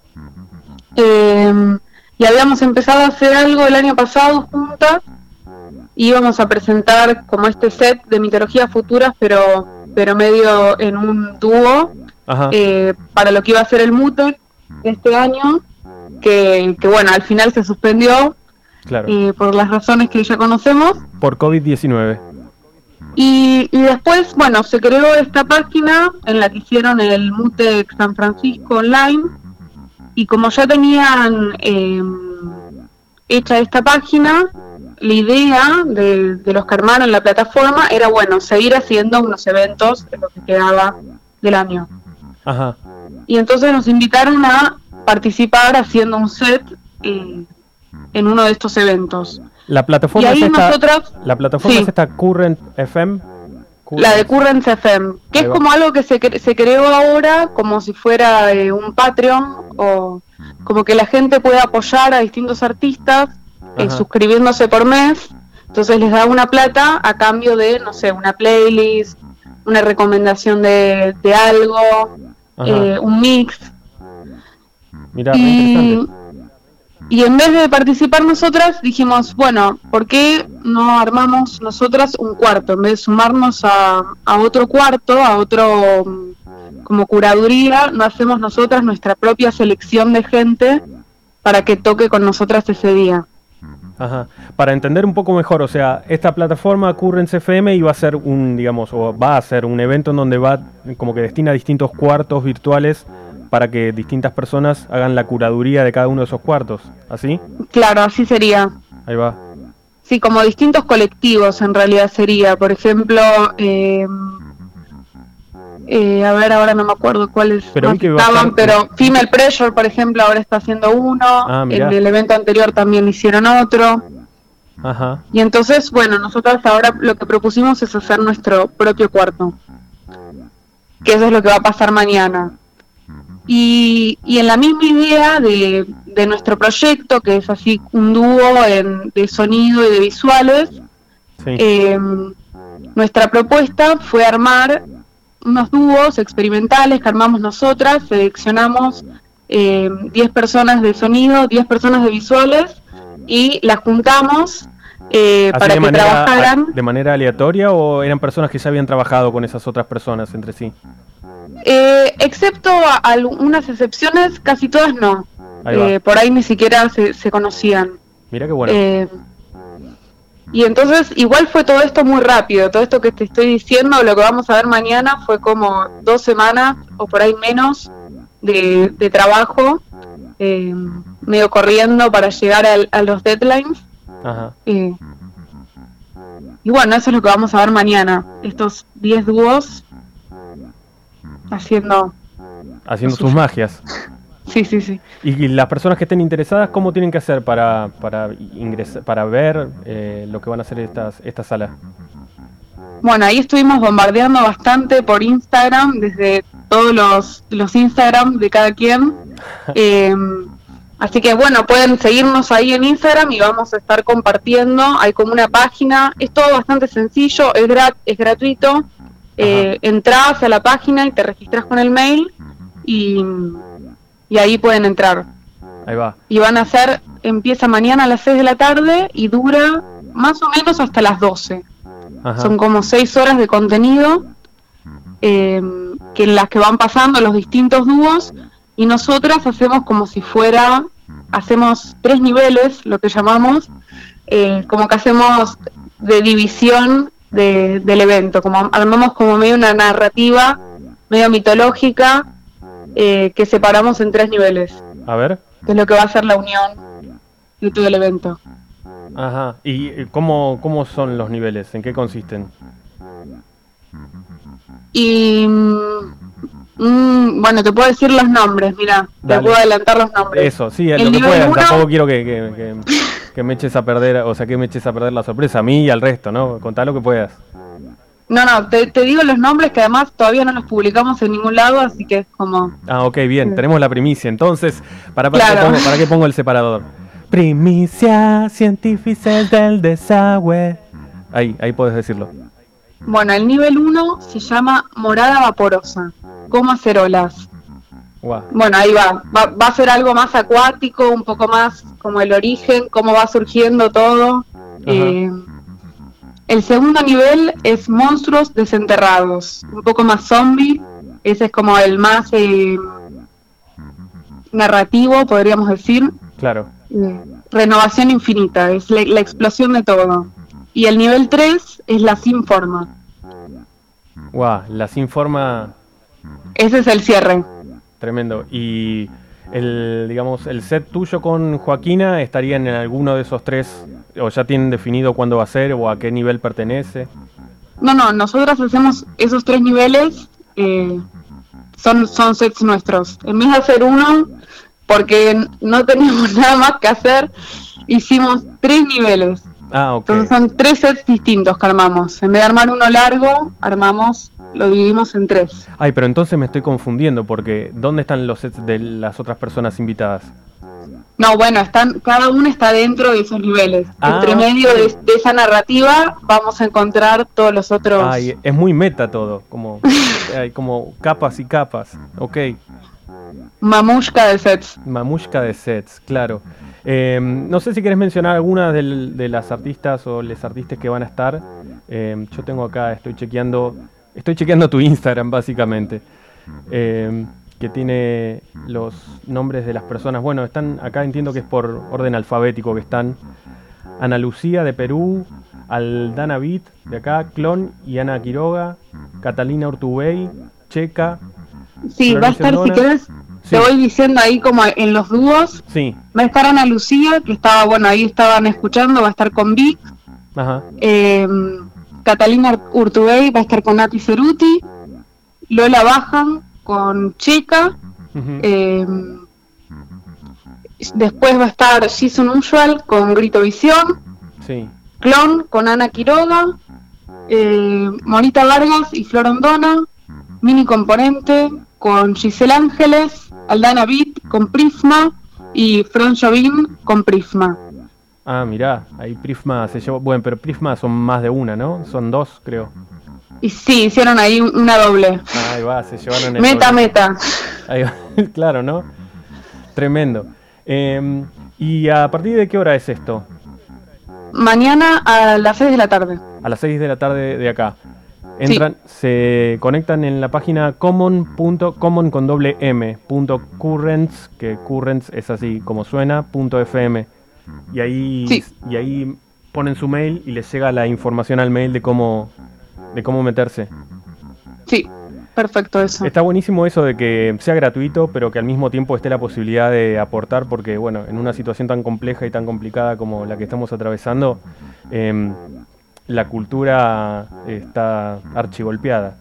Y habíamos empezado a hacer algo el año pasado juntas. Íbamos a presentar como este set de Mitologías Futuras, pero medio en un dúo, para lo que iba a ser el MUTEC este año, que bueno, al final se suspendió. Claro. Por las razones que ya conocemos. Por COVID-19. Y después, bueno, se creó esta página en la que hicieron el MUTEC San Francisco online. Y como ya tenían hecha esta página, la idea de los que armaron la plataforma era, bueno, seguir haciendo unos eventos en lo que quedaba del año. Ajá. Y entonces nos invitaron a participar haciendo un set en uno de estos eventos. La plataforma es esta Current FM. La de Current FM, que es como algo que se creó ahora como si fuera un Patreon, o como que la gente puede apoyar a distintos artistas suscribiéndose por mes. Entonces les da una plata a cambio de, no sé, una playlist, una recomendación de algo, un mix. Mirá, interesante. Y en vez de participar nosotras, dijimos, bueno, ¿por qué no armamos nosotras un cuarto? En vez de sumarnos a otro cuarto, a otro como curaduría, no hacemos nosotras nuestra propia selección de gente para que toque con nosotras ese día. Ajá. Para entender un poco mejor, o sea, esta plataforma Currents FM iba a ser va a ser un evento en donde va como que destina distintos cuartos virtuales para que distintas personas hagan la curaduría de cada uno de esos cuartos, ¿así? Claro, así sería. Ahí va. Sí, como distintos colectivos en realidad sería. Por ejemplo, a ver, ahora no me acuerdo cuáles pero estaban, pero Female Pressure, por ejemplo, ahora está haciendo uno. En el evento anterior también hicieron otro. Ajá. Y entonces, bueno, nosotros ahora lo que propusimos es hacer nuestro propio cuarto, que eso es lo que va a pasar mañana. Y en la misma idea de nuestro proyecto, que es así un dúo de sonido y de visuales, sí. Nuestra propuesta fue armar unos dúos experimentales que armamos nosotras, seleccionamos 10 personas de sonido, 10 personas de visuales, y las juntamos para que trabajaran. ¿De manera aleatoria o eran personas que ya habían trabajado con esas otras personas entre sí? Excepto algunas excepciones, casi todas no. Por ahí ni siquiera se conocían. Mira qué bueno. Y entonces igual fue todo esto muy rápido. Todo esto que te estoy diciendo, lo que vamos a ver mañana, fue como 2 semanas o por ahí menos de trabajo, medio corriendo para llegar a los deadlines. Ajá. Y bueno, eso es lo que vamos a ver mañana. Estos 10 dúos haciendo sus magias. Sí, sí, sí. Y las personas que estén interesadas, ¿cómo tienen que hacer para ingresar, para ver lo que van a hacer esta sala? Bueno, ahí estuvimos bombardeando bastante por Instagram, desde todos los Instagram de cada quien. Así que bueno, pueden seguirnos ahí en Instagram y vamos a estar compartiendo. Hay como una página, es todo bastante sencillo, es gratuito. Entras a la página y te registras con el mail y ahí pueden entrar. Ahí va. Y empieza mañana a las 6 de la tarde y dura más o menos hasta las 12. Ajá. Son como 6 horas de contenido que en las que van pasando los distintos dúos, y nosotras hacemos como si hacemos 3 niveles, lo que llamamos, como que hacemos de división del evento, como armamos como medio una narrativa, medio mitológica, que separamos en 3 niveles. A ver. Que es lo que va a ser la unión de todo el evento. Ajá. ¿Y cómo son los niveles? ¿En qué consisten? Y bueno, te puedo decir los nombres, mira, te puedo adelantar los nombres. Eso, sí, lo que puedas. Tampoco quiero que me eches a perder, o sea, que me eches a perder la sorpresa a mí y al resto, ¿no? Contá lo que puedas. No, te digo los nombres que además todavía no los publicamos en ningún lado, así que es como... Ah, ok, bien, tenemos la primicia. Entonces, ¿para qué pongo el separador? Primicia científica del desagüe. Ahí puedes decirlo. Bueno, el nivel 1 se llama Morada Vaporosa. ¿Cómo hacer olas? Wow. Bueno, ahí va a ser algo más acuático, un poco más como el origen, cómo va surgiendo todo. El segundo nivel es Monstruos Desenterrados, un poco más zombie. Ese es como el más narrativo, podríamos decir. Claro. Renovación infinita, es la explosión de todo. Y el nivel 3 es la sin forma. La sin forma. Ese es el cierre. Tremendo. Y el set tuyo con Joaquina estaría en alguno de esos 3, o ya tienen definido cuándo va a ser o a qué nivel pertenece. No, nosotras hacemos esos 3 niveles, son sets nuestros. En vez de hacer uno, porque no teníamos nada más que hacer, hicimos 3 niveles. Ah, ok. Entonces son 3 sets distintos que armamos. En vez de armar uno largo, lo dividimos en 3. Ay, pero entonces me estoy confundiendo, porque ¿dónde están los sets de las otras personas invitadas? No, bueno, cada uno está dentro de esos niveles. Entre medio de esa narrativa vamos a encontrar todos los otros. Ay, es muy meta todo, hay como capas y capas. Ok. Mamushka de sets. Mamushka de sets, claro. No sé si querés mencionar algunas de las artistas o les artistas que van a estar. Yo tengo acá, estoy chequeando tu Instagram básicamente. que tiene los nombres de las personas. Bueno, están acá, entiendo que es por orden alfabético que están. Ana Lucía de Perú, Aldana Bit de acá, Clon y Ana Quiroga, Catalina Urtubey, Checa. Sí, va a estar, Florencia si Nora. querés, Sí. te voy diciendo ahí como en los dúos. Sí, Va a estar Ana Lucía, que estaba, bueno, ahí estaban escuchando, va a estar con Vic. ajá. Catalina Urtubey va a estar con Nati Ceruti. Lola Bajan con Checa. Ujú. Después va a estar She's Unusual con Grito Visión. Sí. Clon con Ana Quiroga. Monita Vargas y Flor Ondona. Mini Componente con Giselle Ángeles. Aldana Beat con Prisma. Y Fran Jovín con Prisma. Ah, mirá, ahí Prisma se llevó. Bueno, pero Prisma son más de una, ¿no? Son dos, creo. Y sí, hicieron ahí una doble. Ah, ahí va, se llevaron el Meta, doble. meta. Ahí va, claro, ¿no? Tremendo. ¿Y a partir de qué hora es esto? Mañana a las 6 de la tarde. A las 6 de la tarde de acá. Entran, se conectan en la página common con doble m, .currents, que currents es así como suena, .fm. Y ahí, Sí. y ahí ponen su mail y les llega la información al mail de cómo meterse. Sí, perfecto eso. Está buenísimo eso de que sea gratuito, pero que al mismo tiempo esté la posibilidad de aportar, porque bueno, en una situación tan compleja y tan complicada como la que estamos atravesando, la cultura está archigolpeada.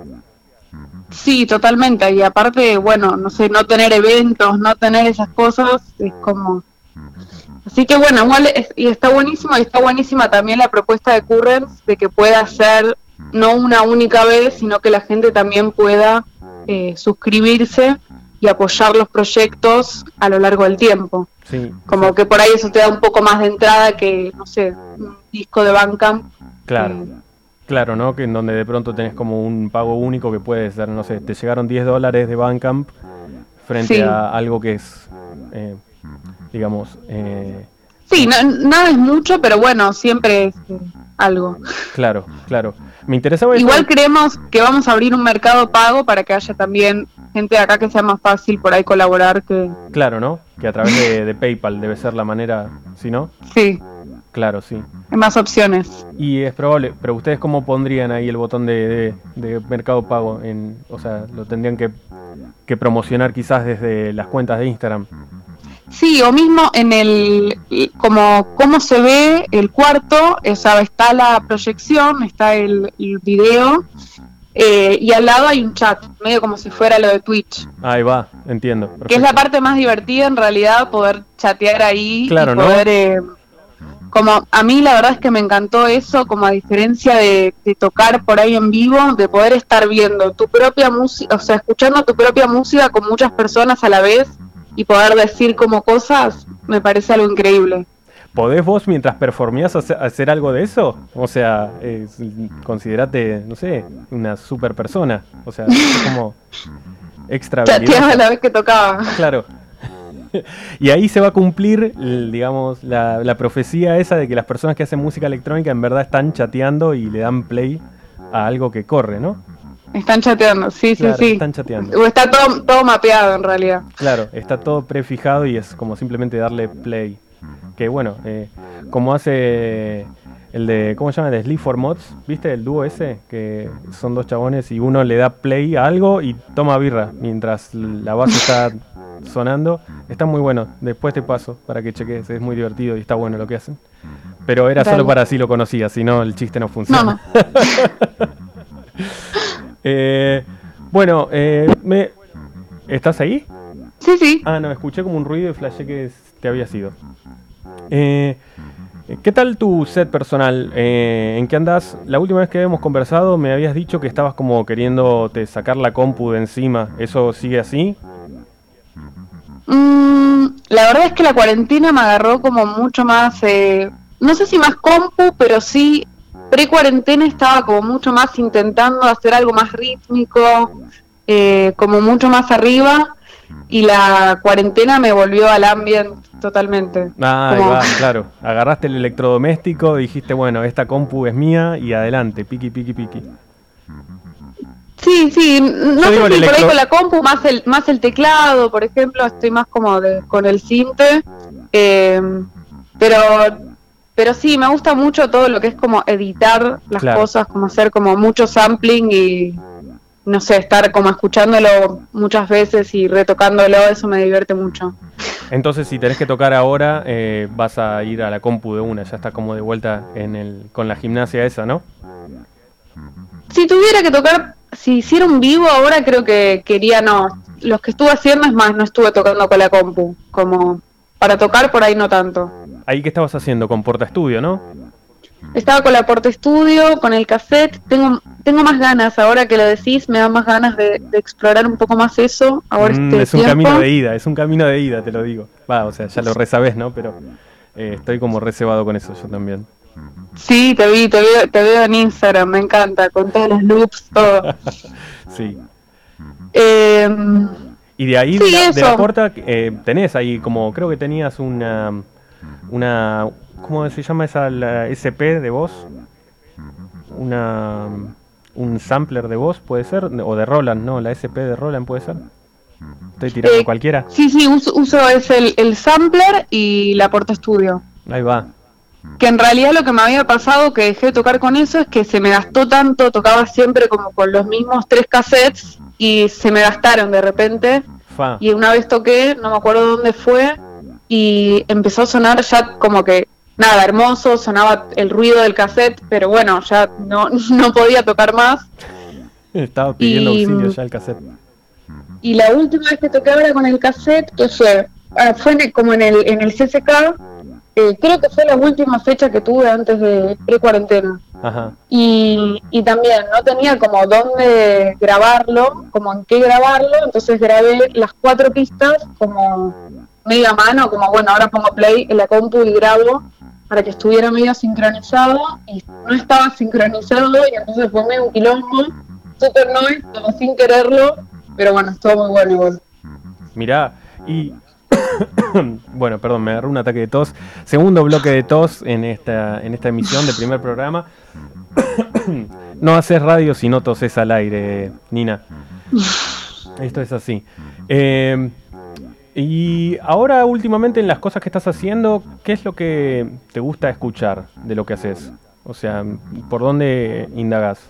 Sí, totalmente. Y aparte, bueno, no sé, no tener eventos, no tener esas cosas, es como... Así que bueno, igual y está buenísimo, y está buenísima también la propuesta de Currents de que pueda ser no una única vez, sino que la gente también pueda suscribirse y apoyar los proyectos a lo largo del tiempo. Sí, Como que por ahí eso te da un poco más de entrada que, no sé, un disco de Bandcamp. claro. Claro, ¿no? Que en donde de pronto tenés como un pago único que puede ser, no sé, te llegaron $10 de Bandcamp frente Sí. a algo que es, digamos, Sí, nada es mucho, pero bueno, siempre es algo. claro, claro. Me interesaba eso. Igual creemos que vamos a abrir un mercado pago para que haya también gente de acá que sea más fácil por ahí colaborar que... Claro, ¿no? Que a través de PayPal debe ser la manera, ¿sí, no? Sí, Claro, sí. hay más opciones. Y es probable, pero ¿ustedes cómo pondrían ahí el botón de Mercado Pago? O sea, lo tendrían que promocionar quizás desde las cuentas de Instagram. Sí, o mismo en el... como cómo se ve el cuarto, o sea, está la proyección, está el video, y al lado hay un chat, medio como si fuera lo de Twitch. Ahí va, entiendo. Perfecto. Que es la parte más divertida en realidad, poder chatear ahí Claro, y ¿no? poder... como a mí la verdad es que me encantó eso, como a diferencia de tocar por ahí en vivo, de poder estar viendo tu propia música, o sea, escuchando tu propia música con muchas personas a la vez y poder decir como cosas, me parece algo increíble. ¿Podés vos mientras performías hacer algo de eso? O sea, considerate, no sé, una super persona. O sea, es como extra Chateaba a habilidosa. la vez que tocaba. Claro. Y ahí se va a cumplir, digamos, la profecía esa de que las personas que hacen música electrónica en verdad están chateando y le dan play a algo que corre, ¿no? Están chateando, sí, Claro, sí, sí. están chateando. O está todo mapeado en realidad. Claro, está todo prefijado y es como simplemente darle play. Que bueno, como hace el de, ¿cómo se llama? El de Sleep for Mods, ¿viste? El dúo ese, que son dos chabones y uno le da play a algo y toma birra mientras la base está sonando. Está muy bueno, después te paso para que cheques, es muy divertido y está bueno lo que hacen. Pero era Dale. solo para así lo conocía, si no el chiste no funciona. Bueno, ¿estás ahí? Sí, sí. Ah, no, escuché como un ruido y flashé que te había sido. ¿Qué tal tu set personal? ¿En qué andás? La última vez que habíamos conversado me habías dicho que estabas como queriéndote sacar la compu de encima. ¿Eso sigue así? La verdad es que la cuarentena me agarró como mucho más, no sé si más compu, pero sí pre-cuarentena estaba como mucho más intentando hacer algo más rítmico, como mucho más arriba, y la cuarentena me volvió al ambient totalmente. Ah, ahí Como- va, claro. Agarraste el electrodoméstico, dijiste, bueno, esta compu es mía y adelante, piqui, piqui, piqui. Sí, no digo sé si el por ahí electro- con la compu, más el teclado, por ejemplo, estoy más como con el sinte, pero sí, me gusta mucho todo lo que es como editar las Claro. cosas, como hacer como mucho sampling y, no sé, estar como escuchándolo muchas veces y retocándolo, eso me divierte mucho. Entonces, si tenés que tocar ahora, vas a ir a la compu de una, ya está como de vuelta con la gimnasia esa, ¿no? Si tuviera que tocar, si hiciera un vivo ahora, creo que quería no. Los que estuve haciendo, es más, no estuve tocando con la compu, como para tocar por ahí no tanto. Ahí que estabas haciendo con Porta Estudio, ¿no? Estaba con la Porta Studio, con el cassette, tengo más ganas, ahora que lo decís, me da más ganas de explorar un poco más eso, ahora Es un camino de ida, te lo digo. Va, o sea, ya lo resabés, ¿no? Pero estoy como reservado con eso yo también. Sí, te veo en Instagram, me encanta, con todos los loops, todo. Sí. Eh, Y de ahí, Sí, de la eso. Porta, tenés ahí como, creo que tenías una ¿cómo se llama esa, la SP de voz? Un sampler de voz, ¿puede ser? O de Roland, ¿no? La SP de Roland, ¿puede ser? Estoy tirando cualquiera. sí, uso es el sampler y la Porta Studio. Ahí va. Que en realidad lo que me había pasado que dejé de tocar con eso es que se me gastó tanto, tocaba siempre como con los mismos 3 cassettes y se me gastaron de repente. Fa. Y una vez toqué, no me acuerdo dónde fue, y empezó a sonar ya como que, nada, hermoso, sonaba el ruido del cassette, pero bueno, ya no podía tocar más. Estaba pidiendo Y- auxilio ya el cassette. Y la última vez que toqué ahora con el cassette, que fue como en el CCK, creo que fue la última fecha que tuve antes de pre-cuarentena. Ajá. Y también no tenía como dónde grabarlo, como en qué grabarlo, entonces grabé las 4 pistas como media mano, como bueno, ahora pongo play en la compu y grabo para que estuviera medio sincronizado, y no estaba sincronizado y entonces fue medio un quilombo, super noise, como sin quererlo, pero bueno, estuvo muy bueno igual. Mirá, y bueno, perdón, me agarró un ataque de tos. Segundo bloque de tos en esta emisión de primer programa. No haces radio si no toses al aire, Nina. Esto es así. Y ahora últimamente en las cosas que estás haciendo, ¿qué es lo que te gusta escuchar de lo que haces? O sea, ¿por dónde indagás?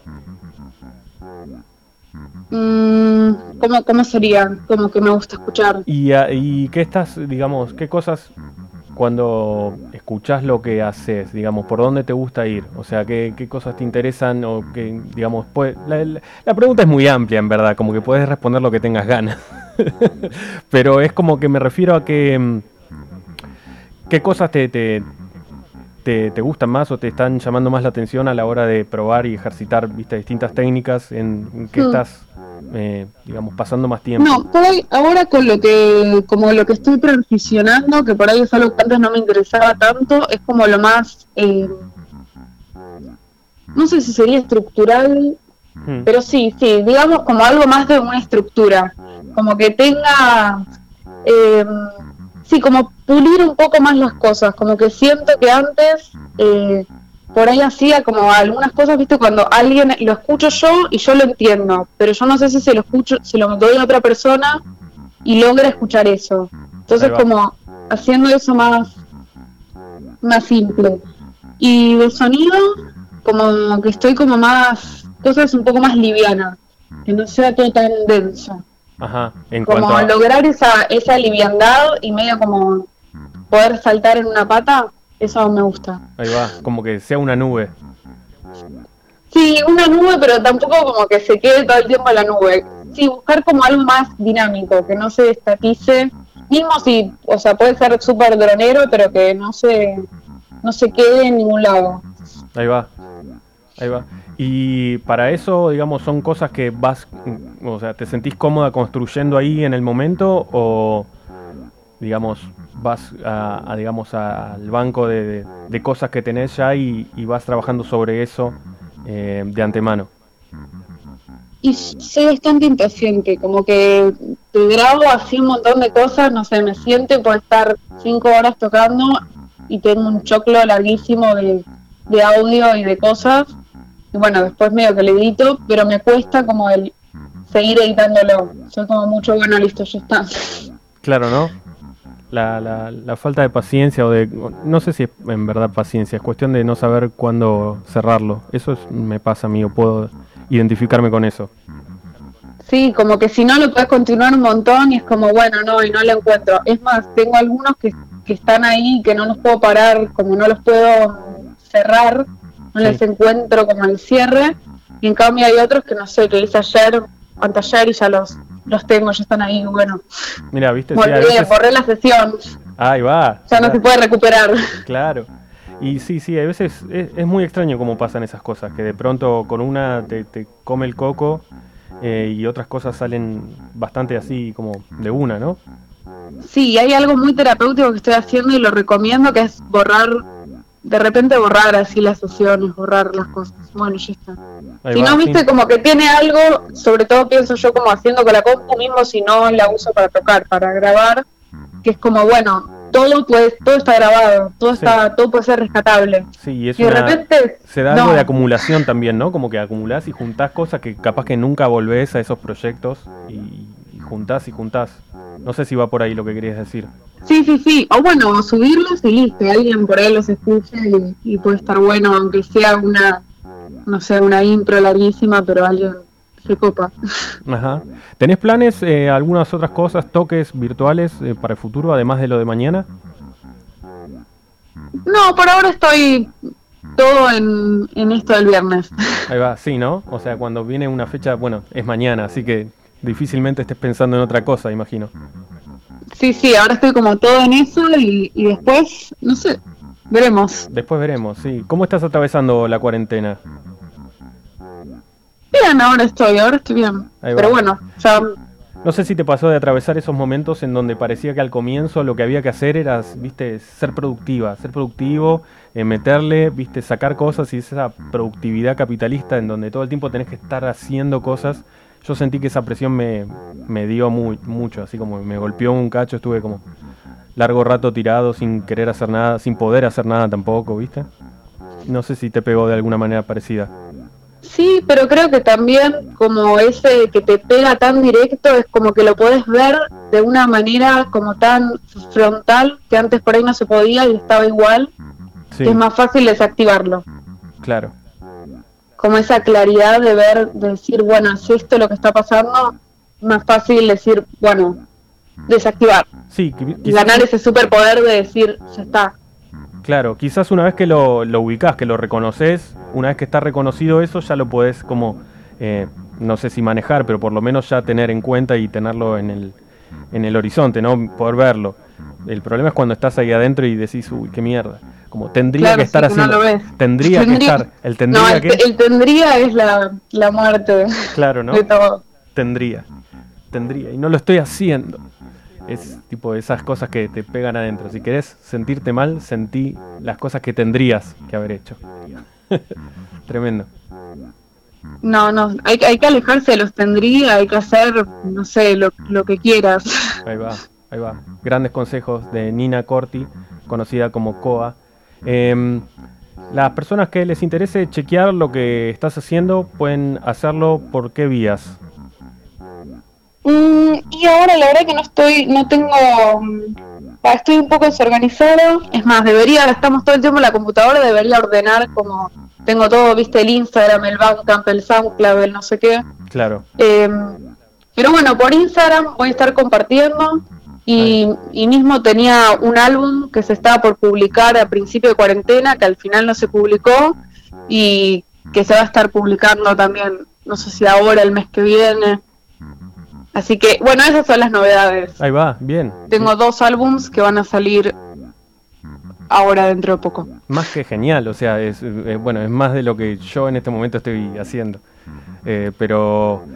¿Cómo sería? Como que me gusta escuchar. ¿Y qué estás, digamos, qué cosas cuando escuchás lo que haces, digamos, por dónde te gusta ir? O sea, ¿qué cosas te interesan? O que, digamos, la pregunta es muy amplia, en verdad, como que puedes responder lo que tengas ganas. Pero es como que me refiero a que ¿qué cosas te gustan más o te están llamando más la atención a la hora de probar y ejercitar, viste, distintas técnicas en que estás, digamos, pasando más tiempo? No, por ahí, ahora con lo que estoy transicionando, que por ahí es algo que antes no me interesaba tanto, es como lo más, no sé si sería estructural, pero sí, digamos como algo más de una estructura, como que tenga, sí, como pulir un poco más las cosas, como que siento que antes por ahí hacía como algunas cosas, viste, cuando alguien lo escucho yo y yo lo entiendo, pero yo no sé si se lo escucho, se lo doy a otra persona y logra escuchar eso. Entonces como haciendo eso más simple. Y de sonido, como que estoy como más, cosas un poco más livianas, que no sea todo tan denso. Ajá, en Como cuanto a... lograr esa liviandad y medio como poder saltar en una pata, eso me gusta. Ahí va, como que sea una nube. Sí, una nube, pero tampoco como que se quede todo el tiempo en la nube. Sí, buscar como algo más dinámico, que no se estatice. Mismo si, o sea, puede ser súper dronero, pero que no se quede en ningún lado. Ahí va. Y para eso, digamos, son cosas que vas, o sea, ¿te sentís cómoda construyendo ahí en el momento o, digamos, vas digamos, al banco de cosas que tenés ya y vas trabajando sobre eso de antemano? Y soy bastante impaciente, como que te grabo así un montón de cosas, no sé, me siento y puedo estar 5 horas tocando y tengo un choclo larguísimo de audio y de cosas, y bueno, después medio que le edito, pero me cuesta como el seguir editándolo. Soy como mucho, bueno, listo, ya está. Claro, ¿no? La falta de paciencia no sé si es en verdad paciencia, es cuestión de no saber cuándo cerrarlo. Eso me pasa a mí, o puedo identificarme con eso. Sí, como que si no lo puedes continuar un montón y es como, bueno, no, y no lo encuentro. Es más, tengo algunos que están ahí, que no los puedo parar, como no los puedo cerrar, no les encuentro como el cierre, y en cambio hay otros que no sé, que hice ayer, anteayer y ya los tengo, ya están ahí, bueno. Mira, viste, borré la sesión. Ahí va. Ya no se puede recuperar. Claro. Y sí, a veces es muy extraño cómo pasan esas cosas, que de pronto con una te come el coco y otras cosas salen bastante así como de una, ¿no? Sí, hay algo muy terapéutico que estoy haciendo y lo recomiendo, que es de repente borrar así las sesiones, borrar las cosas. Bueno, ya está. Si no, viste, como que tiene algo, sobre todo pienso yo como haciendo con la compu mismo, si no la uso para tocar, para grabar, que es como, bueno, todo está grabado, todo puede ser rescatable. Sí, y de repente se da algo de acumulación también, ¿no? Como que acumulás y juntás cosas que capaz que nunca volvés a esos proyectos y juntás. No sé si va por ahí lo que querías decir. Sí. O bueno, subirlos y listo. Alguien por ahí los escucha y puede estar bueno, aunque sea una impro larguísima, pero alguien se copa. Ajá. ¿Tenés planes, algunas otras cosas, toques virtuales para el futuro, además de lo de mañana? No, por ahora estoy todo en esto del viernes. Ahí va, sí, ¿no? O sea, cuando viene una fecha, bueno, es mañana, así que difícilmente estés pensando en otra cosa, imagino. Sí, ahora estoy como todo en eso y después, no sé, veremos. Después veremos, sí. ¿Cómo estás atravesando la cuarentena? Bien, ahora estoy bien. Pero bueno, ya... No sé si te pasó de atravesar esos momentos en donde parecía que al comienzo lo que había que hacer era, viste, ser productivo, meterle, viste, sacar cosas, y esa productividad capitalista en donde todo el tiempo tenés que estar haciendo cosas. Yo sentí que esa presión me dio mucho, así como me golpeó un cacho, estuve como largo rato tirado sin querer hacer nada, sin poder hacer nada tampoco, ¿viste? No sé si te pegó de alguna manera parecida. Sí, pero creo que también como ese que te pega tan directo es como que lo podés ver de una manera como tan frontal que antes por ahí no se podía y estaba igual, que es más fácil desactivarlo. Claro. Como esa claridad de ver, de decir, bueno, es esto lo que está pasando, más fácil decir, bueno, desactivar. Sí, y ganar ese superpoder de decir, ya está. Claro, quizás una vez que lo ubicás, que lo reconoces, una vez que está reconocido eso, ya lo podés como, no sé si manejar, pero por lo menos ya tener en cuenta y tenerlo en el horizonte, ¿no? Poder verlo. El problema es cuando estás ahí adentro y decís, uy, qué mierda. Como tendría que estar haciendo. No lo ves. Tendría que estar. El tendría es la muerte. Claro, ¿no? De todo. Tendría. Y no lo estoy haciendo. Es tipo de esas cosas que te pegan adentro. Si querés sentirte mal, sentí las cosas que tendrías que haber hecho. Tremendo. No, hay que alejarse de los tendría, hay que hacer, no sé, lo que quieras. Ahí va. Grandes consejos de Nina Corti, conocida como Koa. Las personas que les interese chequear lo que estás haciendo, pueden hacerlo por qué vías. Y ahora la verdad que estoy un poco desorganizado. Es más, estamos todo el tiempo en la computadora, debería ordenar como tengo todo, viste, el Instagram, el Bandcamp, el SoundCloud, el no sé qué. Claro. Pero bueno, por Instagram voy a estar compartiendo y mismo tenía un álbum que se estaba por publicar a principio de cuarentena, que al final no se publicó y que se va a estar publicando también, no sé si ahora, el mes que viene. Así que, bueno, esas son las novedades. Ahí va, bien. Tengo 2 álbums que van a salir ahora dentro de poco. Más que genial, o sea, es más de lo que yo en este momento estoy haciendo. Pero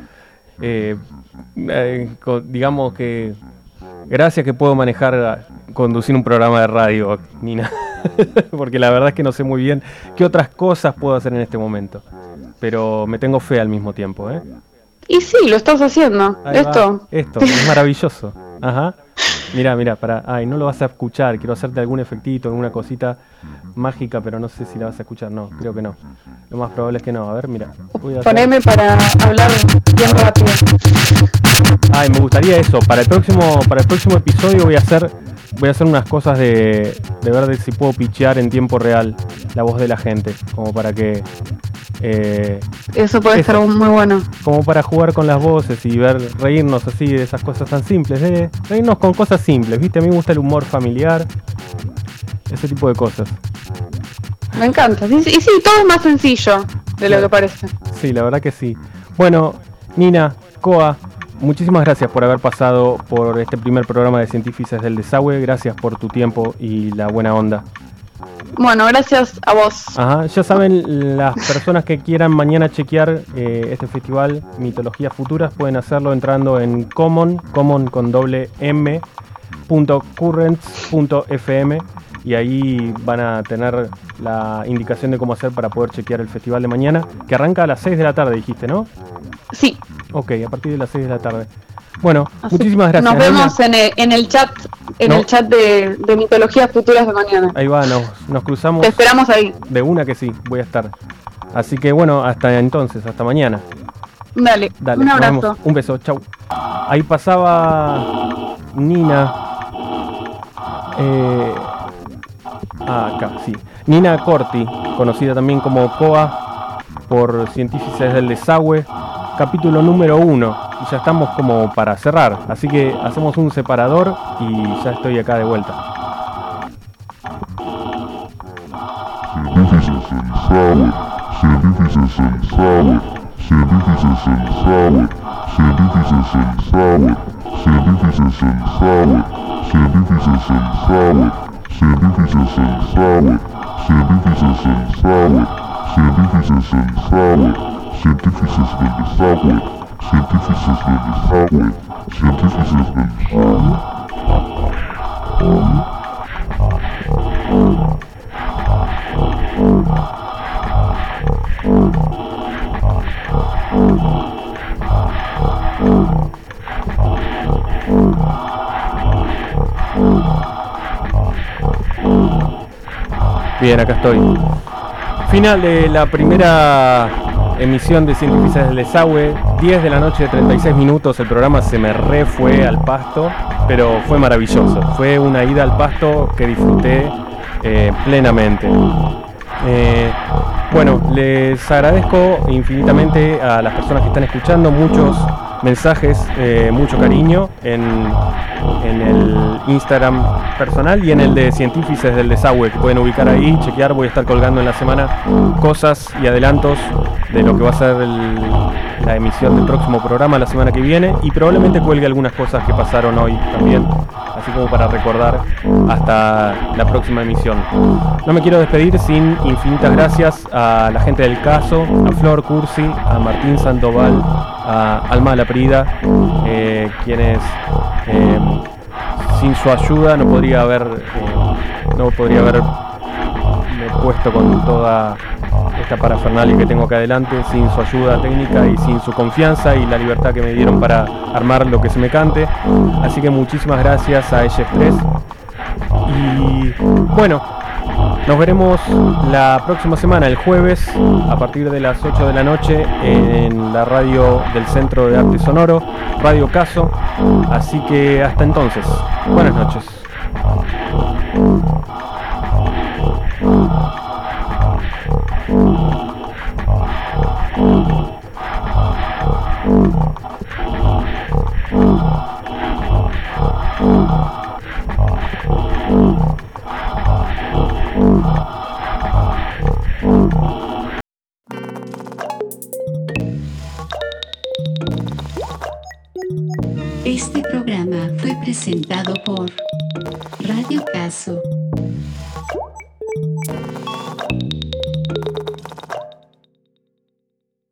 digamos que gracias que puedo conducir un programa de radio, Nina. Porque la verdad es que no sé muy bien qué otras cosas puedo hacer en este momento. Pero me tengo fe al mismo tiempo, ¿eh? Y sí, lo estás haciendo. Esto es maravilloso. Ajá. Mira, para. Ay, no lo vas a escuchar. Quiero hacerte algún efectito, alguna cosita mágica, pero no sé si la vas a escuchar. No, creo que no. Lo más probable es que no. A ver, mira. Poneme para hablar bien rápido. Ay, me gustaría eso. Para el próximo episodio voy a hacer unas cosas de ver si puedo pitchear en tiempo real la voz de la gente, como para que eso puede estar muy bueno. Como para jugar con las voces y reírnos así de esas cosas tan simples, reírnos con cosas simples, ¿viste? A mí me gusta el humor familiar, ese tipo de cosas. Me encanta. Y sí, todo es más sencillo de lo que parece. Sí, la verdad que sí. Bueno, Nina, Coa, muchísimas gracias por haber pasado por este primer programa de Científices del Desagüe. Gracias por tu tiempo y la buena onda. Bueno, gracias a vos. Ajá, ya saben, las personas que quieran mañana chequear este festival Mitologías Futuras pueden hacerlo entrando en common con doble m.currents.fm y ahí van a tener la indicación de cómo hacer para poder chequear el festival de mañana, que arranca a las 6 de la tarde, dijiste, ¿no? Sí. Ok, a partir de las 6 de la tarde. Bueno, muchísimas gracias. Nos vemos en el chat, el chat de Mitologías Futuras de mañana. Ahí va, nos cruzamos. Te esperamos ahí. De una que sí, voy a estar. Así que bueno, hasta entonces, hasta mañana. Dale, un abrazo. Un beso, chau. Ahí pasaba Nina. Acá, sí. Nina Corti, conocida también como Coa por Científicos del Desagüe. Capítulo número 1 y ya estamos como para cerrar, así que hacemos un separador y ya estoy acá de vuelta. Científices del Desagüe, Científices del Desagüe, Científices del Desagüe. Bien, acá estoy. Final de la primera emisión de Científicos del Desagüe, 10 de la noche de 36 minutos, el programa se me fue al pasto, pero fue maravilloso, fue una ida al pasto que disfruté plenamente. Bueno, les agradezco infinitamente a las personas que están escuchando, muchos mensajes, mucho cariño en el Instagram personal y en el de Científicos del Desagüe, que pueden ubicar ahí, chequear. Voy a estar colgando en la semana cosas y adelantos de lo que va a ser la emisión del próximo programa la semana que viene, y probablemente cuelgue algunas cosas que pasaron hoy también, así como para recordar hasta la próxima emisión. No me quiero despedir sin infinitas gracias a la gente del caso, a Flor Cursi, a Martín Sandoval, a Alma Laprida, quienes sin su ayuda no podría haberme puesto con toda esta parafernalia que tengo acá adelante, sin su ayuda técnica y sin su confianza y la libertad que me dieron para armar lo que se me cante. Así que muchísimas gracias a ellos tres. Y bueno, nos veremos la próxima semana, el jueves, a partir de las 8 de la noche, en la radio del Centro de Arte Sonoro, Radio Caso. Así que hasta entonces, buenas noches. Este programa fue presentado por Radio Caso.